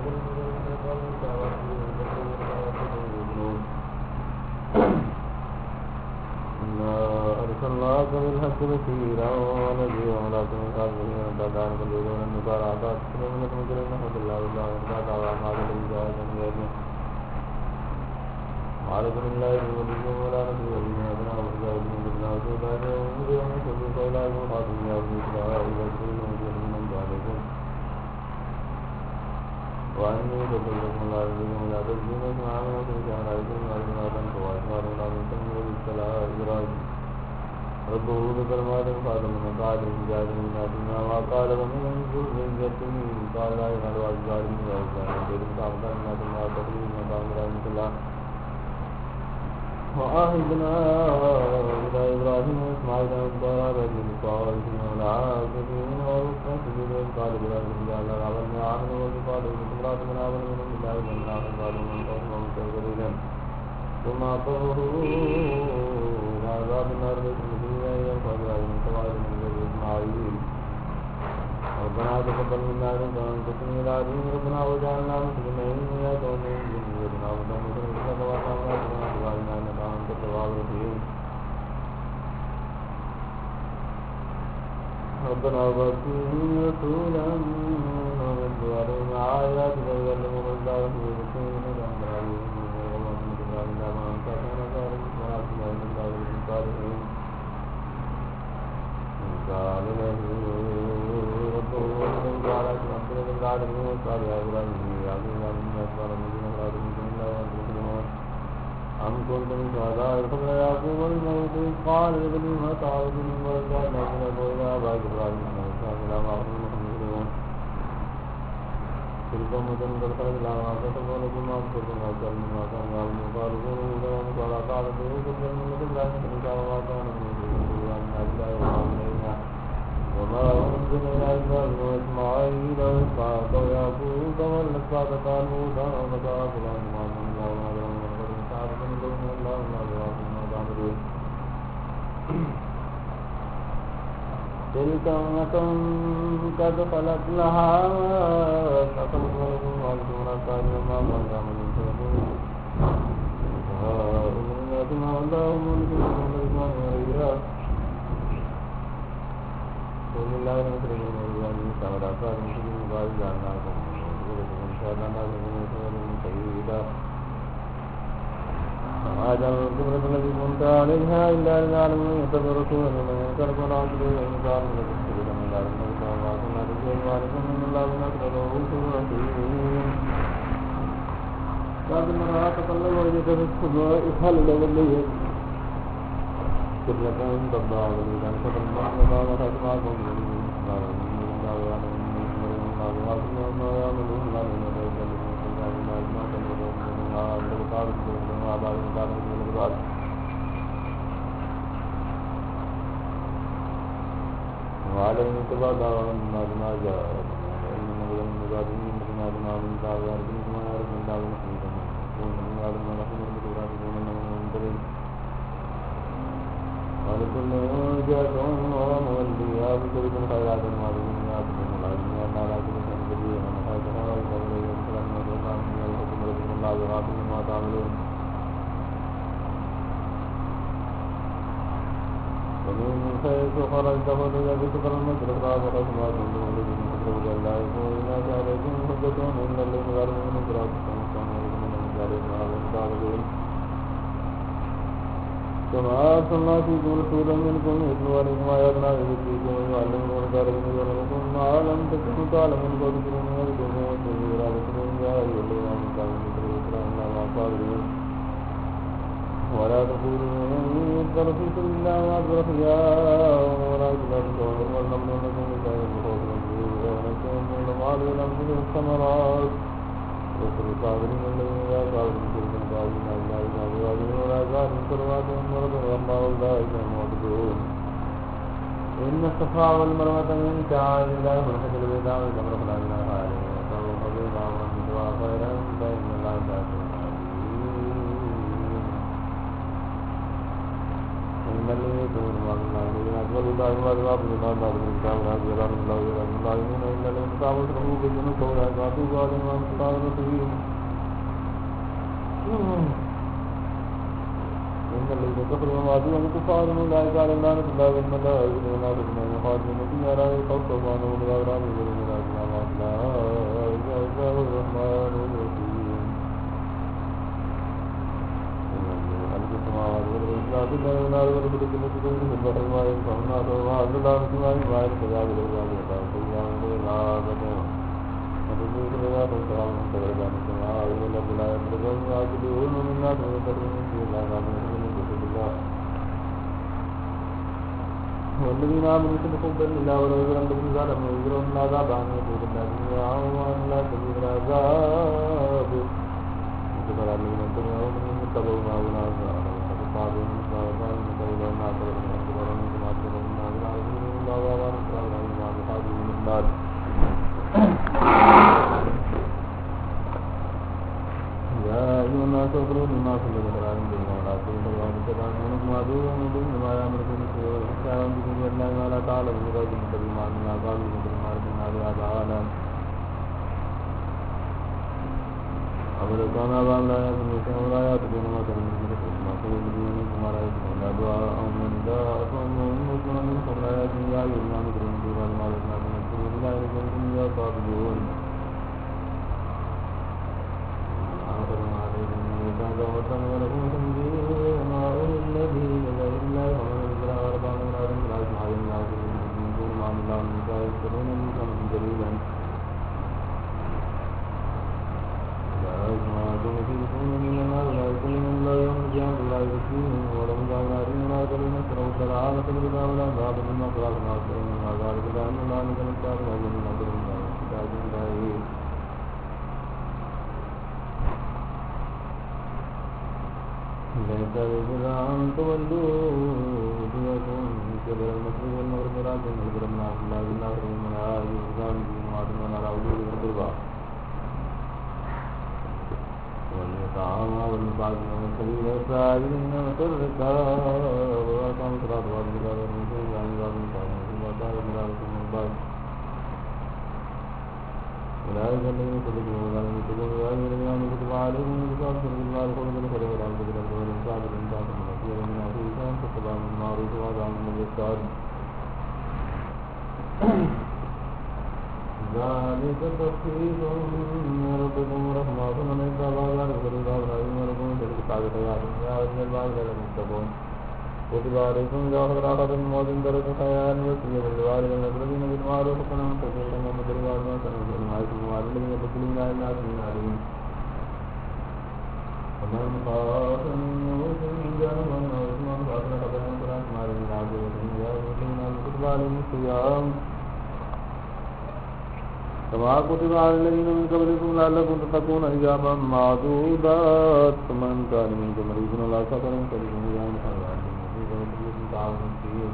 Speaker 5: إنا أرسلناك بالحق بشيرا ونذيرا ولكن الكافرين ارتدوا قلوبهم عن النصارى حتى تكفروا منكم مجرمين نحمد الله بالله ارتدى وما الذي جاء من غيره وعليكم الله وليكم ولا نصير بما أبناء ومجاهدين بالله وسوداء ومجرمين من سبيل أولئك الخاسرين يأخذوا إسراء إذا تريدون مجرمين عليكم وأني تبلغكم الله بكم ولا تجدون اسمع من وسيء عليكم وأجمع تنفوا وأشمار الله من سمي وبالسلاء إبراهيم ربه بكلمات فاتم من قال الجاد من ناسنا وقال ومن ينزل من ذاته قال لا ينال أجزار من الأجزار وبيت مقامتا من ناسنا وتقريب مقام رحمة الله وآهدنا إلى إبراهيم وإسماعيل وإسرائيل رجل الصالحين والعاقبين ورسل سجود قال إبراهيم جعل العمل عامل وقال امرأة من عمل من الله ومن آخر قال من قوم ومستقبلين ثم أعطوه عذاب النار بسمه أيام فإبراهيم سوائل من ذي إسماعيل ربنا تقبل منا إنك أنت السميع العليم ربنا وجعلنا مسلمين يا قوم ذريتنا وقومنا لك وأطعنا وأطعنا إنك أنت التواب الرحيم ربنا وابعث فيهم رسولا منهم يتلو عليهم آياتك ويعلمهم الكتاب ويزكيهم ويرحمهم ويغفر لهم إلا ما أنت كان ذلك وآتنا من الله الصالحين قال له ربه ومن قال أشركت بالعالمين وقال يا إبراهيم يا أبي يا من أكبر الذين لا تؤمنون إلا وأنتم مسلمون أم كنتم شهداء إذ حضر يعقوب الموت إذ قال لبنيه ما تعبدون من ولد الله فنادوا إلى آبائك إبراهيم وإسحاق إلى ما أخذوا مسلمون تلك أمة قد خلت لها ما كسبوا ولكم ما كسبتم وأكثر مما كانوا يعملون قالوا كونوا هودا ونصارى قال كونوا كفرا ملة إبراهيم حنيفا وما كان من المشركين ومن أهل الله إلينا وما أنزل إلى إبراهيم وإسماعيل وإسحاق ويعقوب والأسباط كانوا هودا ونصارى فلان ما من الله وما لهم من قبل تعرفون لهم الله وما لهم ما تعملون تلك أمة قد خلت لها فخلت لكم وأنتم لا تعلمون ما كنتم تعملون فيقول هؤلاء ما الله ملك الإسلام والإله قل لله المشرك والمغرب ولا أكثر المشركين وقال جعلناكم ورسولكم شهداء الناس من رسول سيدا وما هذا الكبرة الذي كنت عليها إلا لنعلم من يتبع رسولا ومن ينكر فالعبد وينكر من الكبير من الله من السماوات وما تجيء وعليكم من الله ونكر رؤوس رحيم بعد المرأة تقلب وجهك في السماء إخال لوليه كبلة تضع وليدا فتنبع وما تسمعكم من الله ومن الله وعلى من الله وعلى ما يعملون الله ومن يجعل من الله ما يجمع تنبع من الله عند القارب من بعد بعد من البعض وعلى من تبع دعوان ما جاء وإن نبذل من بعدين ما جمع من الله وعلى ما يعرف من الله ونحن ومن يعلم ما نحن من القرآن ومن منتظر ولكل جاء وموليها بكل خيرات المعلومين يعبدون العلم وأن على كل شيء قدير وأن خيرها وقبل السلام والسلام من الحكم لكم الله وغافل ما تعملون ومن حيث خرجت فليبتك المشرق فقد ما كنت ولد من تقرب الله وإنك عليكم حجة إن الذين ظلموا من صراطكم مستقيم ولكم من ذلك ما هم تعبدون كما أرسلنا فيكم رسولا منكم يتلو عليكم آياتنا ويزكيكم ويعلمكم الكتاب ويعلمكم ما لم تكونوا تعلمون فاذكروني أذكركم واشكروا لي ربكم يا أيها الذين آمنوا اتقوا الله مع الصابرين ولا تقولوا يذكر في سبيل الله وأعذر خيار ولا تلبسوا ولنبلونكم بشيء من خوف والجوع ونكسوا من الأموال والأنفس والثمرات وبشر الصابرين الذين إذا أصابهم مصيبة قالوا إنا لله وإنا إليه راجعون ولا يزالون صلواتهم مرضا وأما أولئك هم المعتدون إن الصفا والمروة من شعائر الله فالحج البيت وإذا أمرنا بنا عليه وصلوا قبيلا ومن دعا خيرا فإن الله شاكر إن الذين يكتمون ما أنزلنا إليك أكبر الله وما ذرأ في الإيمان بعد من الكتاب ولا يجعل من الله ولا من الظالمين إلا الذين تابوا وأصلحوا بينهم فأولئك أتوب عليهم وأنا التواب الرحيم إن الذين كفروا وماتوا وهم كفار أولئك عليهم لعنة الله والملائكة والناس أجمعين خالدين فيها لا يخفف عنهم العذاب وهم لا يظلمون أولئك عزاه الرحمن الرحيم السماوات والأرض لا تدعوا ولا تدعوا بكل من البحر ما ينفع الناس وما أنزل الله من السماء ما يرتفع بالأرض ويطلع فيها من غير عاقبة وتزيد الرياح والسحاب من تبرد عن السماء والأرض لا يملكون يعقلون ومن الناس من يتبعون من دون الله ما من يشرك بالله والذين آمنوا يسبحون بالله ولا يزرون الذين ظلموا ويزرون العذاب عن يقول الذين يعلمون لا شديد العذاب وكفر الذين اتبعوا منهم اتبعوا ما أولئك قالوا من قال من قال ما قال من قال من ما قال من ما قال من الله وما قال من ما قال من النار يا أيها الناس اذكروا مما في القرآن بما لا تقولوا ولا تتبعوا من ما دون من دون ما يأمركم به ويخشون بكم الله ما لا تعلمون ولكن تبعوا ما قالوا من ما ربنا هذا عالم أولئك أبان لا يأتون ولا يأتون ما كان من ذلك ما كان من ما لا يأتون لا دعاء من دعاء من مسلم من فلا يأتون يا أيها الناس اذكروا ما ما لنا من الذكر لا يكونون يا صابرون آخر ما عليكم من كتاب وسلم ولكم تنزيل وما أهل به لغير الله ومن ذكر أربعة من أرض لا يسمع الله من دون ما من الله من كتاب يذكرون من كتاب جليلا ما دون في سنة من النار لا يكلم الله يوم القيامة ولا يزكيهم ولهم عذاب أليم ولا يكلم يسروا السلام تجربة ولا عذاب مما خلق ما أكثر مما ذلك لأن الله نزل الكتاب العزيز من أجل الله كتاب الله ليس البر أن تولوا وجوهكم قبل المشرق والمغرب ولكن البر من عبد الله بالله ومن آله وصحبه وسلم على وجوه القربى واليتامى والمساكين والسبيل والسائلين وفي الركاب وأقاموا الصلاة وآتوا الزكاة والمؤمنون بالله والمؤمنات والمؤمنات والمؤمنات والمؤمنات أولئك الذين صدقوا وأولئك يتقون أولئك الذين آمنوا كتب عليهم القصاص في المعروف والمنكر والبغي والعدل والإحسان والإنسان والمغفرة من أخيه كان فاتبعوا بالمعروف وأطاعوا بالإحسان ذلك تخفيف من ربكم ورحمة فمن اتبع ذلك فلله العلم ولكم ذلك خيار يا ابن البعض المتقون كتب عليكم إذا أخذ أخذ الموت درجة خيار وصية الوالد الذين بالمعروف وكنا متقين ومن الوالد ما كانوا بالمعروف والوالد الذين يتقون لا الناس من عليهم ومن خاف من موت من جانب ومن عثمان فأخذ خبر من قرآن مال من عبد ومن جاء وكنا كتب عليهم الصيام كما كتب على الذين من قبلكم لعلكم تتقون أياما معدودات فمن كان منكم مريضا ولا سفر فليصم أياما خيرا تعاون فيه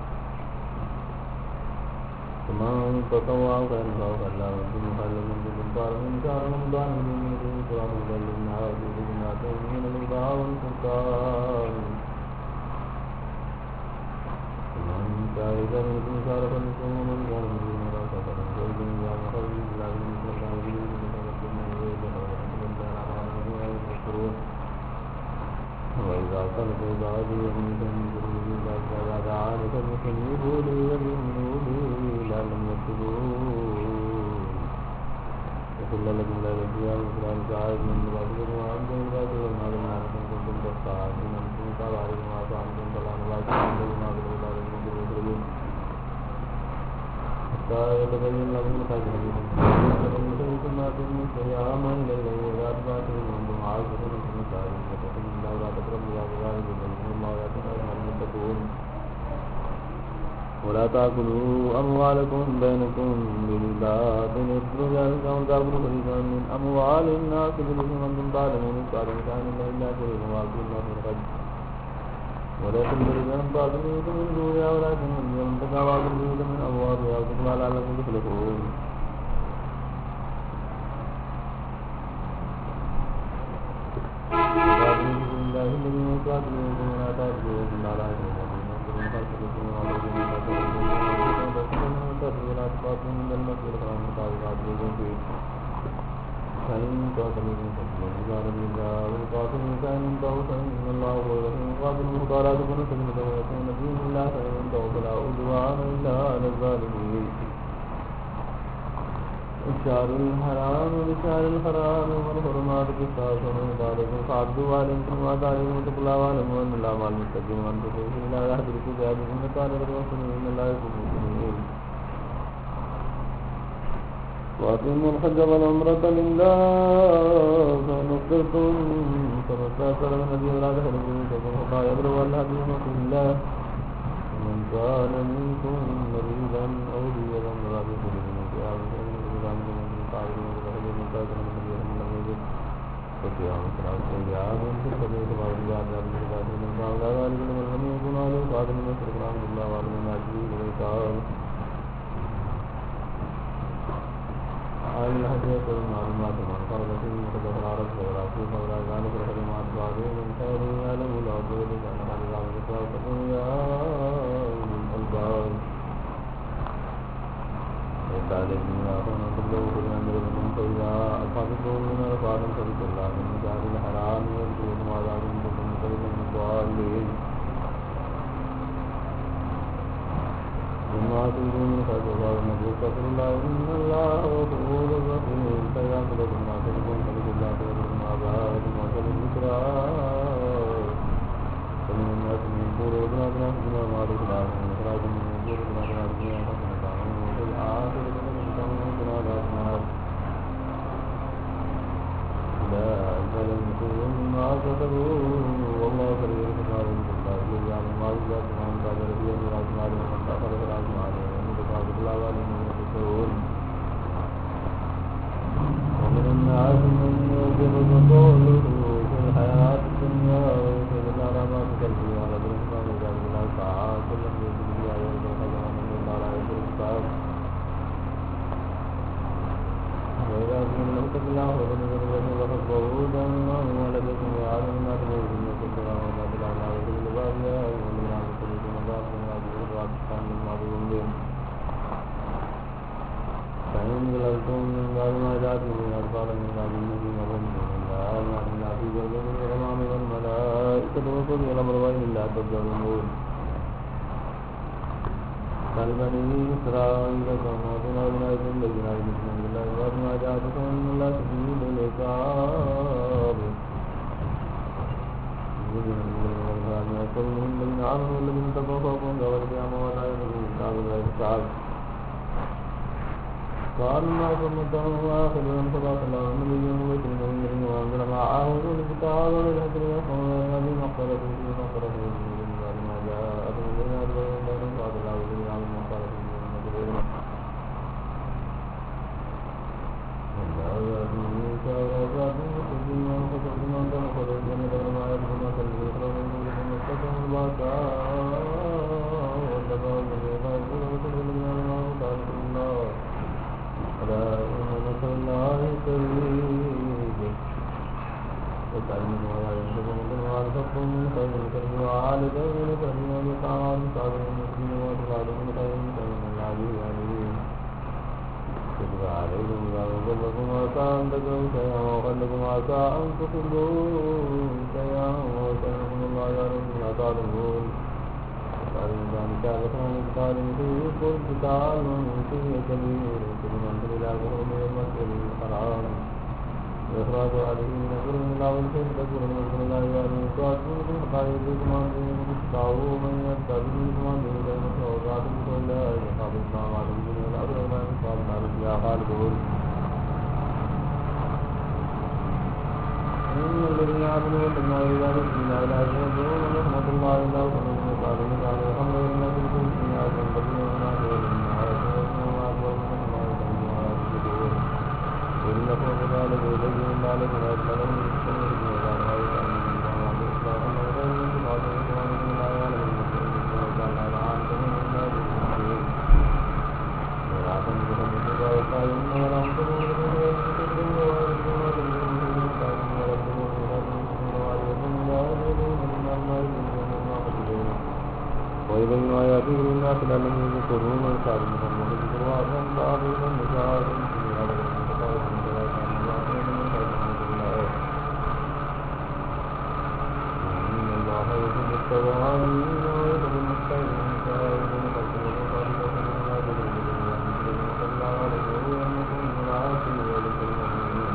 Speaker 5: فمن تطوع خيرا فهو خير له وإن خير من كنتم تعلمون شهر رمضان الذي فيه قرآن هدى للناس وبينات من الهدى والفرقان فمن شهد منكم شهر فليصمه ومن كان مريضا ولا سفر فليصم أياما خيرا له وإذا طلبوا بعضي ومنكم من ذنوب بعد عانك فليجيبوا لي وليؤمنوا بي لعلهم يرشدون وكل لكم ليلة الصيام وقرآن سعيد من بعضكم وأنتم الباقي والمعلم عنكم كنتم تستعانون أنتم تابع عليكم وأطعنكم فلا نبعث عنكم وأبدوا الله لكم يخرجون حتى يتبين لكم الخير الذي لكم يخرجكم ما تؤمنون الصيام إلى الليل إذا أتبعتم وأنتم عاكفون في المساجد وتقومون الله ولا تقربوا الله ذلك وبينوا الله ويتقون المتقون ولا تأكلوا أموالكم بينكم بالباطل يدخل ذلك وتأكلوا فريقا من أموال الناس بالإثم وأنتم تعلمون قال كان الله إلا كريم وأكل الله من الغد ولا تنبغي أن تعطوا من دونها ولكن من تتواضعوا من أبوابها وتقوى لعلكم تفلحون الله الذي يقاتلكم ولا تعبدون على أيديكم وأنتم خلفكم وعليكم ولا تقاتلون من المسجد الحرام وتعبدون فيه فإن قاتلوكم فاقتلوهم إذا لم يجاءوا والقاتلون فإن انتهوا فإن الله هو الرحيم قاتلوهم حتى لا تكون فتنة ويكون دين الله فإن انتهوا فلا عدوان إلا على الظالمين الشهر الحرام والشهر الحرام والحرمات قصاص ومن ذلكم فعدوا عليكم وعدائكم واتقوا الله واعلموا أن الله مع المتقين وأن تطيعوا لا يحضركم بهذه إن كان لكم إن الله يحب المحسنين وأتموا الحج والعمرة لله فإن أحصرتم فما استيسر من الهدي ولا تحلقوا رؤوسكم حتى يبلغ الهدي محله ومن كان منكم مريضا أو به أذى من رأسه فليصم صيام فصيام ثلاثة أيام في السبيل تبارك الله من ذلك من قال ذلك لمن لم يكن عليه قادر من يشرك رحمة الله وعلى من أجله ويتعالى على الحديث والمعلومات من فرض فيه مقدس العرب والعصوف ولا ذلك الحرمات بعضهم من خير يعلم العبود أن هذا العمل إسراء تقول يا الباب وذلك من أخونا كله كل أمر من فإذا أصابتهم من رفاهم فبك الله من مجال الحرام يرجون وعذابهم كلهم كلهم من الضالين ثم أتوا من خير الله النبي صلى الله إن الله غفور رحيم فإذا قلتم ما تجدون فبك الله تجدون آبائكم وصل الذكرى فمن الناس من يقول ودنا بنا فيما ما تخلاف من إخراج من يقول ودنا بنا فيما تخلاف وفي الآخرة من كانوا بنا الأسنار لا أجل المسلم ما كتبوا والله خير الحساب من الله يعلم ما يجب أن قادر فيه من الأسماء ومن تأخذ في الأسماء ومن تقاضي الله والمن يتسعون ومن الناس من يجب قوله في الحياة الدنيا ويجب على ما تكلفه على الإنسان وذلك لا ساعات كل من يجب فيها يوم القيامة من الله لا يجب الكتاب وإذا قيل له اتق الله وابن ذريته وحبه دما ولدكم وعلم ما تقول إن كنت لا وما تلا لا وكل بابيا ومن لا تقول كما ذات من هذه الوعد من معلوم بهم فإن ظللتم من بعد ما جاءتكم من أطفال من بعد النبي وظنوا الله ما إلا في جلد الغمام والملائكة وقضي الأمر وإن لا تظلمون بل بني إسرائيل كما أوتينا بناية بينات بسم الله وما جاءتكم من الله شديد العقاب الذين الذين آمنوا والذين اتقوا فوقهم يوم القيامة ولا يضرهم كتاب غير الكتاب قال الناس مدهم وآخرهم صلاة الله النبي وبشر المنذرين وأنزل معهم الكتاب والحكم يحكمون الذين اختلفوا فيه فاختلفوا فيه من بعد ما جاءتهم البينات بغيا بينهم فأعطى الله الذين آمنوا ما اختلفوا فيه من قبلهم والله يأتي بشيء ويأتي بمسجد وانفسهم من تنفذ الجنة وما يدخل مثل يخرج من قبلهم مستقم الباساء والضراء والذين يقولون الذين آمنوا تعالى الله ألا إن نصر الله قريب وتعلموا ولا ينفقون بالمال فقم من خير الكرم وعالي بين كرم ومقام صادق المسلم وتعالى من خير الكرم العلي عليم كتب عليكم إذا وظلكم عسى أن تكرهوا شيئا وخلكم عسى أن تحبوا شيئا وشيئا الله يعلم ما تعلمون فإن كان لكم قتال فيه كل قتال فيه كبير كل من في الإله من المسجد الحرام وإخراج عليه من أجر الله والخير تكون من أجر الله وعليه وعليه من حقائق الإسلام من استعوا من يتبع الإسلام من بين الصوتات بكل الله يخاف الإسلام على الدين والأرض وما يصاب على الإسلام خالقون إن الذين آمنوا واتقوا إلى ربهم لا يحزنون ورحمة الله إلا وهم يقالون على الأمر والناس بكل شيء عظيم بدين والناس والناس والناس أكبر من الله تعالى وعلى إنكم كذلك يبين الله لكم ويسلم من السنة وقال الله تعالى من الله وعلى الإسلام أنه غير من بعض الإسلام من لا يعلم المسلمين وقال الله تعالى من الله بالمسلمين ولا تنبهم بسبا وقال إن ولا أنتم من المسلمين ويرجون بالمسلمين ويبين آياته للناس لعلهم يذكرون ويسأل محمد بن وعظم بعضهم النساء المسلمين على المتقاعد من ذلك عن الله من خير من الله إن الله يحب التوابين ويحب المتقين فإن خلق الله ومن الناس بالجميع من صلى الله عليه وسلم من العاصي وذكر المؤمنين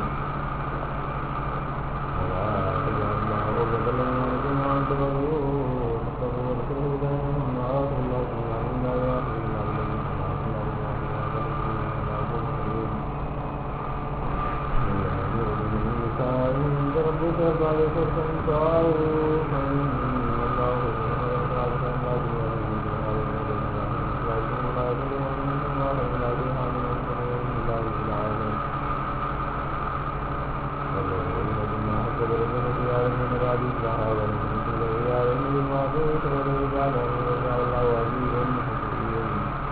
Speaker 5: ولا تجعل الله وبدل ما لكم عن تبرؤوا فاتقوا وذكروا بينهم وآخر الله سبحانه وتعالى وآخر الله الذي عند ربك بعد فرصة تعالوا فإن الله تعالى فإن لا تجعل من جمال المدينة لا يكون لا يكون من الله لا يكون من الله العالمين والذين كنا حق برسول الله من رادي الصحابة من كل رجال من المعروف والرجال والرجال الله عزيز حكيم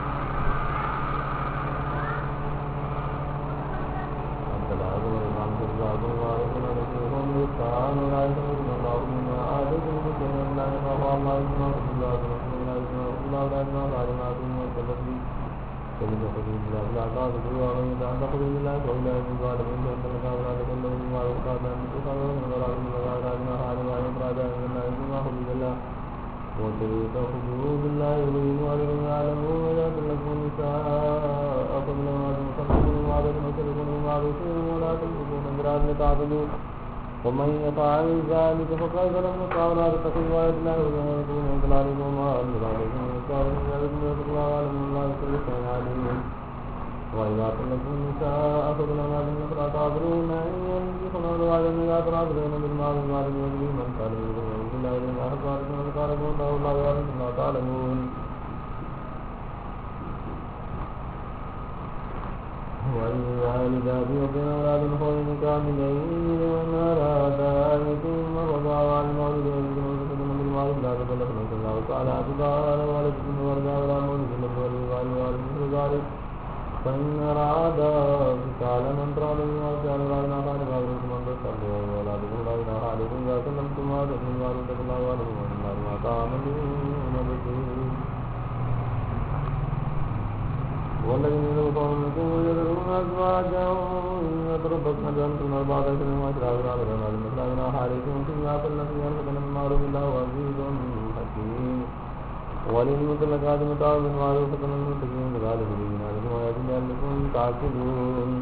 Speaker 5: أنت العظيم الإمام في الرعب وعرفنا رسولهم بالطعام ولا يسمعون الله مما آتيكم بشيء لا يخاف الله يسمعكم الله ورسول الله يسمعكم الله لا يسمع تعلماتكم والتبقي كلمة حدود الله لا تعبدوا ومن يتعلق حدود الله فإلا يكون ظالمين فإن الله ولا تكلموا بما يقال أن تقالوا من ولا من ولا راجنا حالي وعلى إفرادا إن الله يسمع حدود الله وتريد حدود الله يبين وعلم يعلمون ولا تلقوا النساء فضل ما تنصرون وعدد وتلقون المعروفين ولا تلقون أمراض لتعبدوا ومن يفعل ذلك فقد ظلم وقال تقي وعد الله ويكون ظلالكم وما أنزل عليكم وقال من ذلك ويقول الله علم الله كل شيء عليم وإذا طلقتم النساء فظلم عليهن فلا تعذرون أن ينكحن أزواجهن إذا تراضون بالمعروف وعلم يجري من كان يؤمن بالله واليوم الآخر وقالكم الله والله يعلم ما تعلمون والوالدات يرضين أولادهن حولين كاملين وإن أرادا أن يتم الرضاعة على المولود ويجب بالمعروف لا تكلفن إلا الله تعالى تعالى والدكم والرضاعة ولا مولود إلا بالوالد والوالد مثل ذلك فإن أرادا فسالا أن تراضوا بالمعروف ولا جناح عليكم أن تسترضعوا أولادكم لا جناح عليكم إذا سلمتم ما آتيتم بالمعروف واتقوا الله واعلموا أن الله بما تعملون بصير والذين يتوفون منكم ويذرون أزواجا يتربصن بأنفسهن أربعة أشهر وعشرة أولادهن على المثل جناح عليكم فيما يطلقن في أنفسهن بالمعروف الله عزيز حكيم وللمطلقات متاع بالمعروف وللمتقين كذلك زينا لكم آيات لعلكم تعقلون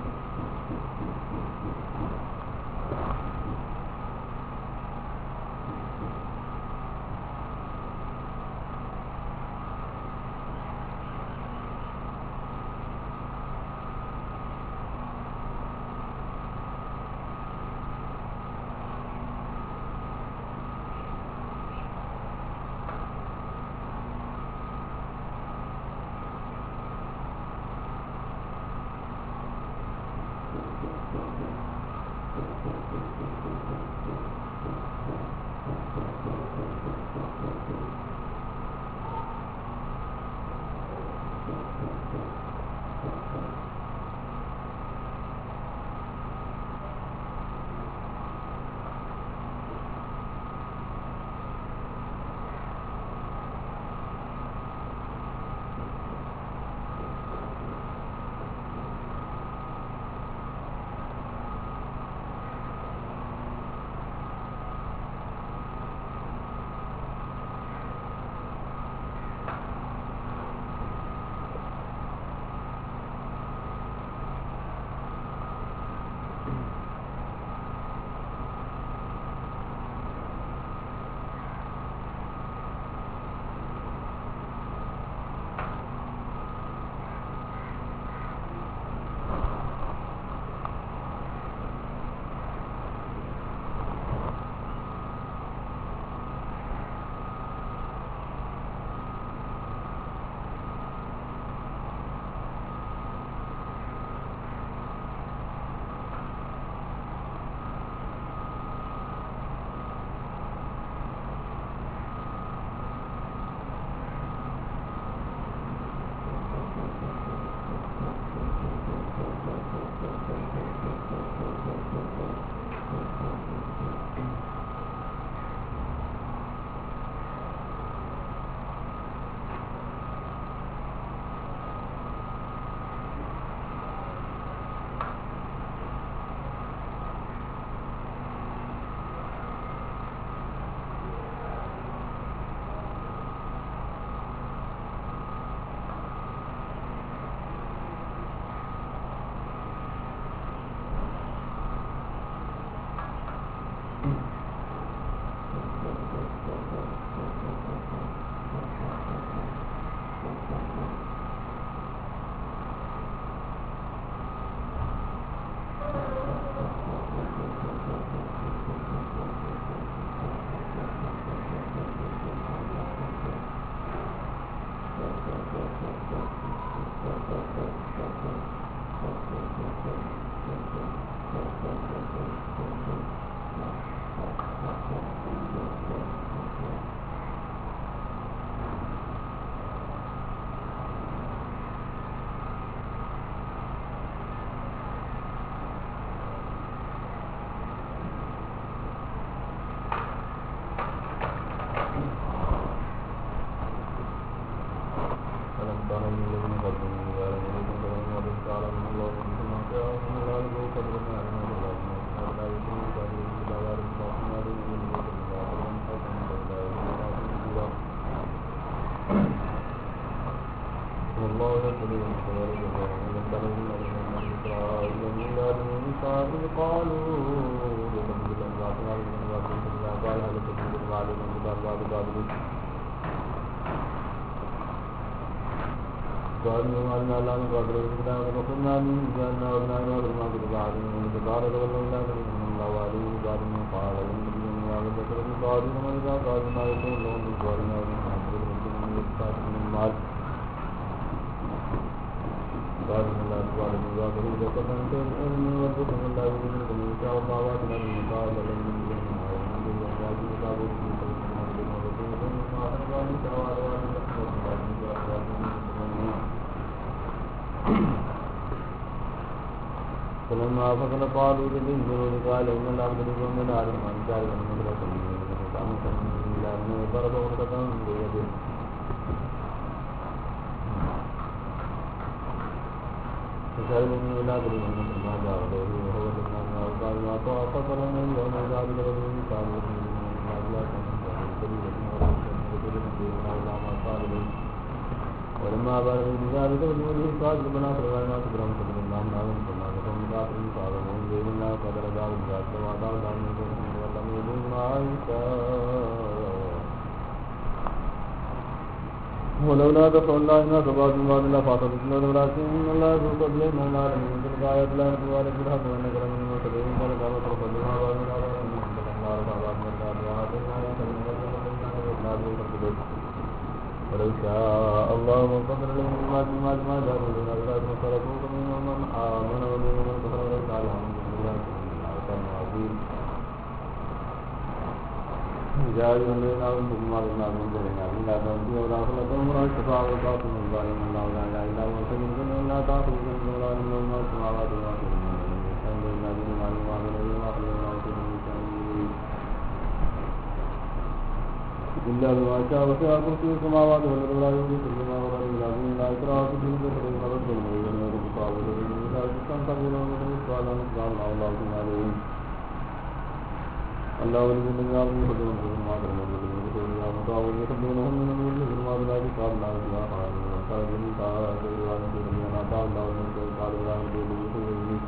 Speaker 5: فلما فصل قالوا للجنود قال إن الله مدركم من نار من كان من مدركة إلا أنه ضرب غرفة بيده فشربوا من لا تدري من ما جاء له وهو الذي قال ما فصل من يوم ذاب لرجل كانوا من ما لا كان ولما بلغ ذلك وجوده قال ربنا فرغنا ما تكرم قدر الله من عالم كنا لكم مقاتل فاغمون بإذن الله قدر دار الجاد وعداء دار من كنا ولم يدون ما عيسى ولولا دفع الله الناس بعض من بعض الله فاطر بسم الله ولكن الله ذو فضل من العالمين تلك آيات الله نتوالى بالحق وإنك لمن المرسلين ذلك أمر فضل ما بعض من العالمين من الله رفع من الله وآتينا عيسى من قبل وإنا بالفضل ولو شاء الله من قدر لهم ما ما ما جاءوا لنا أولاد مصرفوا منهم من آمن ومنهم من كفر وليس على الحمد لله كان عظيم جاءوا لنا ومنهم ما لنا من ديننا إلا تنسي ولا خلقهم ولا شفاعة وطاعة من ظالم الله لا إله إلا هو سبيل كن ولا تأخذ من الله من الله السماوات والأرض الحمد لله بما علم وعمل بما خلقنا وكل من شيء إلا بما شاء وسع كرسيه السماوات والأرض ولا يؤوده حفظهما وهو العلي العظيم لا إكراه في الدين قد تبين الرشد من الغي ومن الكفار والذين لا يستنكرون ومن السؤال عن السؤال الله سبحانه عليهم الله الذي لم يعلم يخرجون من ما كرم والذين يخرجون يا مطاع ويخرجونهم من النور من ما بلا قال لا إله إلا الله قال من تعالى غير عالم بين أنا تعالى الله من قال لا إله إلا الله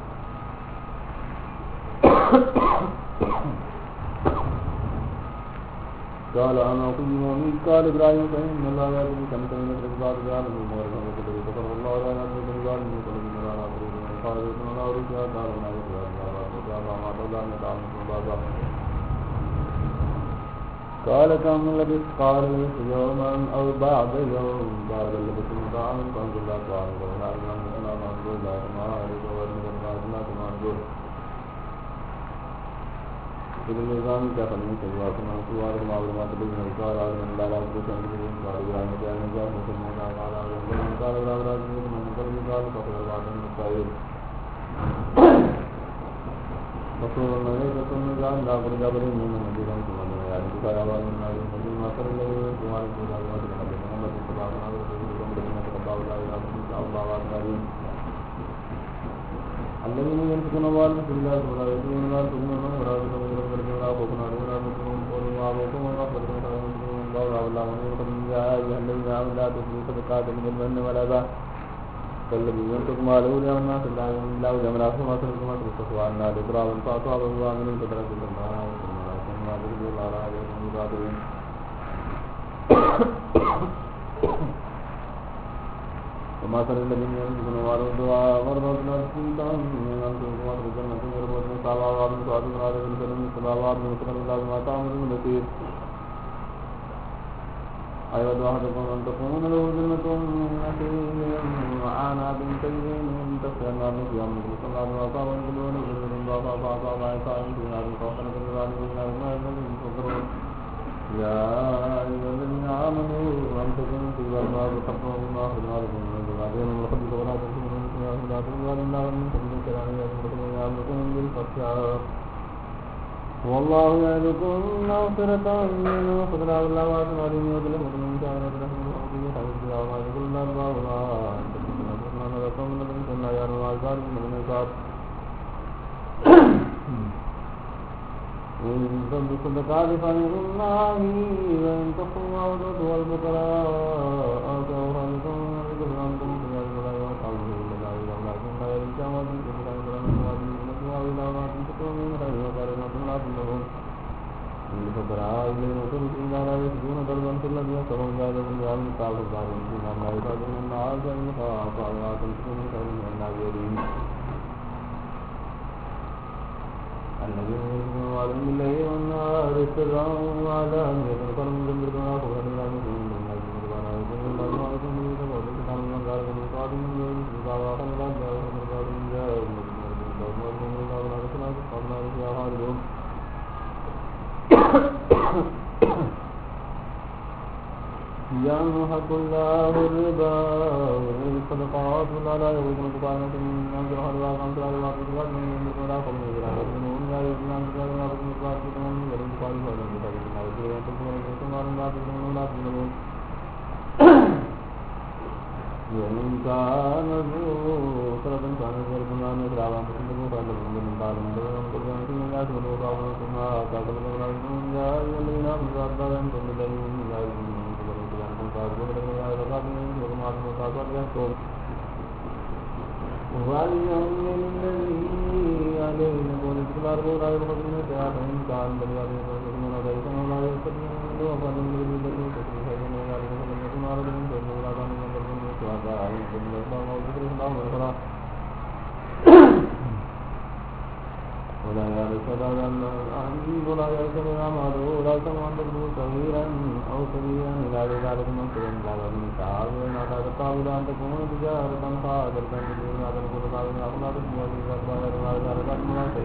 Speaker 5: قال أنا أقيم وميت قال إبراهيم فإن الله يأتي بشمس من الرزقات جعله مغربا وقدر فقر الله لا يأتي بالظالم وقدر من لا نظر قال إن الله رسول قال وما يسوى الله وقال ما تولى من تعلم الله قال كم لبثت قال لبثت يوما أو بعض يوم قال لبثت مطعما فانظر لا تعلم ولا أعلم أنا منظور لا ما أعرف وأرمي المعلومات منظور في النظام كفن من سواه من سواه المعلومات بين القال على من لا يعرف شيئا من قال إبراهيم كان نجاه مسلم قال على من قال إبراهيم من قبل قال فقد بعد من السائل رسول الله يقول من جاء لا قل جابر من النبي صلى الله عليه وسلم يعني قال على من قال من ما صلى الله عليه وسلم قال محمد صلى الله عليه وسلم لا إله إلا الله وعلى الذين ينفقون أموالهم في الله ولا يؤتون ولا يؤتون ولا يؤتون ولا خوف عليهم ولا هم يحزنون وعليكم ورحمة الله والله من يا أيها الذين آمنوا لا تؤتوا صدقاتكم بالمن والأذى كالذي ينفق ماله رئاء الناس لا يملأ جمراه ما تركوا ما تركوا عنا ذكرى فأصابه الله من فترة الله ولكن ما ذكر الله عليكم بقادرين ومثل الذين ينفقون أموالهم دعاء مرضات الناس سلطان من أنفسهم ومثل الجنة يربط من سماوات من سعد من هذه الكلمة من سماوات من سكن الله بما تعملون بصير أيود أحدكم أن تكون له جنة من نخيل وأعناب تجري من تحتها الأنهار فيها من كل ثمرات وأصاب يأكلون من ضعفاء فأصاب عيسى في نار فوقنا من الظالمين من الذين يكفرون يا أيها الذين آمنوا أنفقوا طيبات ما رزقناكم مما أخرجنا لكم من الأرض ومن الخبث ولا تنسوا من سيئات لا تنسوا إلا من سبيل الكلام يأمركم ويأمركم بالفحشاء والله يعظكم مغفرة منه وفضلا والله واسع عليم يظلم من شاء ويرحم به حيث شاء وما يقول الله الله أن تكون تكون لكم من الذين كنا يعلم الأعذار من النصاب إن تبدوا الصدقات فلله وإن تخفوها وتؤتوها الفقراء فهو لكم ويغفر عنكم سيئاتكم ولا ولا تظلمون الفقراء الذين أوتوا الكتاب لا يجدون دربا في الذين كفروا بعد الأيام قال الظالمون فيما لا يقدرون الناس إن خافوا ولا تنفقوا خير من الله يدين الذين يؤمنون وعلم بالليل والنهار سرا وعلانية فلهم ذنبهم وخبرا لا يؤمنون بالله ولا يؤمنون بالله ولا يؤمنون بالله ولا يؤمنون بالله ولا يؤمنون بالله ولا يؤمنون بالله ولا يؤمنون يمحق الله الربا ويربي الصدقات ولا لا يؤمن بطاعة من أجر حلوى قمت على الله في الوقت من يملك ولا قوم يجرى يؤمنون لا يؤمنون بطاعة ولا يؤمن بطاعة من يملك بطاعة ولا يؤمن بطاعة الله يجري أن تكون لكم وأن لا تؤمنون ولا تؤمنون وإن كان ذو سرة كان ذلكم أن يدرعوا أنفسكم فأنتم من بعد من دون قربان ثم يأتوا وقعوا ثم أتاكم ولا يؤمنون يا أيها الذين آمنوا لا تدعوا أنتم بالله لا يؤمنون وَلْيَوْمِ الَّذِي عَلَيْهِ نَقُولُ الْأَرْضُ لَا يُخْرِجُونَ شَيْئًا إِنْ كَانَ بَلِيَادٍ يَخْرُجُونَ ذَلِكَ وَلَا يَسْتَطِيعُونَ وَقَدْ الَّذِي الَّذِي تَشْرِكُ فَإِنَّ ذَلِكَ فَلَمْ يَكُنْ عَرَضًا مِنْ شَيْءٍ وَلَا كَانَ مِنْ ذَلِكَ مِنْ شُرَكَاءِ يَعْبُدُونَ اللَّهَ وَذِكْرُ اللَّهِ وَالْفَلَاحُ ولا يرسل ولا يرسل أعماله ولا يسمع تبدو صغيرا أو كبيرا إلى ذلك منصر لا من تعاب ولا تقابل أن تكون تجارة قادر كان تدين هذا الكل قابل أخلاق الموجود والباير ولا ذلك المناسب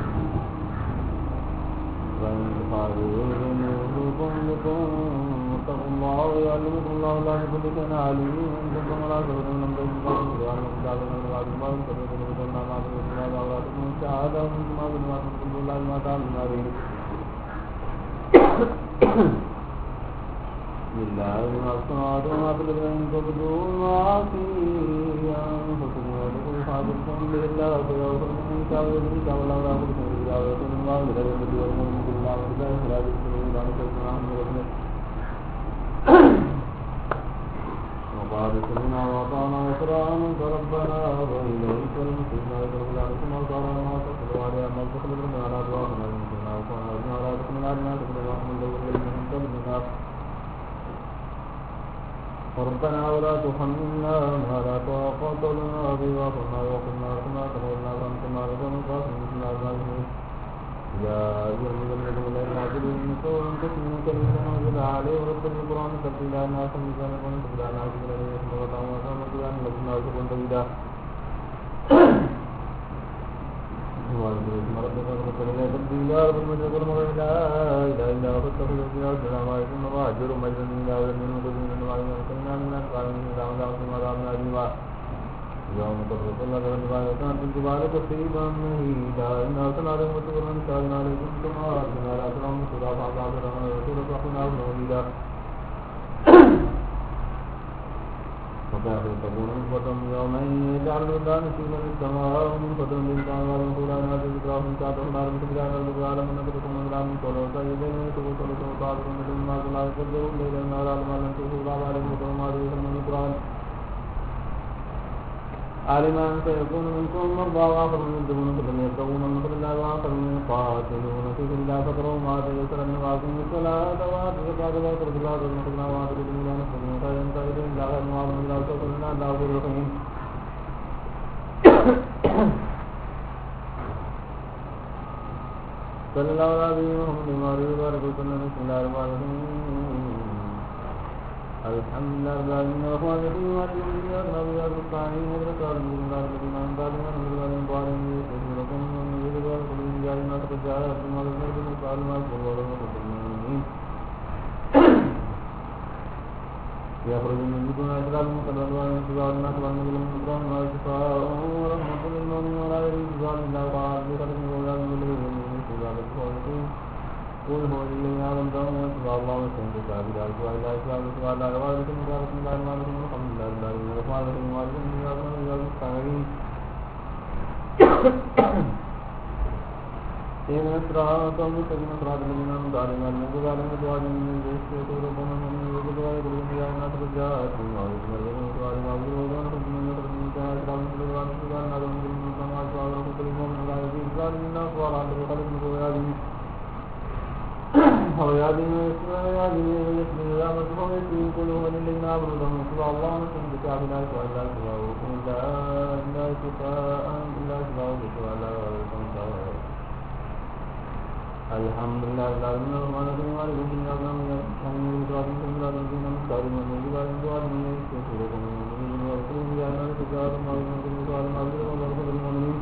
Speaker 5: وإن قالوا نوحكم لكم واتقوا الله ويعلمكم الله لا بكل شيء عليم إن كنتم لا تؤمنون من بين الله ويعلمكم كتابا من بعد الله فبيتم بكم ما تؤمنون ولا ولا تكونوا شهادة وأنتم ما بما تنكم بالله ما تعلمون عليه لله ما في السماوات وما في الأرض إن تبدوا ما في أنفسكم وتقولوا حاضركم به الله فيغفر من شاء ويذكر ولا يغفر من شاء ويغفر الله لا يغفر والمؤمن بالله والله فلا يغفر إلا أن تكون عنه ربنا وقال سمعنا وأطعنا غفرانا فربنا وإليك المصير لا يغفر لكم وأطعنا ما تصلوا عليها ما تصلوا لنا على أدواءنا وإننا وقعنا وإننا ولا تكون علينا تكون رحمة الله ولمن تبدنا ربنا ولا تحملنا ما لا طاقة لنا به واعف عنا واغفر لنا وارحمنا تقبلنا وانصرنا على القوم الكافرين بسم الله الرحمن الرحيم يا أيها الذين آمنوا لا تعجلوا من قول تكمنوا كلمة أنزل عليه ورتل القرآن ترتيلا إنا سمعنا لكم تبعنا عشر إليه ثم وطعنا وطعنا وطعنا لكنا وسكن طويلا واذكر اسم ربك وتوكل إليه تبديلا رب المشرق والمغرب لا إله إلا هو فاتقوا الذين السلام عليكم وأجروا مجدا من الله والذين متقين من الله وسلمنا من الأنصار من الإسلام لا أقسم على أمر عظيما يوم تبرق الله تبارك وتعالى بالجبال كثيبا مهيدا إنا أرسلنا عليهم وتبرا شاهدنا عليكم كما أرسلنا على أسرهم سورة فعباد الرحمن ورسول فأخذنا أبنى وليدا وكافر تكون نسبة يومين يجعل الولدان نسيبا للسماء ومن فتن للإنسان وعلم قولان هذه ذكرى من كاتب النار بسبيلان الذي يعلم أن تكون مجرى من كل وسيدين ويتبو صلة وطاعة من الناس لا يكذبون ليلا النار علم أن تكون الله عليهم وكما عليه من القرآن علم أن سيكون منكم مرضى وآخر من يدعون فلم يبتغون من فضل الله وآخرون يقاتلون في سبيل الله فقروا ما تيسر من وأقيموا الصلاة وآتوا الزكاة وأقرضوا الله واتقوا الله وآتوا الدنيا نفسكم خيرا خيرا لا غير معظم الله وتوكلوا على الله غفور رحيم صلى الله عليه وسلم وبارك وسلم بسم الله الرحمن الرحيم الحمد لله رب العالمين الرحمن الرحيم مالك يوم الدين إياك نعبد وإياك نستعين اهدنا الصراط المستقيم صراط الذين أنعمت عليهم غير المغضوب عليهم ولا الضالين يستغفر لكم ومن يريد أن يجعلنا قد جاءكم ولا تنزل القرآن ما يكون ولا المسلمين يخرج من بطون أشرارهم كالألوان والشجار الناس والنبي لهم القرآن ما شفاء ورحمة للمؤمنين ولا يريد ظالم الله تعالى بخلق وأولاد من الذين يؤمنون ذلك الصالحين قل هو الذي يعلم دون يتبع الله وسلم بالله بلا إله إلا إسلام وسبع الله وعليكم بسم الله الرحمن الرحيم الحمد لله رب العالمين الرحمن الرحيم وعليكم بسم الله الرحمن الرحيم إن الصراط المستقيم صراط الذين أنعمت عليهم غير المغضوب عليهم ولا الضالين ربنا من يغفر لنا ذنوبنا وإنا ترجعات من عظيم الذين وعلى ما أقول وأنا كنت من يغفر من كان أشرار من كل وعلى كل وعلى نادم من كل من أشرار من كل من لا يزيد إسرار من الناس وعلى عبد الخلق من كل هذه ويهدي ويسر ويهدي ويسر إلى مرجع ويسر كل من الذين آمنوا لهم سبع الله ونسلم بكعب لا يسوع إلا سواه إلا إلا شفاء إلا شفاء بشفاء لا يسوع الحمد لله رب العالمين الرحمن الرحيم مالك يوم الدين إياك نعبد وإياك نستعين صراط المستقيم صراط الذين أنعمت عليهم غير المغضوب عليهم ولا الضالين يستغفرون من ويقولون يا ناس اتقوا الله ويقولون سؤال المعبود والله غفور للمؤمنين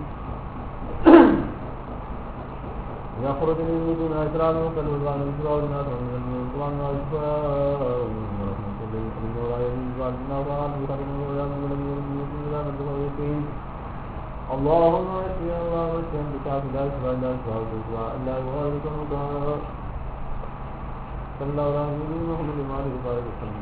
Speaker 5: يخرج من دون أسرار كالوزان الإسراء والناس ومن القرآن والشفاء ومن رحمة الله ومن ولا يزيد بعدنا وعلى بخير ولا من الذي يؤمن إلا من الغيبين اللهم اشفي اللهم اشفي بكعب لا شفاء لا شفاء بشفاء لا يغادر سقما صلى الله عليه محمد وعلى آله وسلم.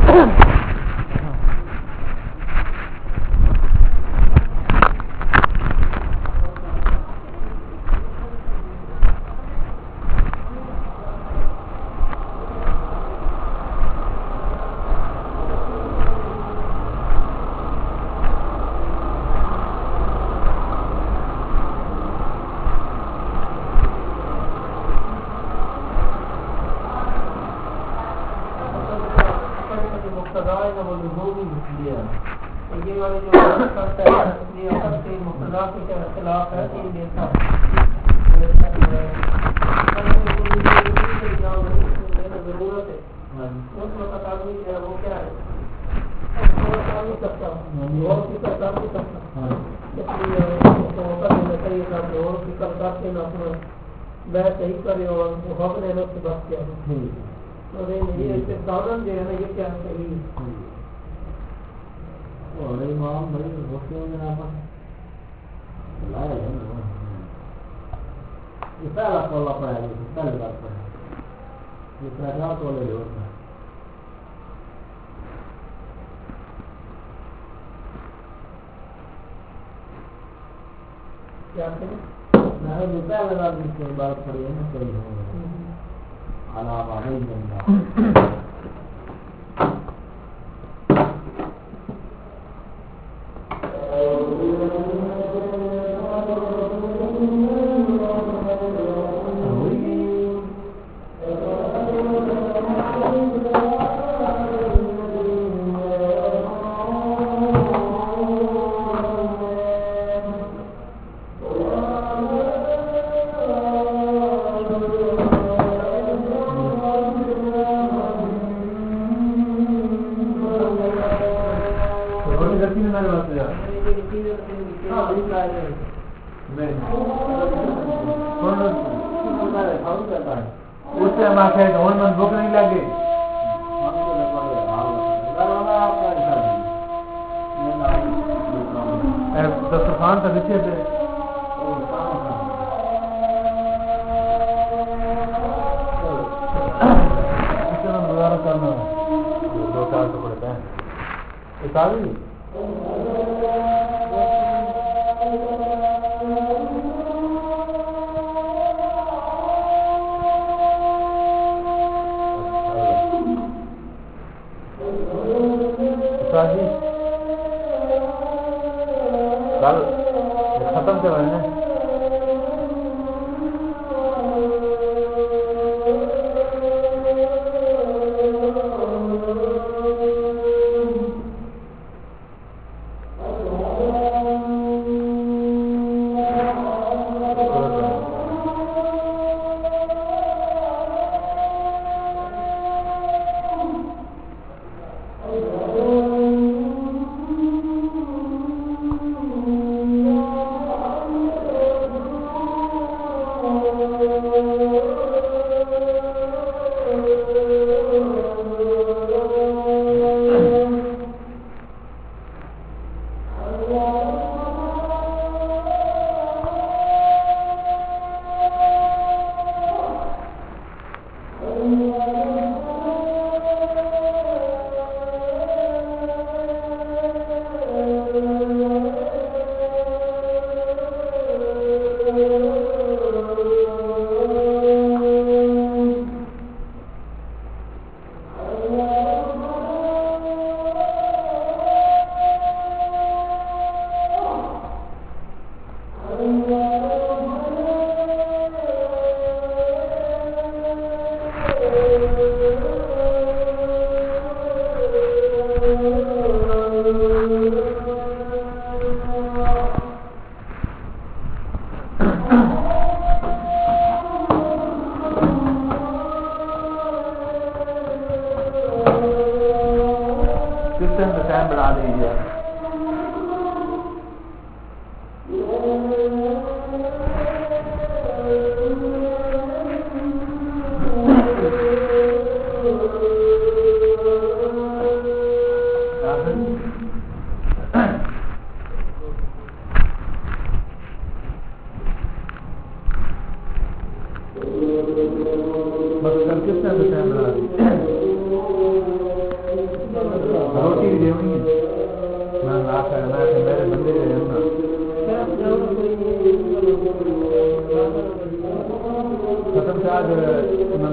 Speaker 5: بس کل کس نے بتایا بنا دی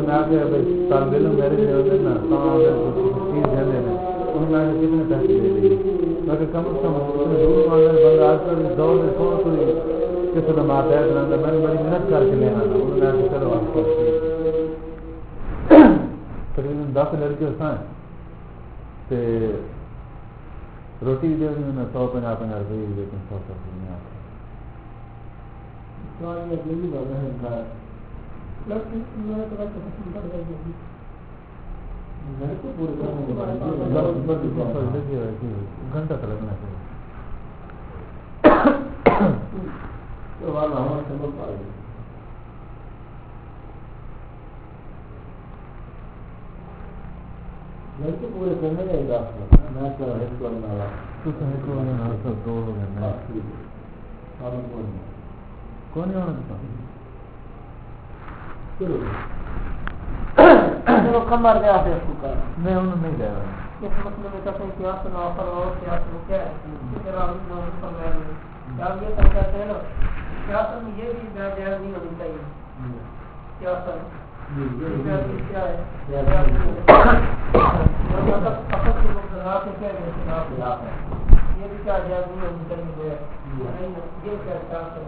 Speaker 5: میں آ کے بھائی طالب علم میرے جو ہوتے نا چیز دے دیں انہوں نے کتنے پیسے دے دیے مگر کم از کم اس نے ضرور مانگا بندہ آج کل دور میں تھوڑا تھوڑی کسی کا ماتحت رہتا میں نے بڑی محنت کر کے لینا انہوں نے آگے چلو آپ کو تقریباً دس لڑکے سائیں تے روٹی دے انہوں نے سو پنجا پنجا روپئے لیکن سو سو روپئے نہیں آتا گھنٹہ تو لگنا چاہیے
Speaker 6: لڑکے پورے کرنے کا میں
Speaker 5: دو ہو گئے کون نہیں ہونا
Speaker 4: چلو کم مار گیا پھر اس کو کر
Speaker 5: نہیں انہوں نے نہیں جایا
Speaker 4: اس مسئلے میں کہتے ہیں کہ آپ سنا پر اور کیا سنو کیا ہے پھر آپ اس میں سمجھ رہے ہیں آپ یہ سمجھ کہتے ہیں نا کیا سن یہ بھی میں جائز نہیں ہونی چاہیے کیا سن یہ بھی کیا ہے یہ بھی کیا جائز نہیں ہونی چاہیے یہ کیا چاہتے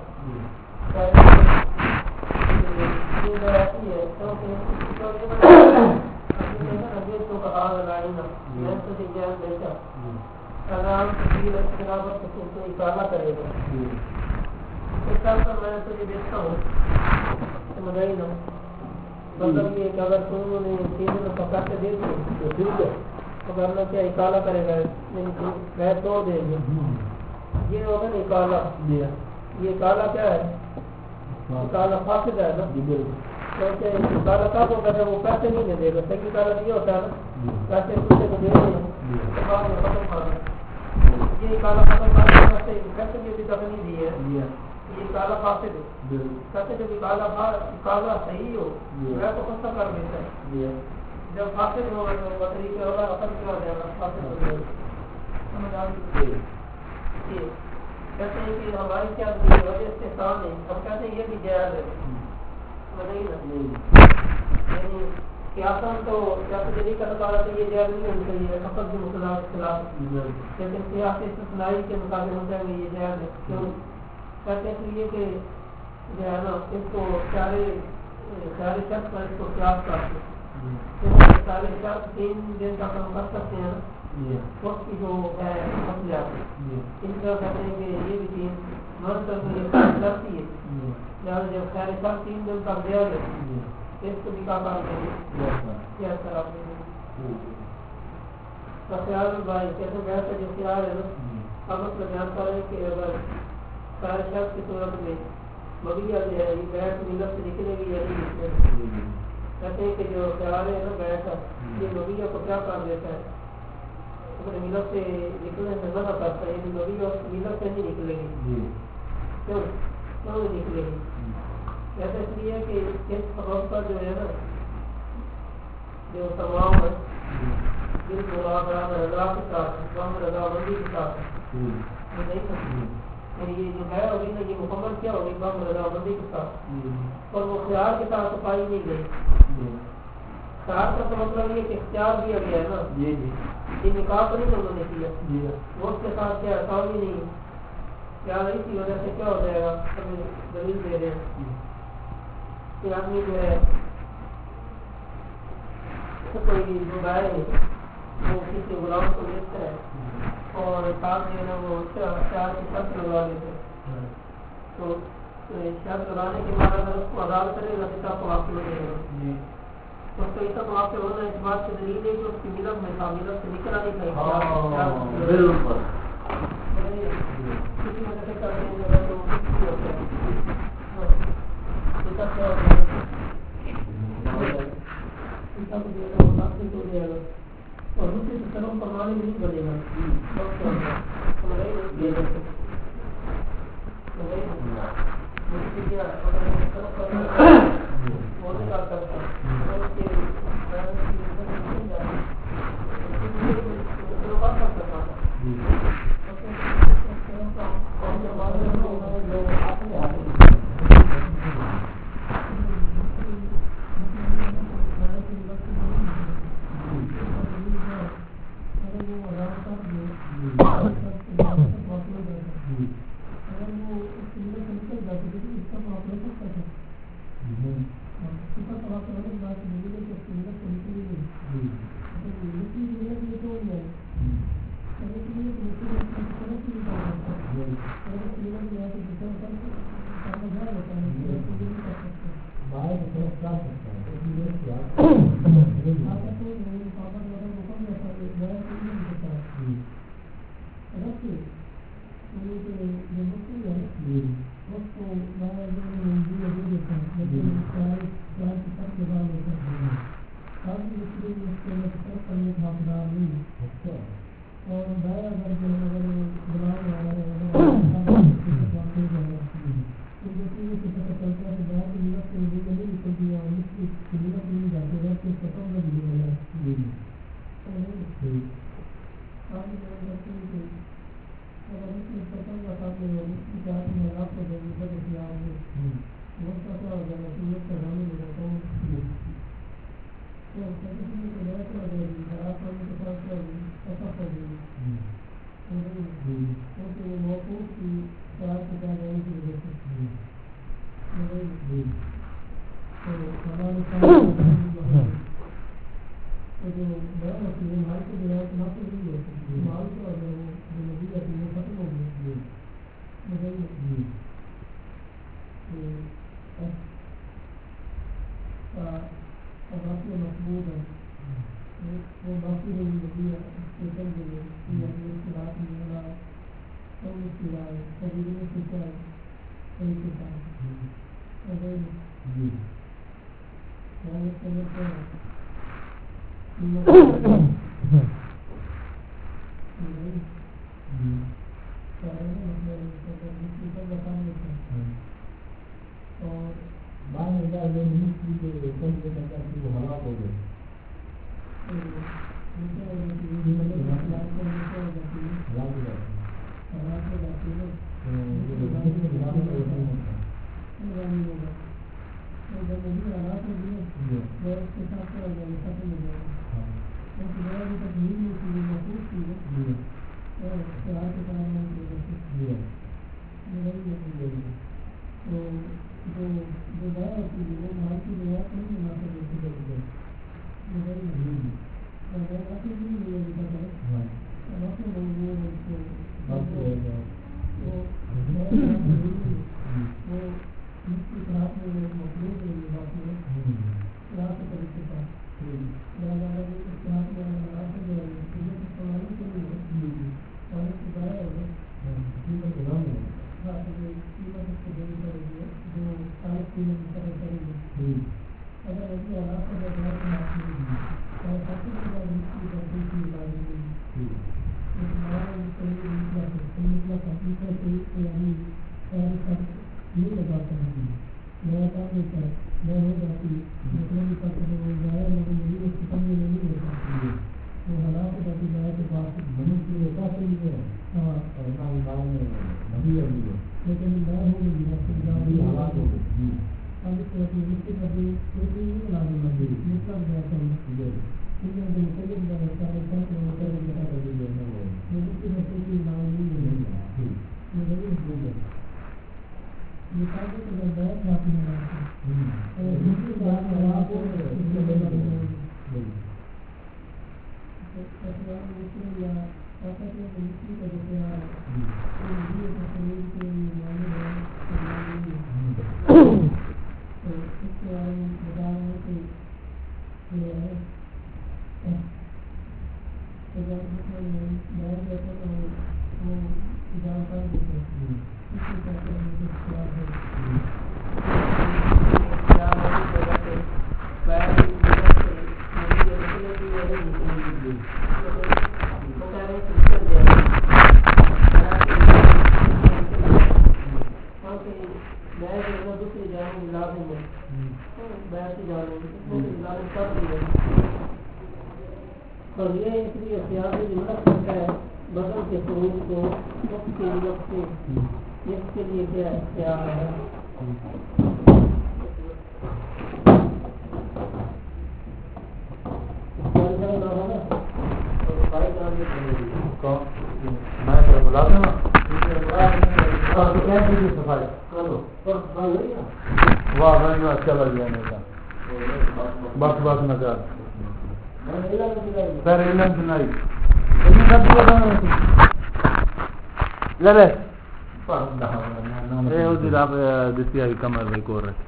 Speaker 4: مطلب یہ کہ اگر تم نے چیزیں تو پکا کے دے دی تو ٹھیک ہے ورنہ کیا اکالا کرے گا میں توڑ دے گی یہ ہوگا نا اکالا یہ اکالا کیا ہے اکالا فاسد ہے نا کیونکہ اکالا کب ہوگا جب وہ پیسے نہیں دے گا صحیح اکالا یہ ہوتا ہے نا پیسے دوسرے کو دے دیں تو بعد میں ختم کر دیں یہ اکالا ختم کر دیں پیسے بھی ابھی تک نہیں دیے یہ اکالا فاسد ہے کہتے جب اکالا اکالا صحیح ہو میں تو خود کر دیتا ہے جب فاسد ہو وہ طریقے ہوگا اپن کیا ہو جائے گا فاسد ہو جائے گا سمجھ آ گئی کہتے ہیں کہ ہماری کیا وجہ استحسان ہے ہم کہتے ہیں یہ بھی جائز ہے یعنی قیاساً تو قیاس جدید کا نکالا تو یہ جائز نہیں ہونی چاہیے فقط بھی مقدار کے خلاف لیکن قیاس استثنائی کے مقابلے ہوتا ہے یہ جائز ہے کیوں کہتے ہیں کہ یہ کہ جو ہے نا اس کو سارے سارے شخص پر اس کو قیاس کرتے ہیں سارے شخص تین دن کا کام کر سکتے ہیں وقت کی جو ہے مسئلہ ان کا کہتے ہیں کہ یہ بھی چیز مرتب میں یہ کرتی ہے لہٰذا جب سارے شخص تین دن تک دیا گیا اس کو بھی کہا کرتے کیا طرح کا خیال بھائی کیسے بہتر جو خیال ہے نا اب مطلب بیان کر رہے ہیں کہ اگر سارے شخص کی صورت میں مبیہ جو ہے یہ بیٹھ ملت سے نکلے گی یا نہیں نکلے کہتے ہیں کہ جو خیال ہے نا بیٹھ یہ مبیہ کو کیا کر دیتا ہے اپنے ملت سے نکلنے سے منع کرتا ہے یہ مبیہ ملت سے نہیں نکلے گی کیوں کیوں نہیں نکلے گی ایسا اس لیے کہ اس سبب پر جو ہے نا جو تمام ہے جن کو رضا کے ساتھ رضا بندی کے ساتھ یہ نہیں سکتی یہ جو ہے ابھی نا یہ مکمل کیا ہوگی بم رضا بندی کے ساتھ اور وہ خیال کے ساتھ صفائی نہیں گئی خیال کا تو مطلب یہ کہ اختیار دیا گیا ہے نا یہ نکاح تو نہیں انہوں نے کیا وہ اس کے ساتھ کیا صاحب ہی نہیں خیال نہیں کی وجہ سے کیا ہو جائے گا دلیل دے رہے ہیں کہ آدمی جو ہے کوئی جو گائے ہے وہ کسی غلام کو لیتا ہے اور ساتھ جو ہے نا وہ چار کی شرط لگا دیتے تو شرط لگانے کے بعد اگر اس کو عدالت کرے گا تو آپ کو واقع ہو جائے گا تو اس کو ایسا تو واقع ہونا اس بات سے دلیل ہے کہ اس کی ملت میں تھا ملت سے نکلا نہیں چاہیے بالکل کسی میں سے کرتے ہیں تو کسی ہوتا ہے اور دوسری طرف پروانے نہیں بنے گا اور باہر اگر جو اگر بنا رہا ہے تو جو چیز سے پتہ چلتا ہے کہ باہر کی نیت سے بھی نہیں نکلتی ہے اور اس کی نیت نہیں جاتی ہے کہ پتہ نہ بھی ہے جی جی آپ نے کرتے ہیں کہ اگر اس میں پتہ نہ تھا کہ اس کی بات میں آپ کو دے دے کہ آپ نے وہ پتہ ہو جائے کہ یہ پڑھانے میں رہتا ہوں تو کسی نے کو لے کر دے دی آپ کو کے پاس پتہ کر دے کیونکہ وہ موقوف کی بات کو کہا جانے کی وجہ سے تو ہمارے سامنے تو جو بیان ہوتی ہے مال کی بیان نہ تو نہیں ہوتی مال کا جو نبی ہے وہ ختم ہو گیا مگر باقی مقبول ہے وہ باقی رہی نبی ہے اس کے سمجھ گئے کہ اپنے اختلاف میں ملا کم اختلاف ہے قبیل میں سچا ہے صحیح کے ساتھ اگر محمد سمجھتا ہے اور بعد میں جا جو نہیں کی کہ کوئی بھی کرتا ہے وہ ہلاک ہو گئے اور یہ اس لیے اختیار سے مدد کرتا ہے بدل کے خروج کو وقت کے وقت سے اس کے لیے کیا اختیار ہے
Speaker 5: بس بس نظر
Speaker 4: سر
Speaker 5: علم سنائی لے لے اے ادھر آپ دستی آئی کمر میں کو رکھ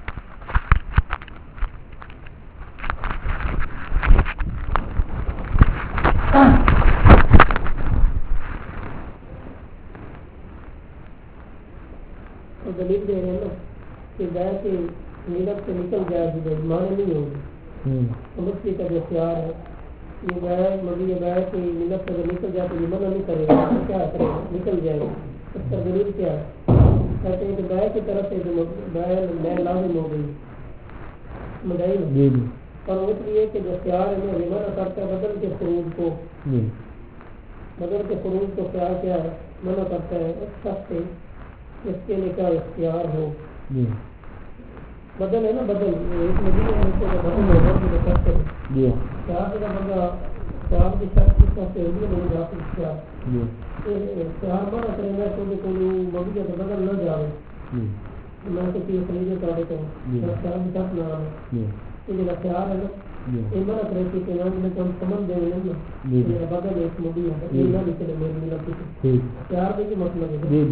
Speaker 4: دلیل دے رہے ہیں نا کہ گائے سے نیلت سے نکل جائے گی مانے نہیں ہوگی تو مچھلی کا جو اختیار ہے یہ گائے مبی گائے کی ملت اگر نکل جائے تو یہ منع نہیں کرے گا، کیا کرے گا؟ نکل جائے گا. اس کا دلیل کیا ہے؟ کہتے ہیں کہ گائے کی طرف سے جو گائے میں لازم ہو گئی مدعی نا، اور اس لیے کہ جو خیال ہے وہ منع کرتا ہے بدل کے فروض کو، بدل کے فروض کو خیال کیا ہے منع کرتا ہے اس شخص سے جس کے نکاح اختیار ہو. بدل ہے نا، بدل ایک مدینہ ہے کہ بدل ہے بدل کرتے ہیں جی خیال کا بندہ خیال کی شخص کی طرف سے ہوگی نہیں جا سکتا جی خیال منع کریں گے تو کوئی مبی تو بدل نہ جاوے. میں تو چیز خریدے کر دیتا ہوں خیال کی طرف نہ آئے یہ جو خیال ہے نا یہ منع کرے کہ کہ میں کم سمجھ دیں گے نا میرا بدل ایک مبی ہے یہ نہ نکلے میری ملت کی خیال بھی مطلب ہے.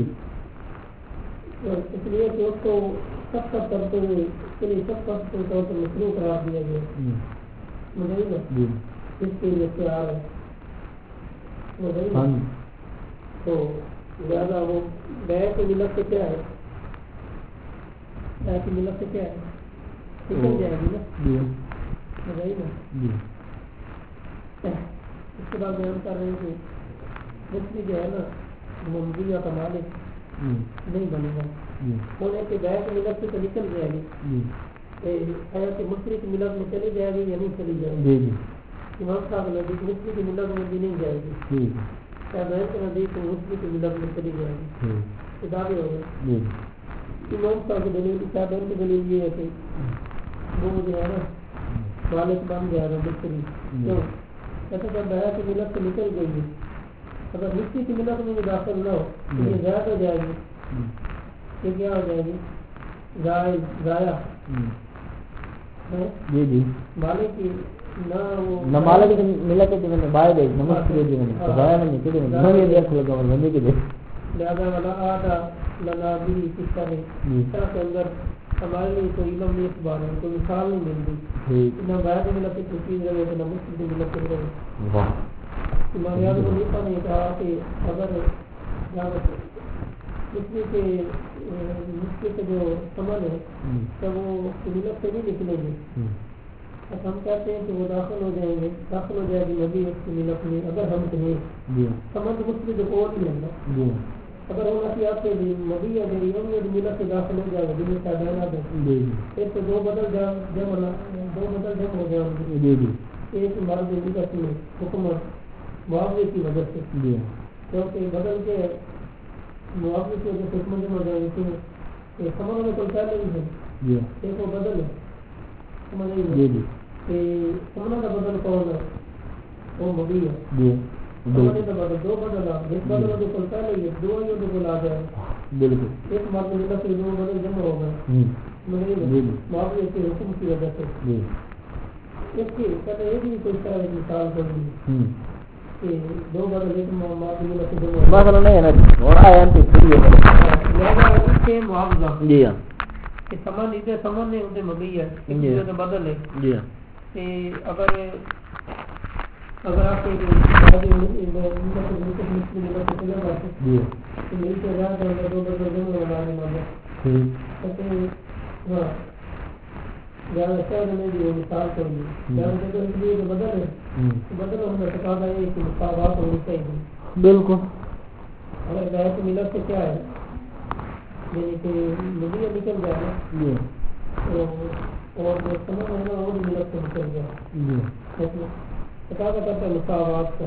Speaker 4: اس لیے کہ اس کو سب کا کرتے ہوئے اس کے لیے سب کا طور پر مشروع قرار دیا گیا مجھے نا اس کے لیے اختیار ہے مجھے نا. تو زیادہ وہ بیع کی ملت سے کیا ہے، بیع کی ملت سے کیا ہے نکل جائے گی نا مجھے نا. اس کے بعد بیان کر رہے ہیں کہ مچھلی جو ہے نا ممبیا کا مالک نہیں بنے گا ہونے کے بیع کی ملت سے تو نکل جائے گی، اگر کہ مشتری کی ملت میں چلی جائے گی یا نہیں چلی جائے گی. امام صاحب نے نزدیک مشتری کی ملت میں بھی نہیں جائے گی، بہن کے نزدیک مشتری کی ملت میں چلی جائے گی. کتابیں ہو گئی امام صاحب کی دلیل بہن کی دلیل یہ ہے کہ وہ جو ہے نا مالک بن جائے گا مشتری. کیوں کہتے جب بیع کی ملت سے نکل گئی گی اگر مشتری کی ملت میں بھی داخل نہ ہو تو یہ ضائع ہو جائے گی. یہ کیا ہو جائے گی ضائع ضائع جی جی مالک کی نہ وہ نہ مالک کی ملت کے میں باہر دے نہ مشتری کے میں ضائع نہیں کہ نہ یہ دیکھ لگا اور بندے کے لہذا والا آدھا لنا بھی کس طرح اس طرح کے اندر ہمارے لیے کوئی علم نہیں اس بارے میں کوئی مثال نہیں ملتی نہ باہر کی ملت کی چیز رہے نہ مشتری کی ملت کے رہے. امام اعظم حنیفہ نے کہا کہ اگر مشتری کے مشتری کے جو عمل ہے تو وہ ملت سے نہیں نکلے گی. اب ہم کہتے ہیں کہ وہ داخل ہو جائیں گے داخل ہو جائے گی نبی اس کی ملت میں اگر ہم کہیں سمجھ مشتری جو اور نہیں ہے اگر ہونا کہ آپ کے نبی یا میری ملت سے داخل ہو جائے گا دن کا دینا دے ایک تو دو بدل جم دو بدل جم ہو جائیں گے. ایک مرد ملت میں حکومت معاوضے کی وجہ سے کیونکہ بدل کے معاوضے کی وجہ سے حکمت جمع ہو جائے گی کہ سمجھ میں کوئی پہلے نہیں ہے ایک وہ بدل ہے سمجھ نہیں کہ سمجھنے کا بدل کون ہے وہ مبی ہے سمجھنے کا بدل دو بدل آ ایک بدل جو کوئی پہلے ہی ہے دو ہی جو بلا جائے بالکل ایک مرد ملت سے دو بدل جمع ہو گئے معاوضے کے حکم کی وجہ سے. اس کی کہتے یہ بھی کوئی طرح ایک مثال کر دی کہ دو بدل ایک معاوضے ملت سے جمع مثلا نہیں ہے نا اور آیا ان لہذا اس کے معاوضہ جی ہاں کہ سمن ادھر سمن نے ادھر مبی ہے ایک جو بدل ہے جی ہاں کہ اگر اگر آپ کے میری سے زیادہ دو بدل جمع ہو رہا ہے ہاں زیادہ شہر میں بھی وہ مثال کر دی زیادہ جگہ اس لیے جو بدل ہے بدل ہونا تقاضا ہے کہ مساوات ہونی چاہیے بالکل. اگر بیع کی ملت سے کیا ہے یعنی کہ مبی نکل جائے اور جو سمجھ ہے نا وہ بھی ملت سے نکل جائے تقاضا کرتا ہے مساوات کا.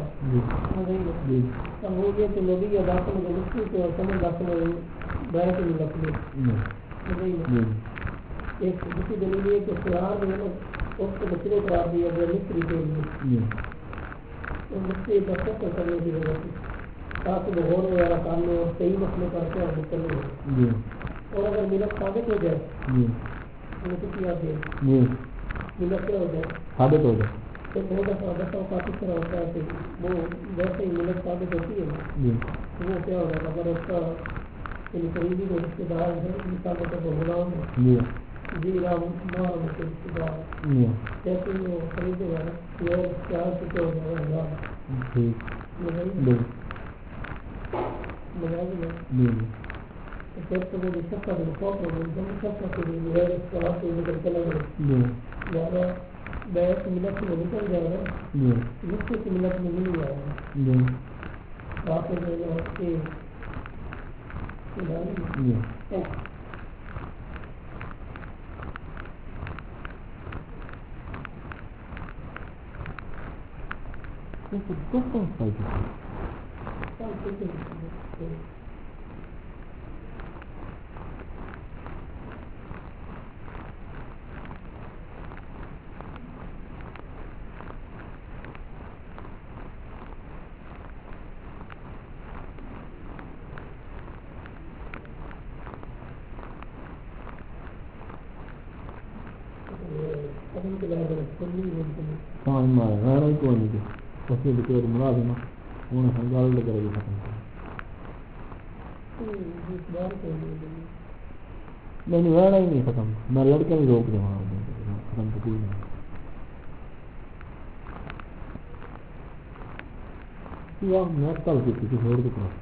Speaker 4: اب وہ یہ کہ مبی داخل میں مشکل کے اور سمجھ داخل میں بیع کی ملت میں ایک دوسری دلیل یہ کہ خیال جو ہے نا اس کو مشروع قرار دیا گیا مصری کے لیے مصری کا فکر کرنے کی وجہ سے تاکہ بہور وغیرہ کام میں اور صحیح مسئلے کر کے اور نکلنے ہو. اور اگر ملت ثابت ہو جائے تو کیا دے ملت کیا ہو جائے ثابت ہو جائے تو بہت دفعہ دفعہ اوقات اس طرح ہوتا ہے کہ وہ ویسے ہی ملت ثابت ہوتی ہے نا وہ کیا ہو جائے اگر اس کا یعنی قریبی کو رشتے دار ہے مثال کے طور پر غلام ہے جی رام مار کے رشتے دار جیسے وہ خریدے گا نا یہ چار سے کیا ہو جائے گا پھر تو وہ شکا جو خوف ہو گئی جب شکا کے لیے اس کا آپ سے نکل چلا گیا زیادہ بیس ملت میں نکل جائے گا
Speaker 6: جی
Speaker 4: مفتی کی ملت میں مل جائے گا
Speaker 6: جی
Speaker 4: باقی جو ہے کہ
Speaker 6: جی سمجھ میں آیا رہنا ہی کوئی نہیں اس نے بچے ملازم انہوں نے گل لگا رہی ختم نہیں نہیں رہنا ہی نہیں ختم میں لڑکے بھی روک دوں ختم تو کوئی نہیں میں کل کی کسی چھوڑ کے پاس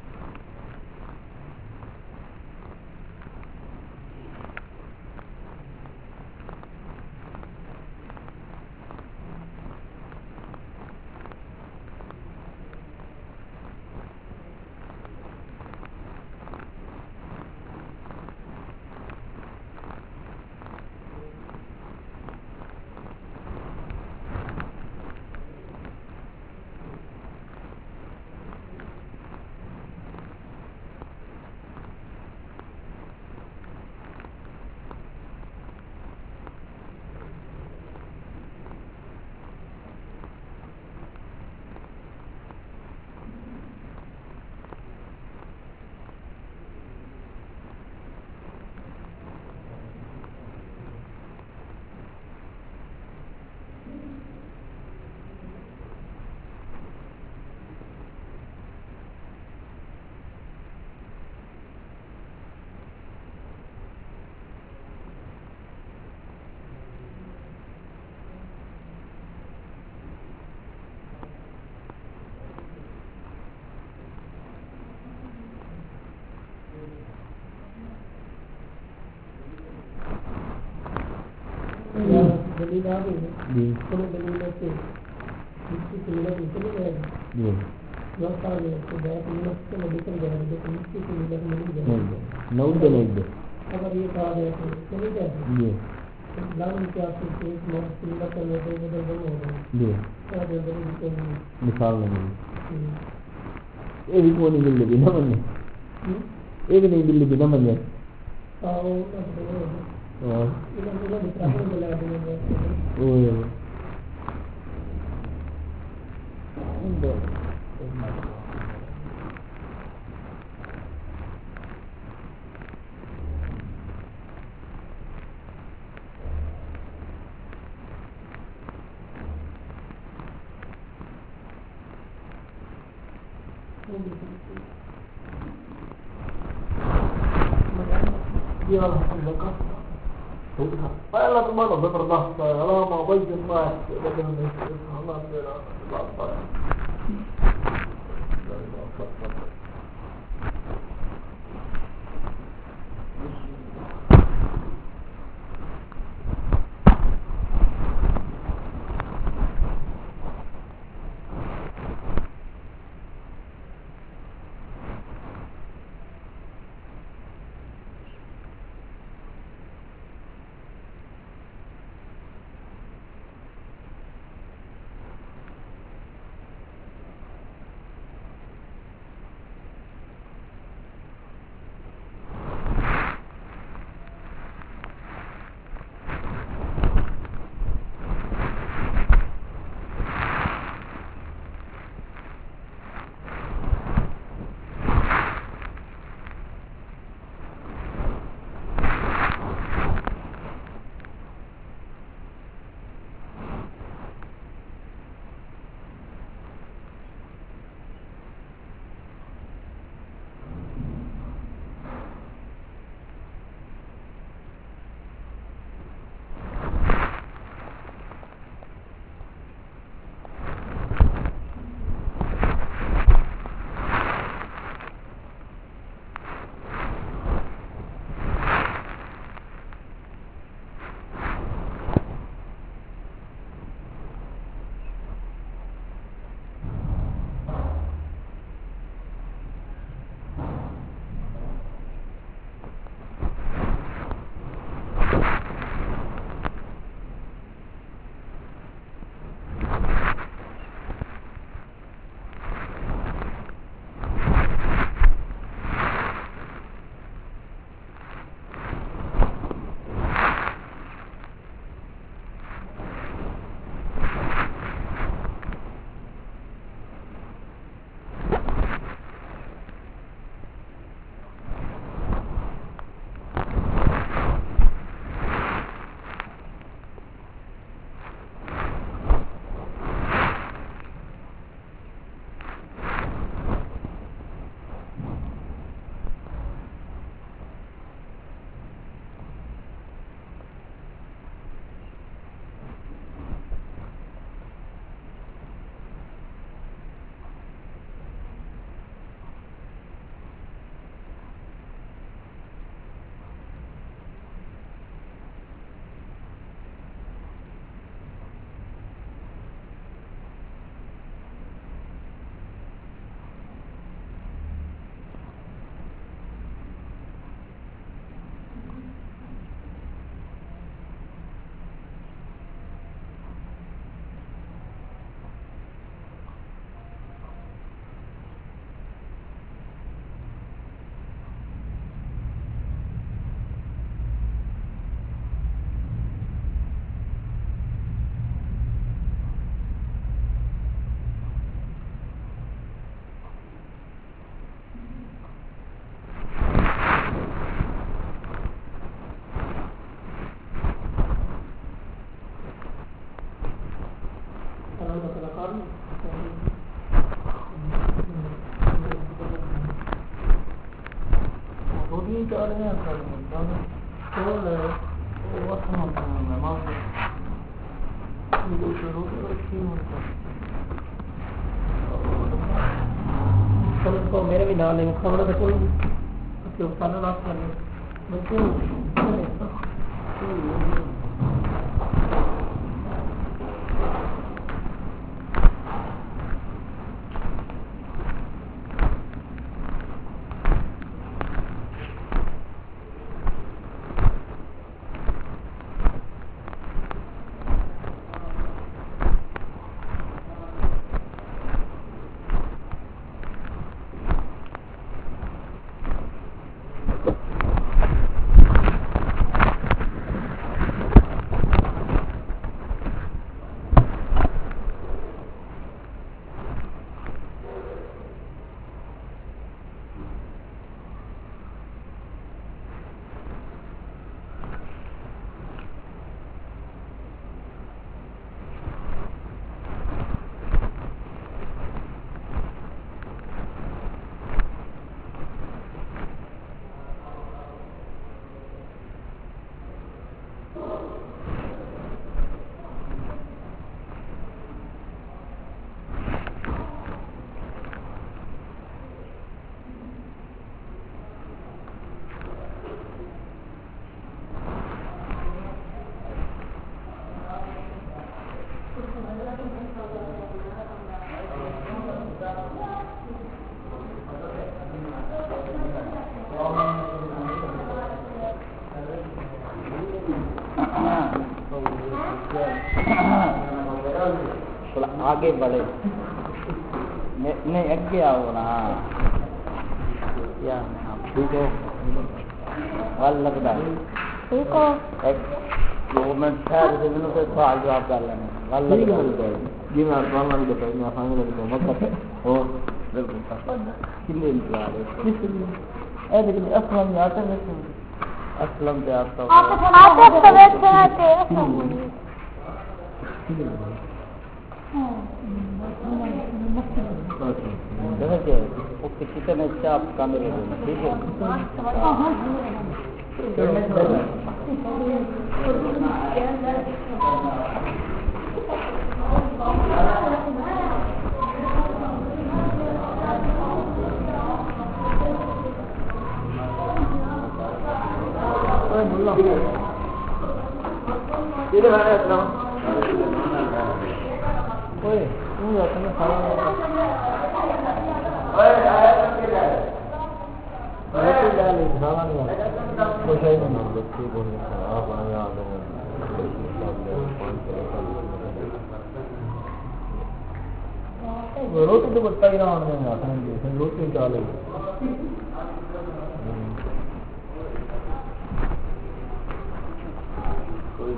Speaker 4: دلیل آ گئی ہے
Speaker 6: جی
Speaker 4: تھوڑے دلیل سے مفتی کی ملت میں چلی جائے گی
Speaker 6: جی
Speaker 4: وقت آ گیا تو بیت ملت سے میں نکل جائے گا لیکن مفتی کی ملت میں نہیں جائے
Speaker 6: نہیں
Speaker 4: گا
Speaker 6: نو دے نہیں دے
Speaker 4: اگر یہ کہا گیا تو چلی جائے گی
Speaker 6: جی
Speaker 4: لازم کیا کہ ایک ملت کی ملت میں دو بدل بن ہو گئے
Speaker 6: جی
Speaker 4: اور جو دلیل کوئی نہیں
Speaker 6: مثال نہیں
Speaker 4: ہوں۔
Speaker 6: یہ بھی کوئی نہیں مل نہ بنے
Speaker 4: ہوں؟
Speaker 6: ایک نہیں مل نہ بنے
Speaker 4: ہاں وہ نہ تو وہ
Speaker 6: اور
Speaker 4: انہوں نے بھی پراپر بلا دیا ہے
Speaker 3: پہلا تو مانو زبردست ہے علامہ بھائی کے پاس لیکن نہیں اللہ میرا اللہ پایا
Speaker 4: کو میرے بھی نام نہیں خبر تو کوئی کہ سال لاس کر
Speaker 6: آگے بڑھے نہیں اگے آؤ نا ٹھیک ہے ول لگتا ہے ٹھیک ہو ایک دو منٹ ٹھہر سے مینوں پھر سوال جواب کر لینا ول لگتا ہے جی میں آپ کو لگتا ہے میں سامنے لگتا ہوں مطلب ہو بالکل کتنے انتظار ہے اے لیکن اسلم میں آتے ہیں اسلم پہ آتا ہوں آپ آپ سوچ رہے تھے کتنے چاپ کام ٹھیک ہے روٹی تو بتا ہی رہا ہوں روٹی ڈالے کوئی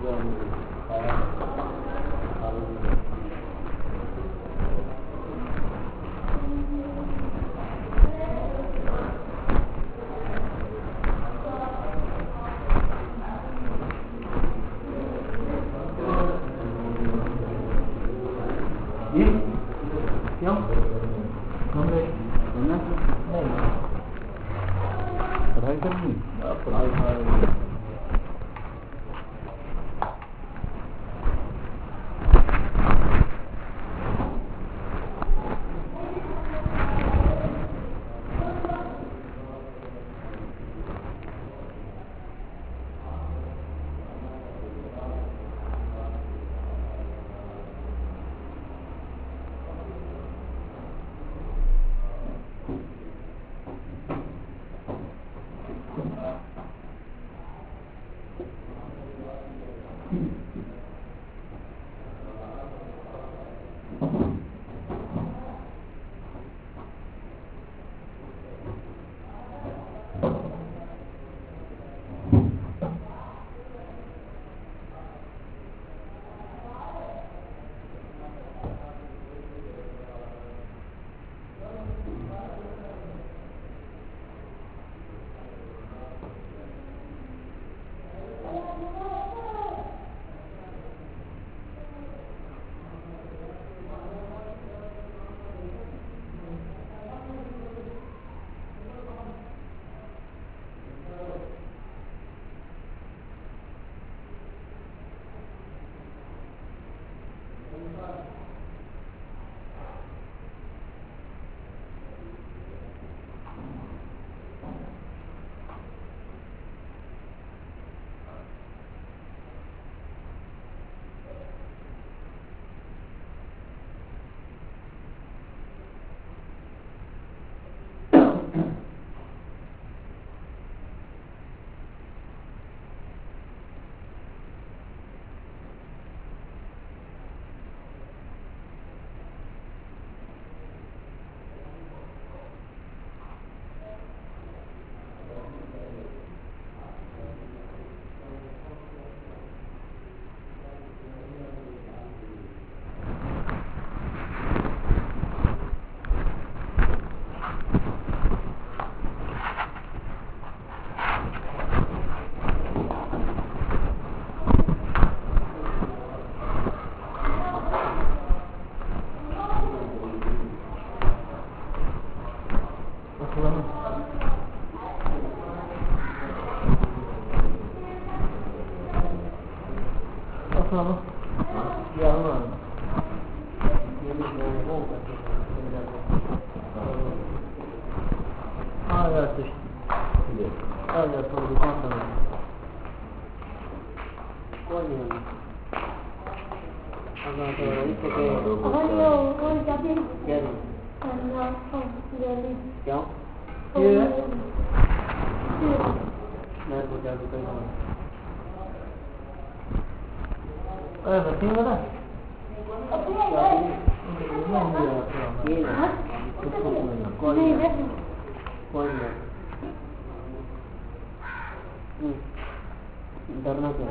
Speaker 7: डरना क्या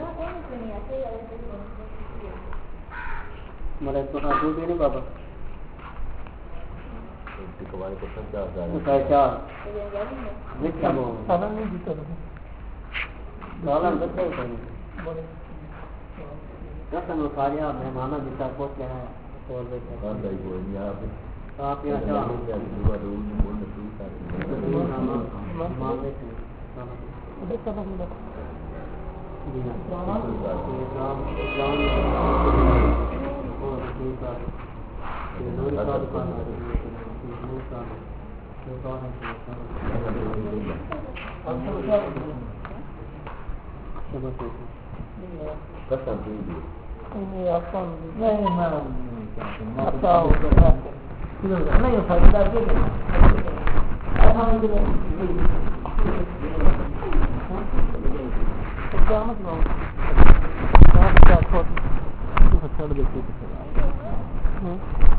Speaker 7: मेरे तो हाथ भी नहीं बाबा
Speaker 2: कमाई को सब क्या होता है
Speaker 7: उसका क्या लिखा वो
Speaker 4: साला नहीं जीता था
Speaker 7: साला बच्चा ही था रतन खाया मेहमाना जीता पोत ले है और बैठा
Speaker 2: हां भाई वो यहां पे
Speaker 7: आप यहां चला
Speaker 2: दुआ रूल में बोलने शुरू कर
Speaker 7: मान ले
Speaker 4: उधर सब हम लोग
Speaker 7: जी हां इस्लाम इस्लाम और की बात ये नूर का दुकान है नूर का दुकान है समझ
Speaker 2: कसम दी
Speaker 4: नहीं आपका
Speaker 6: नहीं मैं अच्छा नहीं हो सकता कि
Speaker 4: क्या मतलब आप क्या खोट तो छोड़ देते हैं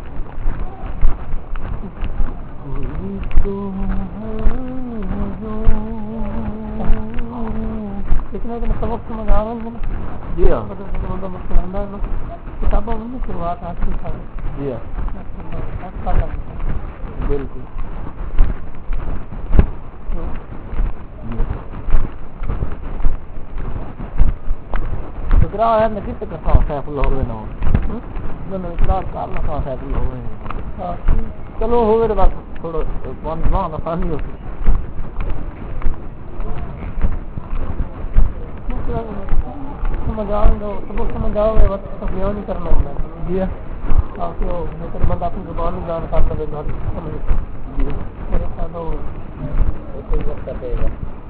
Speaker 4: कितने दिन सबक समझ आ रहा है
Speaker 6: जी हाँ
Speaker 4: किताबों में शुरुआत आती था
Speaker 6: जी हाँ बिल्कुल इकरार है ना किस तरह सैफुल हो गए ना दोनों इकरार करना था सैफुल हो गए चलो हो गए बस थोड़ा वन वन आसानी होती समझ आओगे सबक समझ आओगे बस तो नहीं करना होगा जी
Speaker 4: ताकि वो बेहतर बंदा अपनी जुबान में जान कर लगे घर समझ मेरे साथ हो
Speaker 7: कोई वक्त कटेगा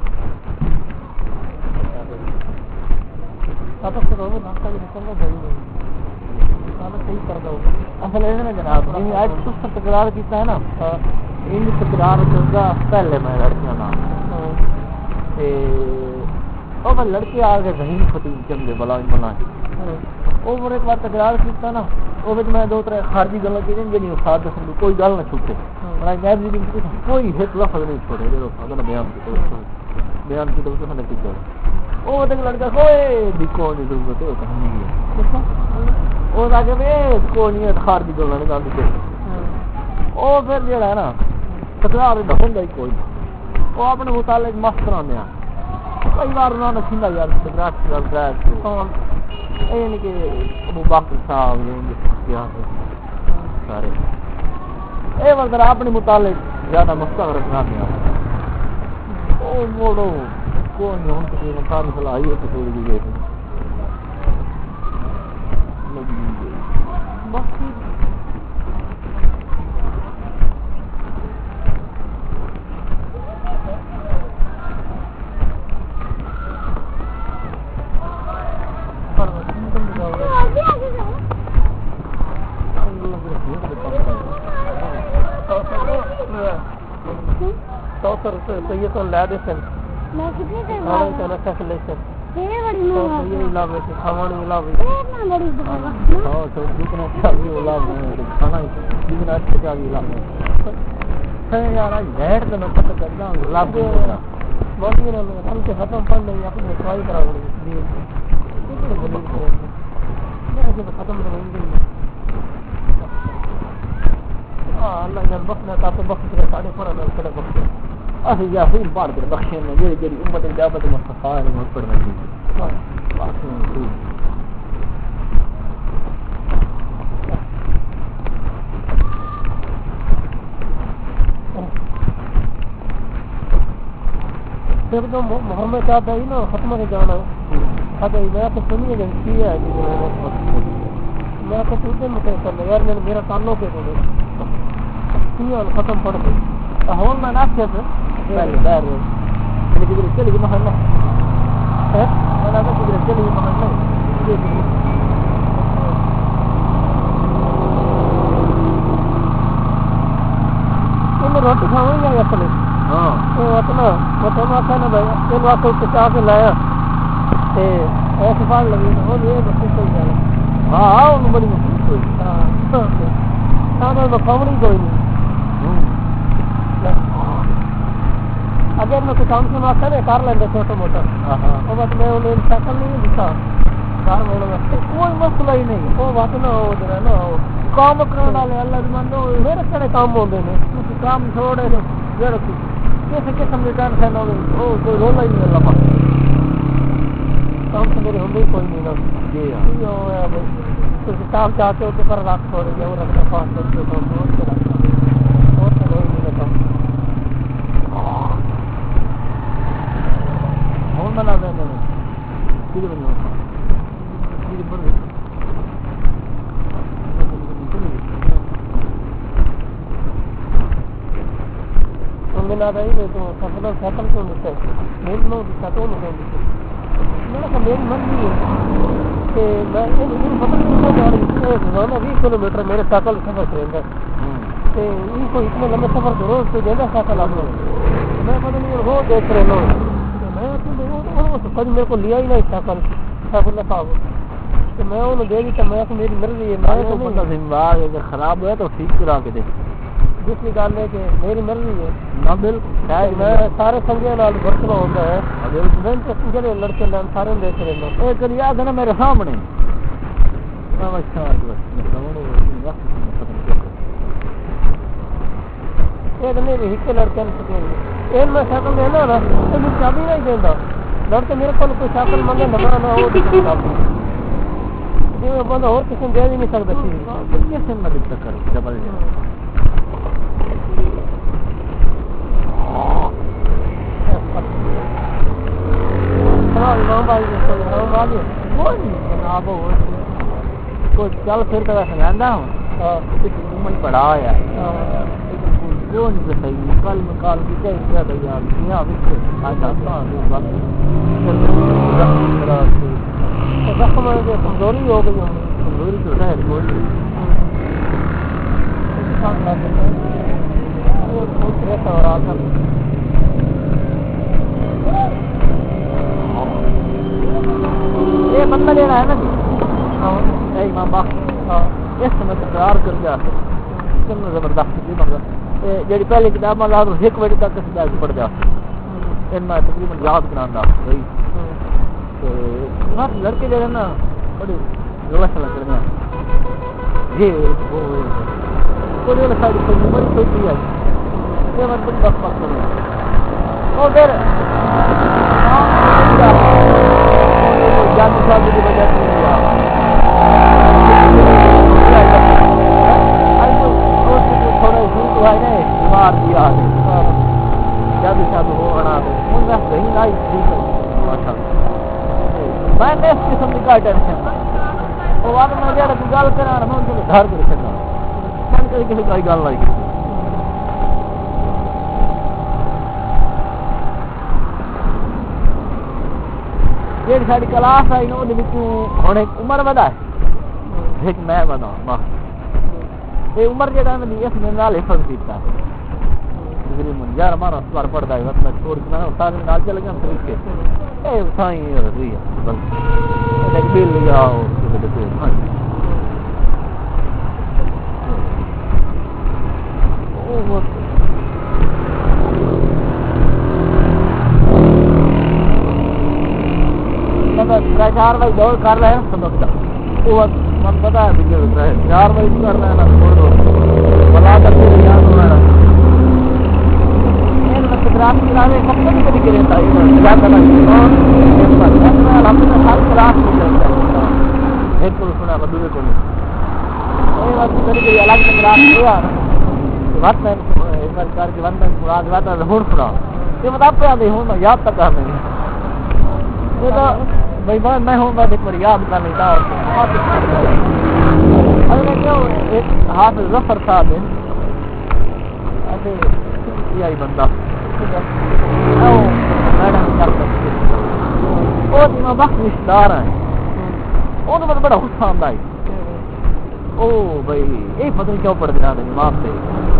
Speaker 4: आप तो करोगे नाश्ता भी निकलना चाहिए खाना सही कर दो
Speaker 6: असल है ना जनाब जिन्हें आज तुझसे तकरार किया है ना इन तकरार करदा पहले मैं लड़कियां ना ते ओ मैं लड़के आ गए जहीन खतीब चंगे भला बना ओ मेरे एक बार तकरार किया ना ओ विच मैं दो तरह खारजी गल्लां कीतियां जेनी उस्ताद दसन कोई गल ना छुटे मैं मैं भी कोई एक लफ्ज नहीं छोड़े जो उस्ताद ने बयान किया बयान की तो उसने किया ओ देख लड़का कोई दिखो नहीं जरूरत है कहानी है ओ लागे वे कोई नहीं खारजी गल्लां ने गल की ओ फिर जेड़ा है ना तकरार दा होंदा ही कोई ओ अपने मुतालिक मस्त रहंदे कई बार उन्होंने सीधा यार तकरार की गल ये नहीं कि अबू बकर साहब ये सारे ये वगैरह अपने मुतालिक ज्यादा मुस्तगर रखना नहीं ओ मोड़ो कौन हम तो मकान खलाई है तो थोड़ी गई बाकी
Speaker 4: توسر سید لے دے سن
Speaker 8: میں کتنی دیر
Speaker 4: ہاں
Speaker 8: بعد
Speaker 4: چلا سکھ لے سن
Speaker 8: تیرے بڑی
Speaker 4: تو
Speaker 8: ماں
Speaker 4: یہ علاوہ سے کھاوانی علاوہ
Speaker 8: اتنا بڑی دکان
Speaker 5: ہاں تو جتنا چاہیے علاوہ ہے کھانا جتنا اچھا چاہیے علاوہ ہے یار لیٹ تو میں پتہ کرتا ہوں لاب ہوگا
Speaker 4: باقی نہ ہم سے ختم پڑھ لیں اپنی سوائی کرا لیں میں سے ختم کریں گے ہاں اللہ جان بخشنا تا تو بخش دے ساڑھے پڑھا میں کھڑا بخش
Speaker 5: اسی یا پھر پڑھ کے بخشے میں جڑی جڑی امت اجابت مصطفی ہے وہ پڑھنا چاہیے باقی
Speaker 4: پھر تو محمد صاحب ہے نا ختمہ کے جانا ہے اب میں تو سنی ہے کی ہے میں تو خود میں کہتا یار میں میرا تعلق ہے تو ختم پڑھ گئی
Speaker 5: ہون میں نہ سے پہلے دار میں کدھر چلی گئی محل ہے میں نہ کدھر چلی گئی محل
Speaker 4: ان روٹی کھاؤں یا اپنے
Speaker 5: ہاں
Speaker 4: وہ اپنا وہ تو میں کہنا بھائی ان واسطے پچا کے لایا تے ایسے پڑھ لگی وہ یہ بس کوئی جانا
Speaker 5: ہاں ان بڑی مشکل ہوئی
Speaker 4: ہاں ہاں میں کھاؤں کوئی نہیں اگر میں کچھ کام سنا تھا کر لینا چھوٹا موٹا وہ بات میں انہیں سائیکل نہیں دیتا کار میں
Speaker 5: کوئی مسئلہ ہی نہیں
Speaker 4: وہ بات نہ ہو جائے نا کام کرنے والے اللہ مانو میرے کڑے کام ہوتے ہیں
Speaker 5: کام چھوڑے جڑ کیسے قسم کے کام کرنا وہ کوئی رولا ہی نہیں اللہ پاک
Speaker 4: کام تو میرے ہوندے کوئی نہیں نا
Speaker 5: جی ہاں
Speaker 4: یہ بھائی کچھ کام چاہتے ہو تو پر رکھ چھوڑ دیا وہ رکھنا پاس کر کے کام اور چلا اور تو کوئی نہیں لگا
Speaker 5: ہون بنا دیں میں کدھر بنو کدھر بنو
Speaker 4: میں نہ رہی تو سفر ختم کیوں ہوتا ہے میری نو ختم ہو گئی میرا کہ میری مرضی ہے کہ میں ان پتہ نہیں جا رہی ہے روزانہ بیس کلو میٹر میرے سائیکل سفر کریں گا تے ان کو اتنے لمبے سفر کے روز تو دینا سائیکل آپ لوگ میں پتہ نہیں وہ دیکھ رہے لوگ میں تو کبھی میرے کو لیا ہی نہیں سائیکل سائیکل نہ صاحب تو میں انہوں دے دی تو میں کہ میری مرضی ہے میں
Speaker 5: تو بندہ ذمہ دار ہے اگر خراب ہوا تو ٹھیک کرا کے دے
Speaker 4: دوسری گل ہے کہ میری مرضی ہے
Speaker 5: نہ بالکل
Speaker 4: میں سارے سنگیاں نال برتنا ہوتا ہے میں تو جڑے لڑکے لین سارے دیکھ رہے ہیں
Speaker 5: اے کر یاد ہے نا میرے سامنے اچھا
Speaker 4: ایک نہیں بھی ایک لڑکے نے سکے این میں سائیکل دینا نا تو مجھے چابی نہیں دینا لڑکے میرے کو کوئی سائیکل منگے نہ نہ ہو چابی جی میں بندہ اور کسی دے نہیں سکتا سی
Speaker 5: کیسے مدد کر ڈبل
Speaker 4: امام بھائی امام آگے
Speaker 5: کوئی نہیں جناب کوئی چل پھر تو ویسے رہندا ہوں عمر بڑا ہے کون سے صحیح کل نکال کے کیا کیا دیا یہاں وچ آج آتا ہے بات
Speaker 4: زخم میں کمزوری ہو گئی ہوں
Speaker 5: کمزوری تو ہے کوئی
Speaker 4: انسان لا کے وہ سوچ رہتا اور آتا
Speaker 5: یہ بندہ لینا ہے نا جی اے امام باقی اس میں تکرار کر گیا کتنا زبردست جی مگر جڑی پہلی کتاب میں لا ایک بجے تک سدا پڑھ جا ان میں تقریباً یاد کرانا رہی تو لڑکے جو ہے نا بڑی روش لگ رہے ہیں جی وہ کوئی والا سائڈ کوئی بڑی چھوٹی ہے یہ میں بڑی بس بات کروں اور پھر جان صاحب کی وجہ سے تھوڑا جھوٹ ہوا ہے نا مار دیا جب صاحب ہو بنا دے ان کا صحیح نہیں ٹھیک ہے ماشاء اللہ میں نے اس قسم کی کا ٹینشن وہ وقت میں جڑا کوئی گل کرا رہا ہوں تو گھر کر سکتا میں کوئی کسی کوئی گل نہیں جیڑی ساری کلاس آئی نا ہوں ایک عمر ودا ہے ایک میں بنا بس یہ عمر جہاں اس میرے نال حفظ کیا یار ہمارا سوار پڑتا ہے وقت میں چھوڑ کے میں استاد نال چل گیا پھر کے اے سائیں یہ رہی ہے بس ایک بل لے جاؤ او وہ چار بھائی دوڑ کر رہے ہیں سمجھتا وہ من پتا ہے بجے اترا ہے چار بھائی کر رہے ہیں نا چھوڑ دو بلا کر کے یاد ہو رہا ہے یہ میں تکرار کرا رہے کب تک کبھی کرے تھا یہ کیا کرنا ہے الحمدللہ ہر کلاس میں چلتا ہے ایک کو سنا بدوے کو نہیں یہ بات کری گئی الگ تکرار ہوا بات میں ایک بار کر کے بند میں مراد بات ہے ہون سنا یہ مطلب پہ آدھی ہوں یاد تک کرنے یہ تو بھائی میں ہوں میں ایک بار یاد کر لیتا اور کیوں ایک حافظ ظفر صاحب ایسے یہی بندہ وہ وقت رشتہ دار ہیں انہوں نے بڑا غصہ آتا ہے او بھائی یہ فضل کیوں پڑھ دینا دیں ماں سے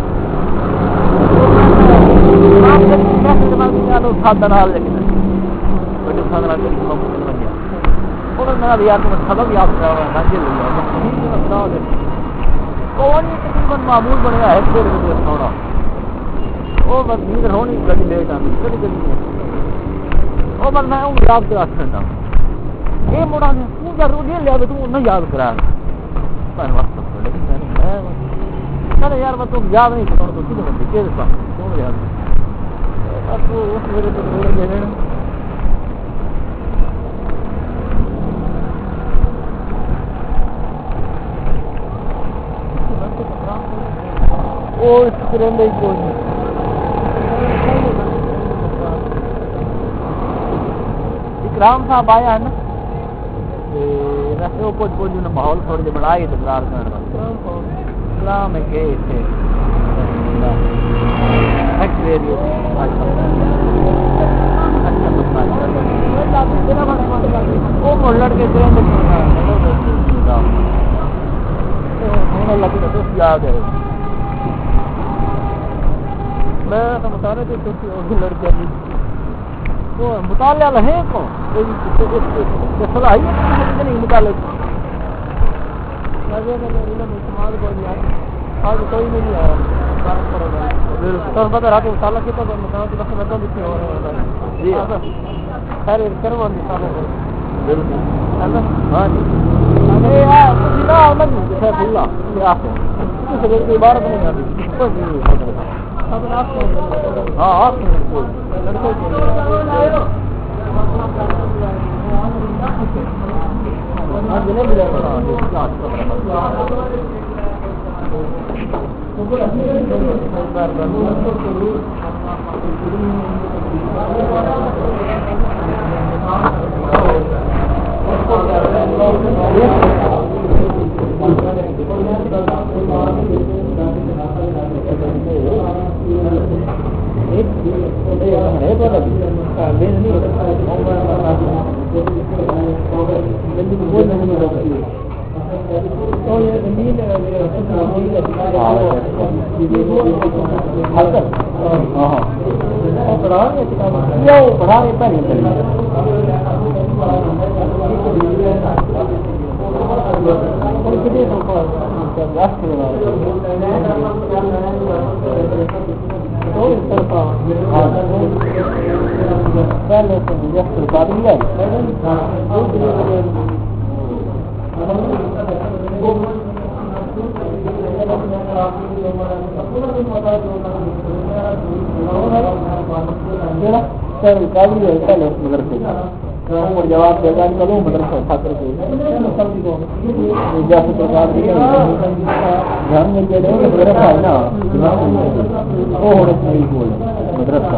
Speaker 5: ماں سے کیسے دماغ میں آلو ساتھ دنال لیکن بڑے ساتھ دنال لیکن ممکن بن گیا انہوں نے بھی یاد میں سبب یاد کر رہا ہے ناجل لیا کون یہ تقریباً معمول بن گیا ہے پھر مجھے سونا وہ بس نیدر ہونی گڑی لیٹ آنی کڑی گڑی نہیں وہ بس میں ہوں یاد کر رکھنا یہ موڑا نے تو ضرور یہ لیا تو نہ یاد کرا میں وقت پر لیکن میں نے میں نے یار میں تو یاد نہیں کرتا تو کدھر بندے کیسے پا کیوں یاد اب تو اس میرے تو میرے لے لینا وہ اس کرندے کو اکرام صاحب آیا ہے نا ویسے وہ کچھ کچھ انہیں ماحول تھوڑی جی بڑھائی تکرار کرنا اسلام ہے کہ تھے وہ مڑ لڑ کے لگی تو یاد ہے میں تو مطالعہ کے تو لڑکیاں وہ مطالعہ ہے کون صلاحیت نہیں مطالعہ استعمال کو آج کوئی نہیں آیا تو پتہ رہا کہ مطالعہ کتنا مطالعہ کی وقت لگا دیتے ہو رہے ہیں خیر کرو بالکل ہاں جی ارے عبارت نہیں آتی ہاں آپ جواب دے گا کروں مدرسہ چھاتر کو جیسے پرکار دی دھیان میں دے دیں مدرسہ ہے نا وہ ہونے صحیح بول مدرسہ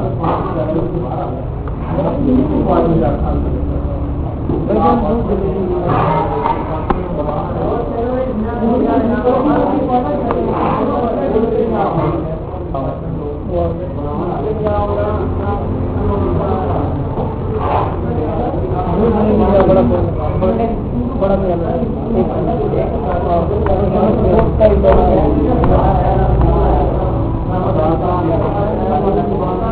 Speaker 5: بڑا بڑا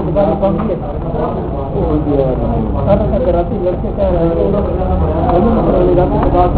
Speaker 6: دوبارہ کام کیے سارا سا کراتی لڑکے کہہ رہے ہیں بولو نمبر والی رات کے بعد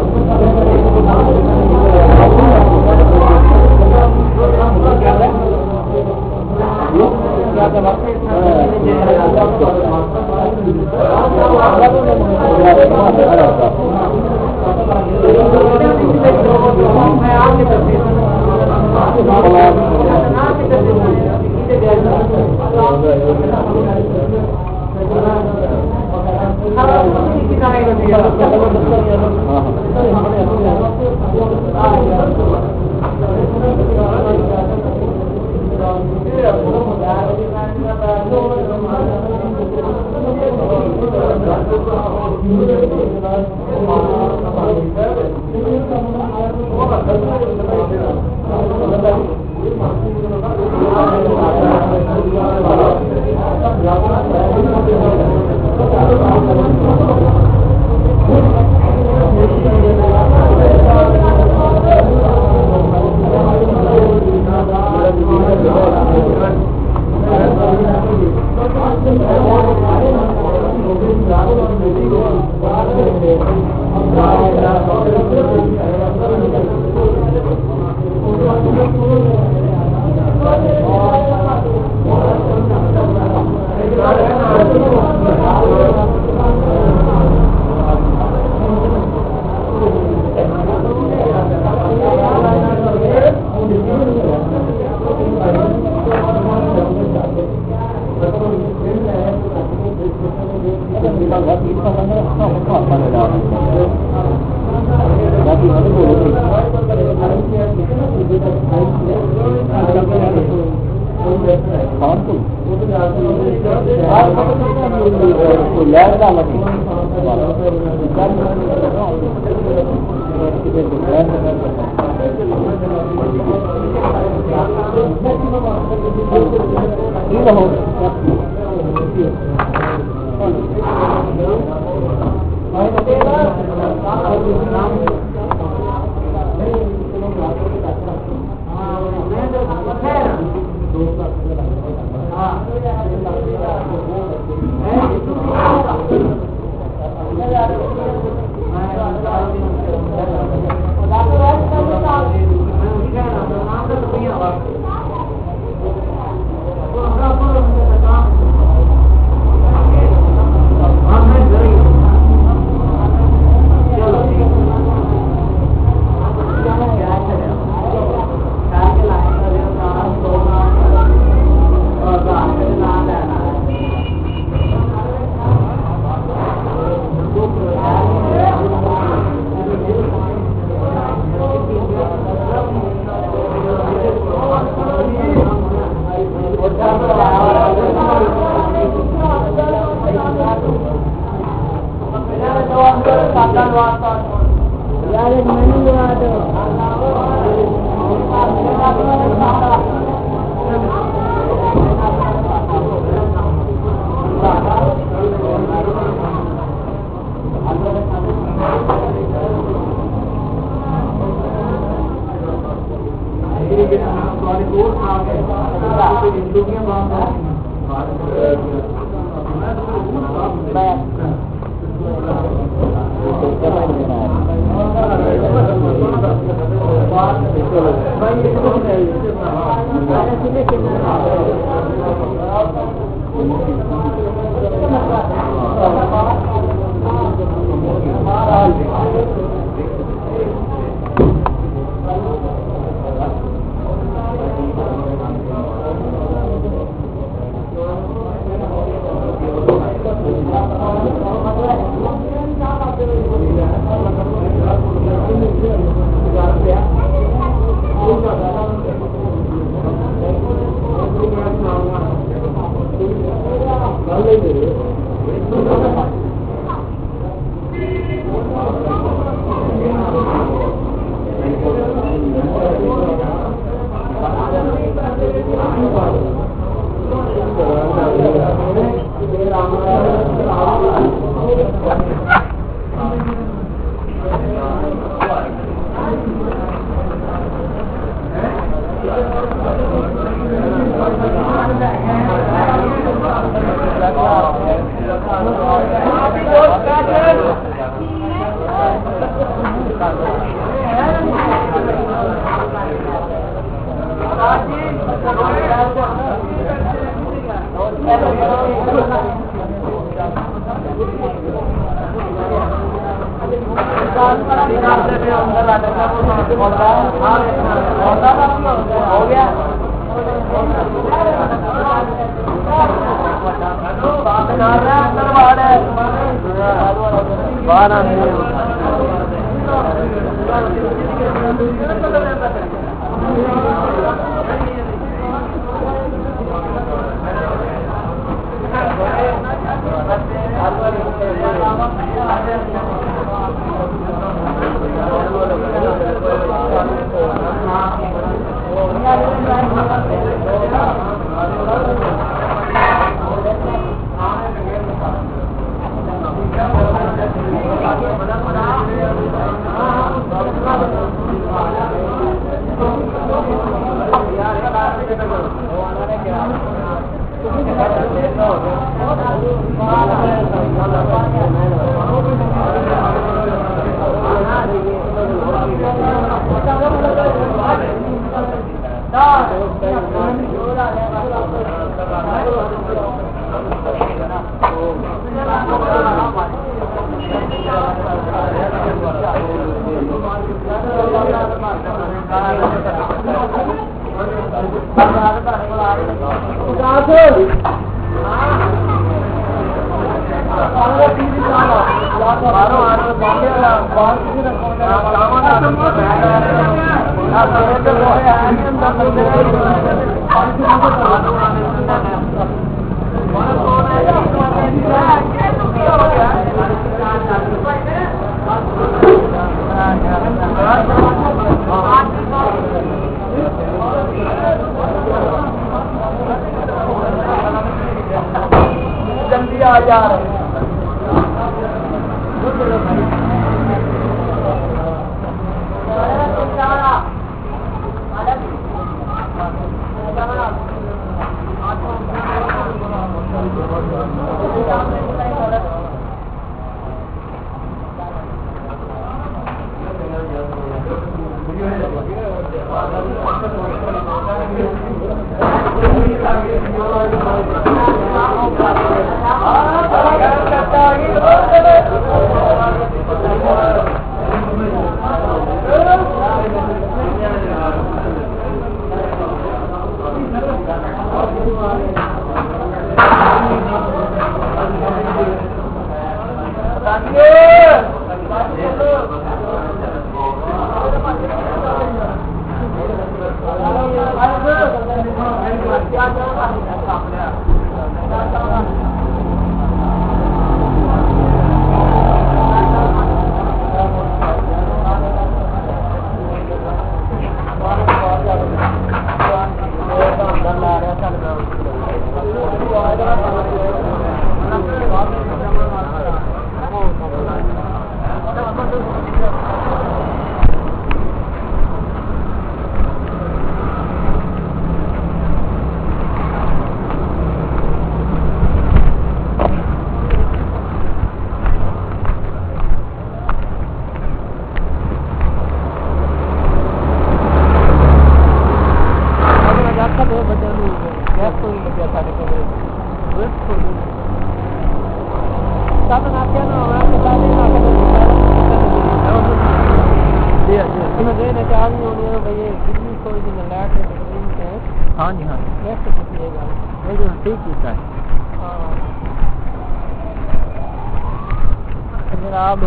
Speaker 6: کیا
Speaker 3: Gracias.
Speaker 6: ہو گیا جلدی آ جا رہے ہاں جی ہاں ٹھیک ٹھیک ہے جناب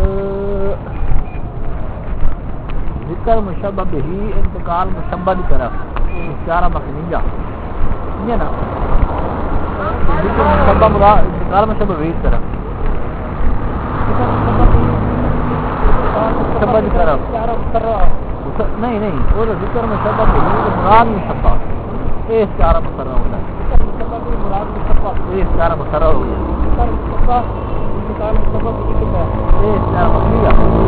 Speaker 6: ذکر مشبہ بہی انتقال مشبہ کی طرف اشارہ مکنیہ یہ نا ذکر مشبہ مراد انتقال مشبہ بہی کی طرف مشبہ کی طرف نہیں نہیں وہ ذکر مشبہ بہی مراد مشبہ یہ اشارہ مقرر ہوتا ہے مراد مشبہ یہ اشارہ مقرر ہو گیا مشبہ انتقال مشبہ بہی یہ اشارہ مکنیہ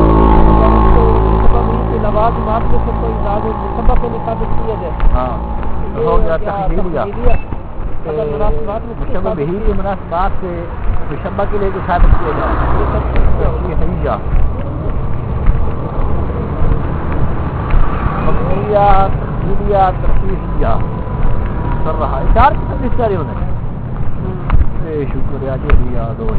Speaker 6: لواز معاملے سے کوئی زیادہ مشبہ کے مطابق کیا جائے ہاں ہو گیا تحلیلیہ مشبہ بہی کے مناسبات سے مشبہ کے لیے ثابت کیا جائے تحلیلیہ مبنیہ تحلیلیہ ترفیحیہ کر رہا اشار کی تدریس جاری ہونے اے شکر ہے جی یاد ہوئی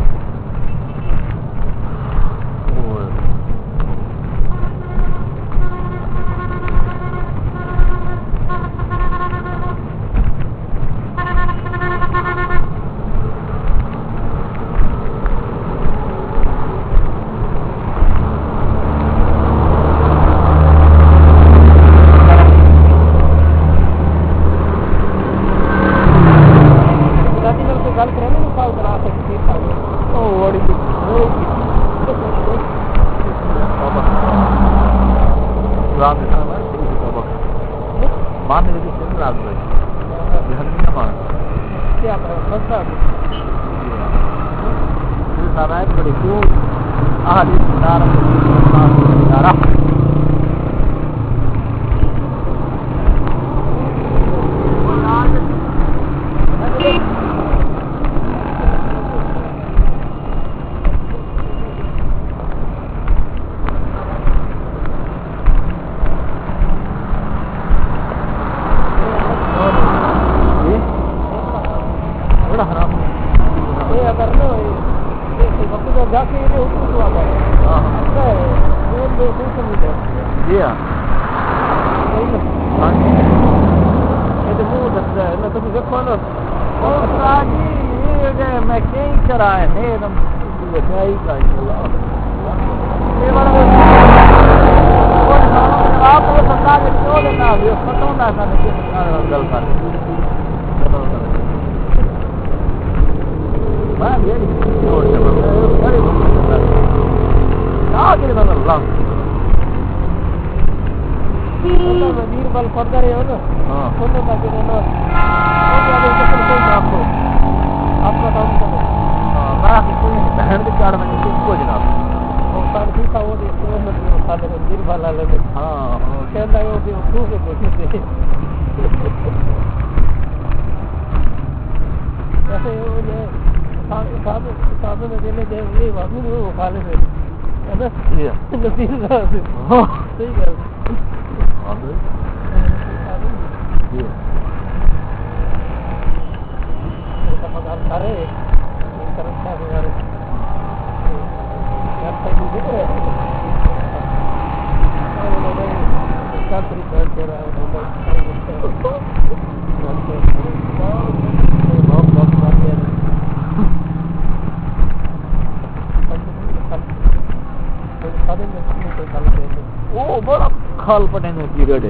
Speaker 6: خال پٹنے کی ریڈے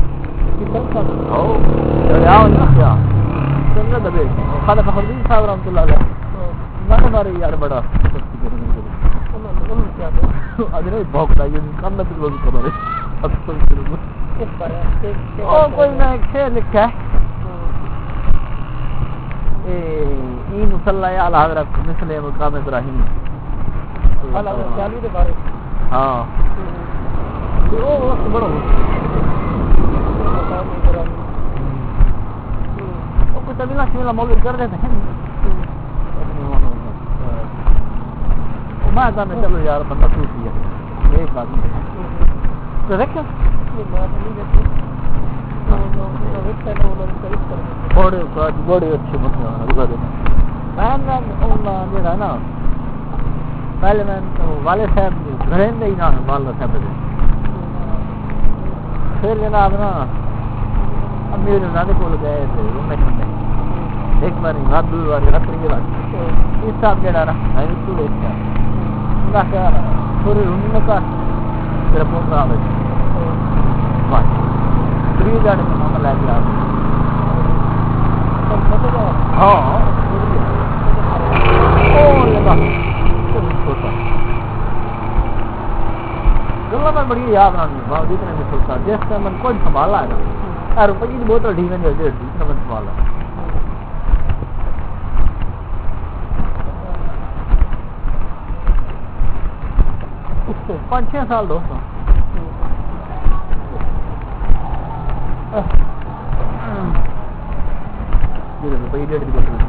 Speaker 6: دبے خالد فخردین صاحب رحمۃ اللہ علیہ میں ہمارے یار بڑا ادھر بھوکتا یہ کم نہ پھر خبر ہے او کوئی نہ کھیل لکھا ہے اے مصلی علی حضرت مثل مقام ابراہیم علی چالی دے بارے ہاں وہ وقت بڑا وہ کوئی طویلہ شمیلہ مولود کر دیتے ہیں میں کہا میں چلو یار بندہ سوچ لیا ایک بات نہیں تو دیکھا بڑے بڑے اچھے مسئلہ میں نا پہلے میں والد صاحب گھرین دے ہی نا والدہ صاحب دے پھر جناب نا امیر نانے کو گئے تھے وہ میں کھنے ایک بار ہاتھ دور والے رکھ رہی بات اس صاحب جڑا نا میں اس کو دیکھ گیا اللہ کہا تھوڑی رونی میں کہا میرا پوت رہا بھائی بات تری جانے میں ماما لے گیا ہاں او لگا چھوٹا گلا میں بڑی یاد رہنی ہے جتنے میں سوچا جس سے من کوئی سنبھالا ہے نا روپئے کی بوتل ڈھینے جو ڈیڑھ جتنے من سنبھالا ہے پانچ چھ سال دوستوں روپئے ڈیڑھ کی بوتل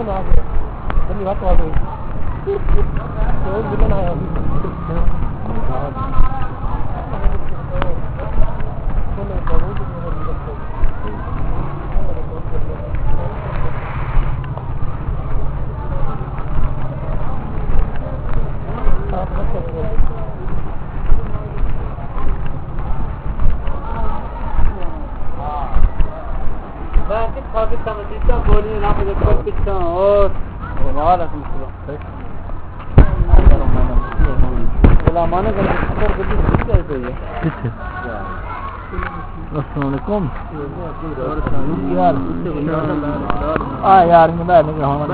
Speaker 6: ہوں نا اپنی بات آ گئی تو ملنا ہے
Speaker 7: بولی نہ پچھا اور وعلیکم السلام السلام علیکم یار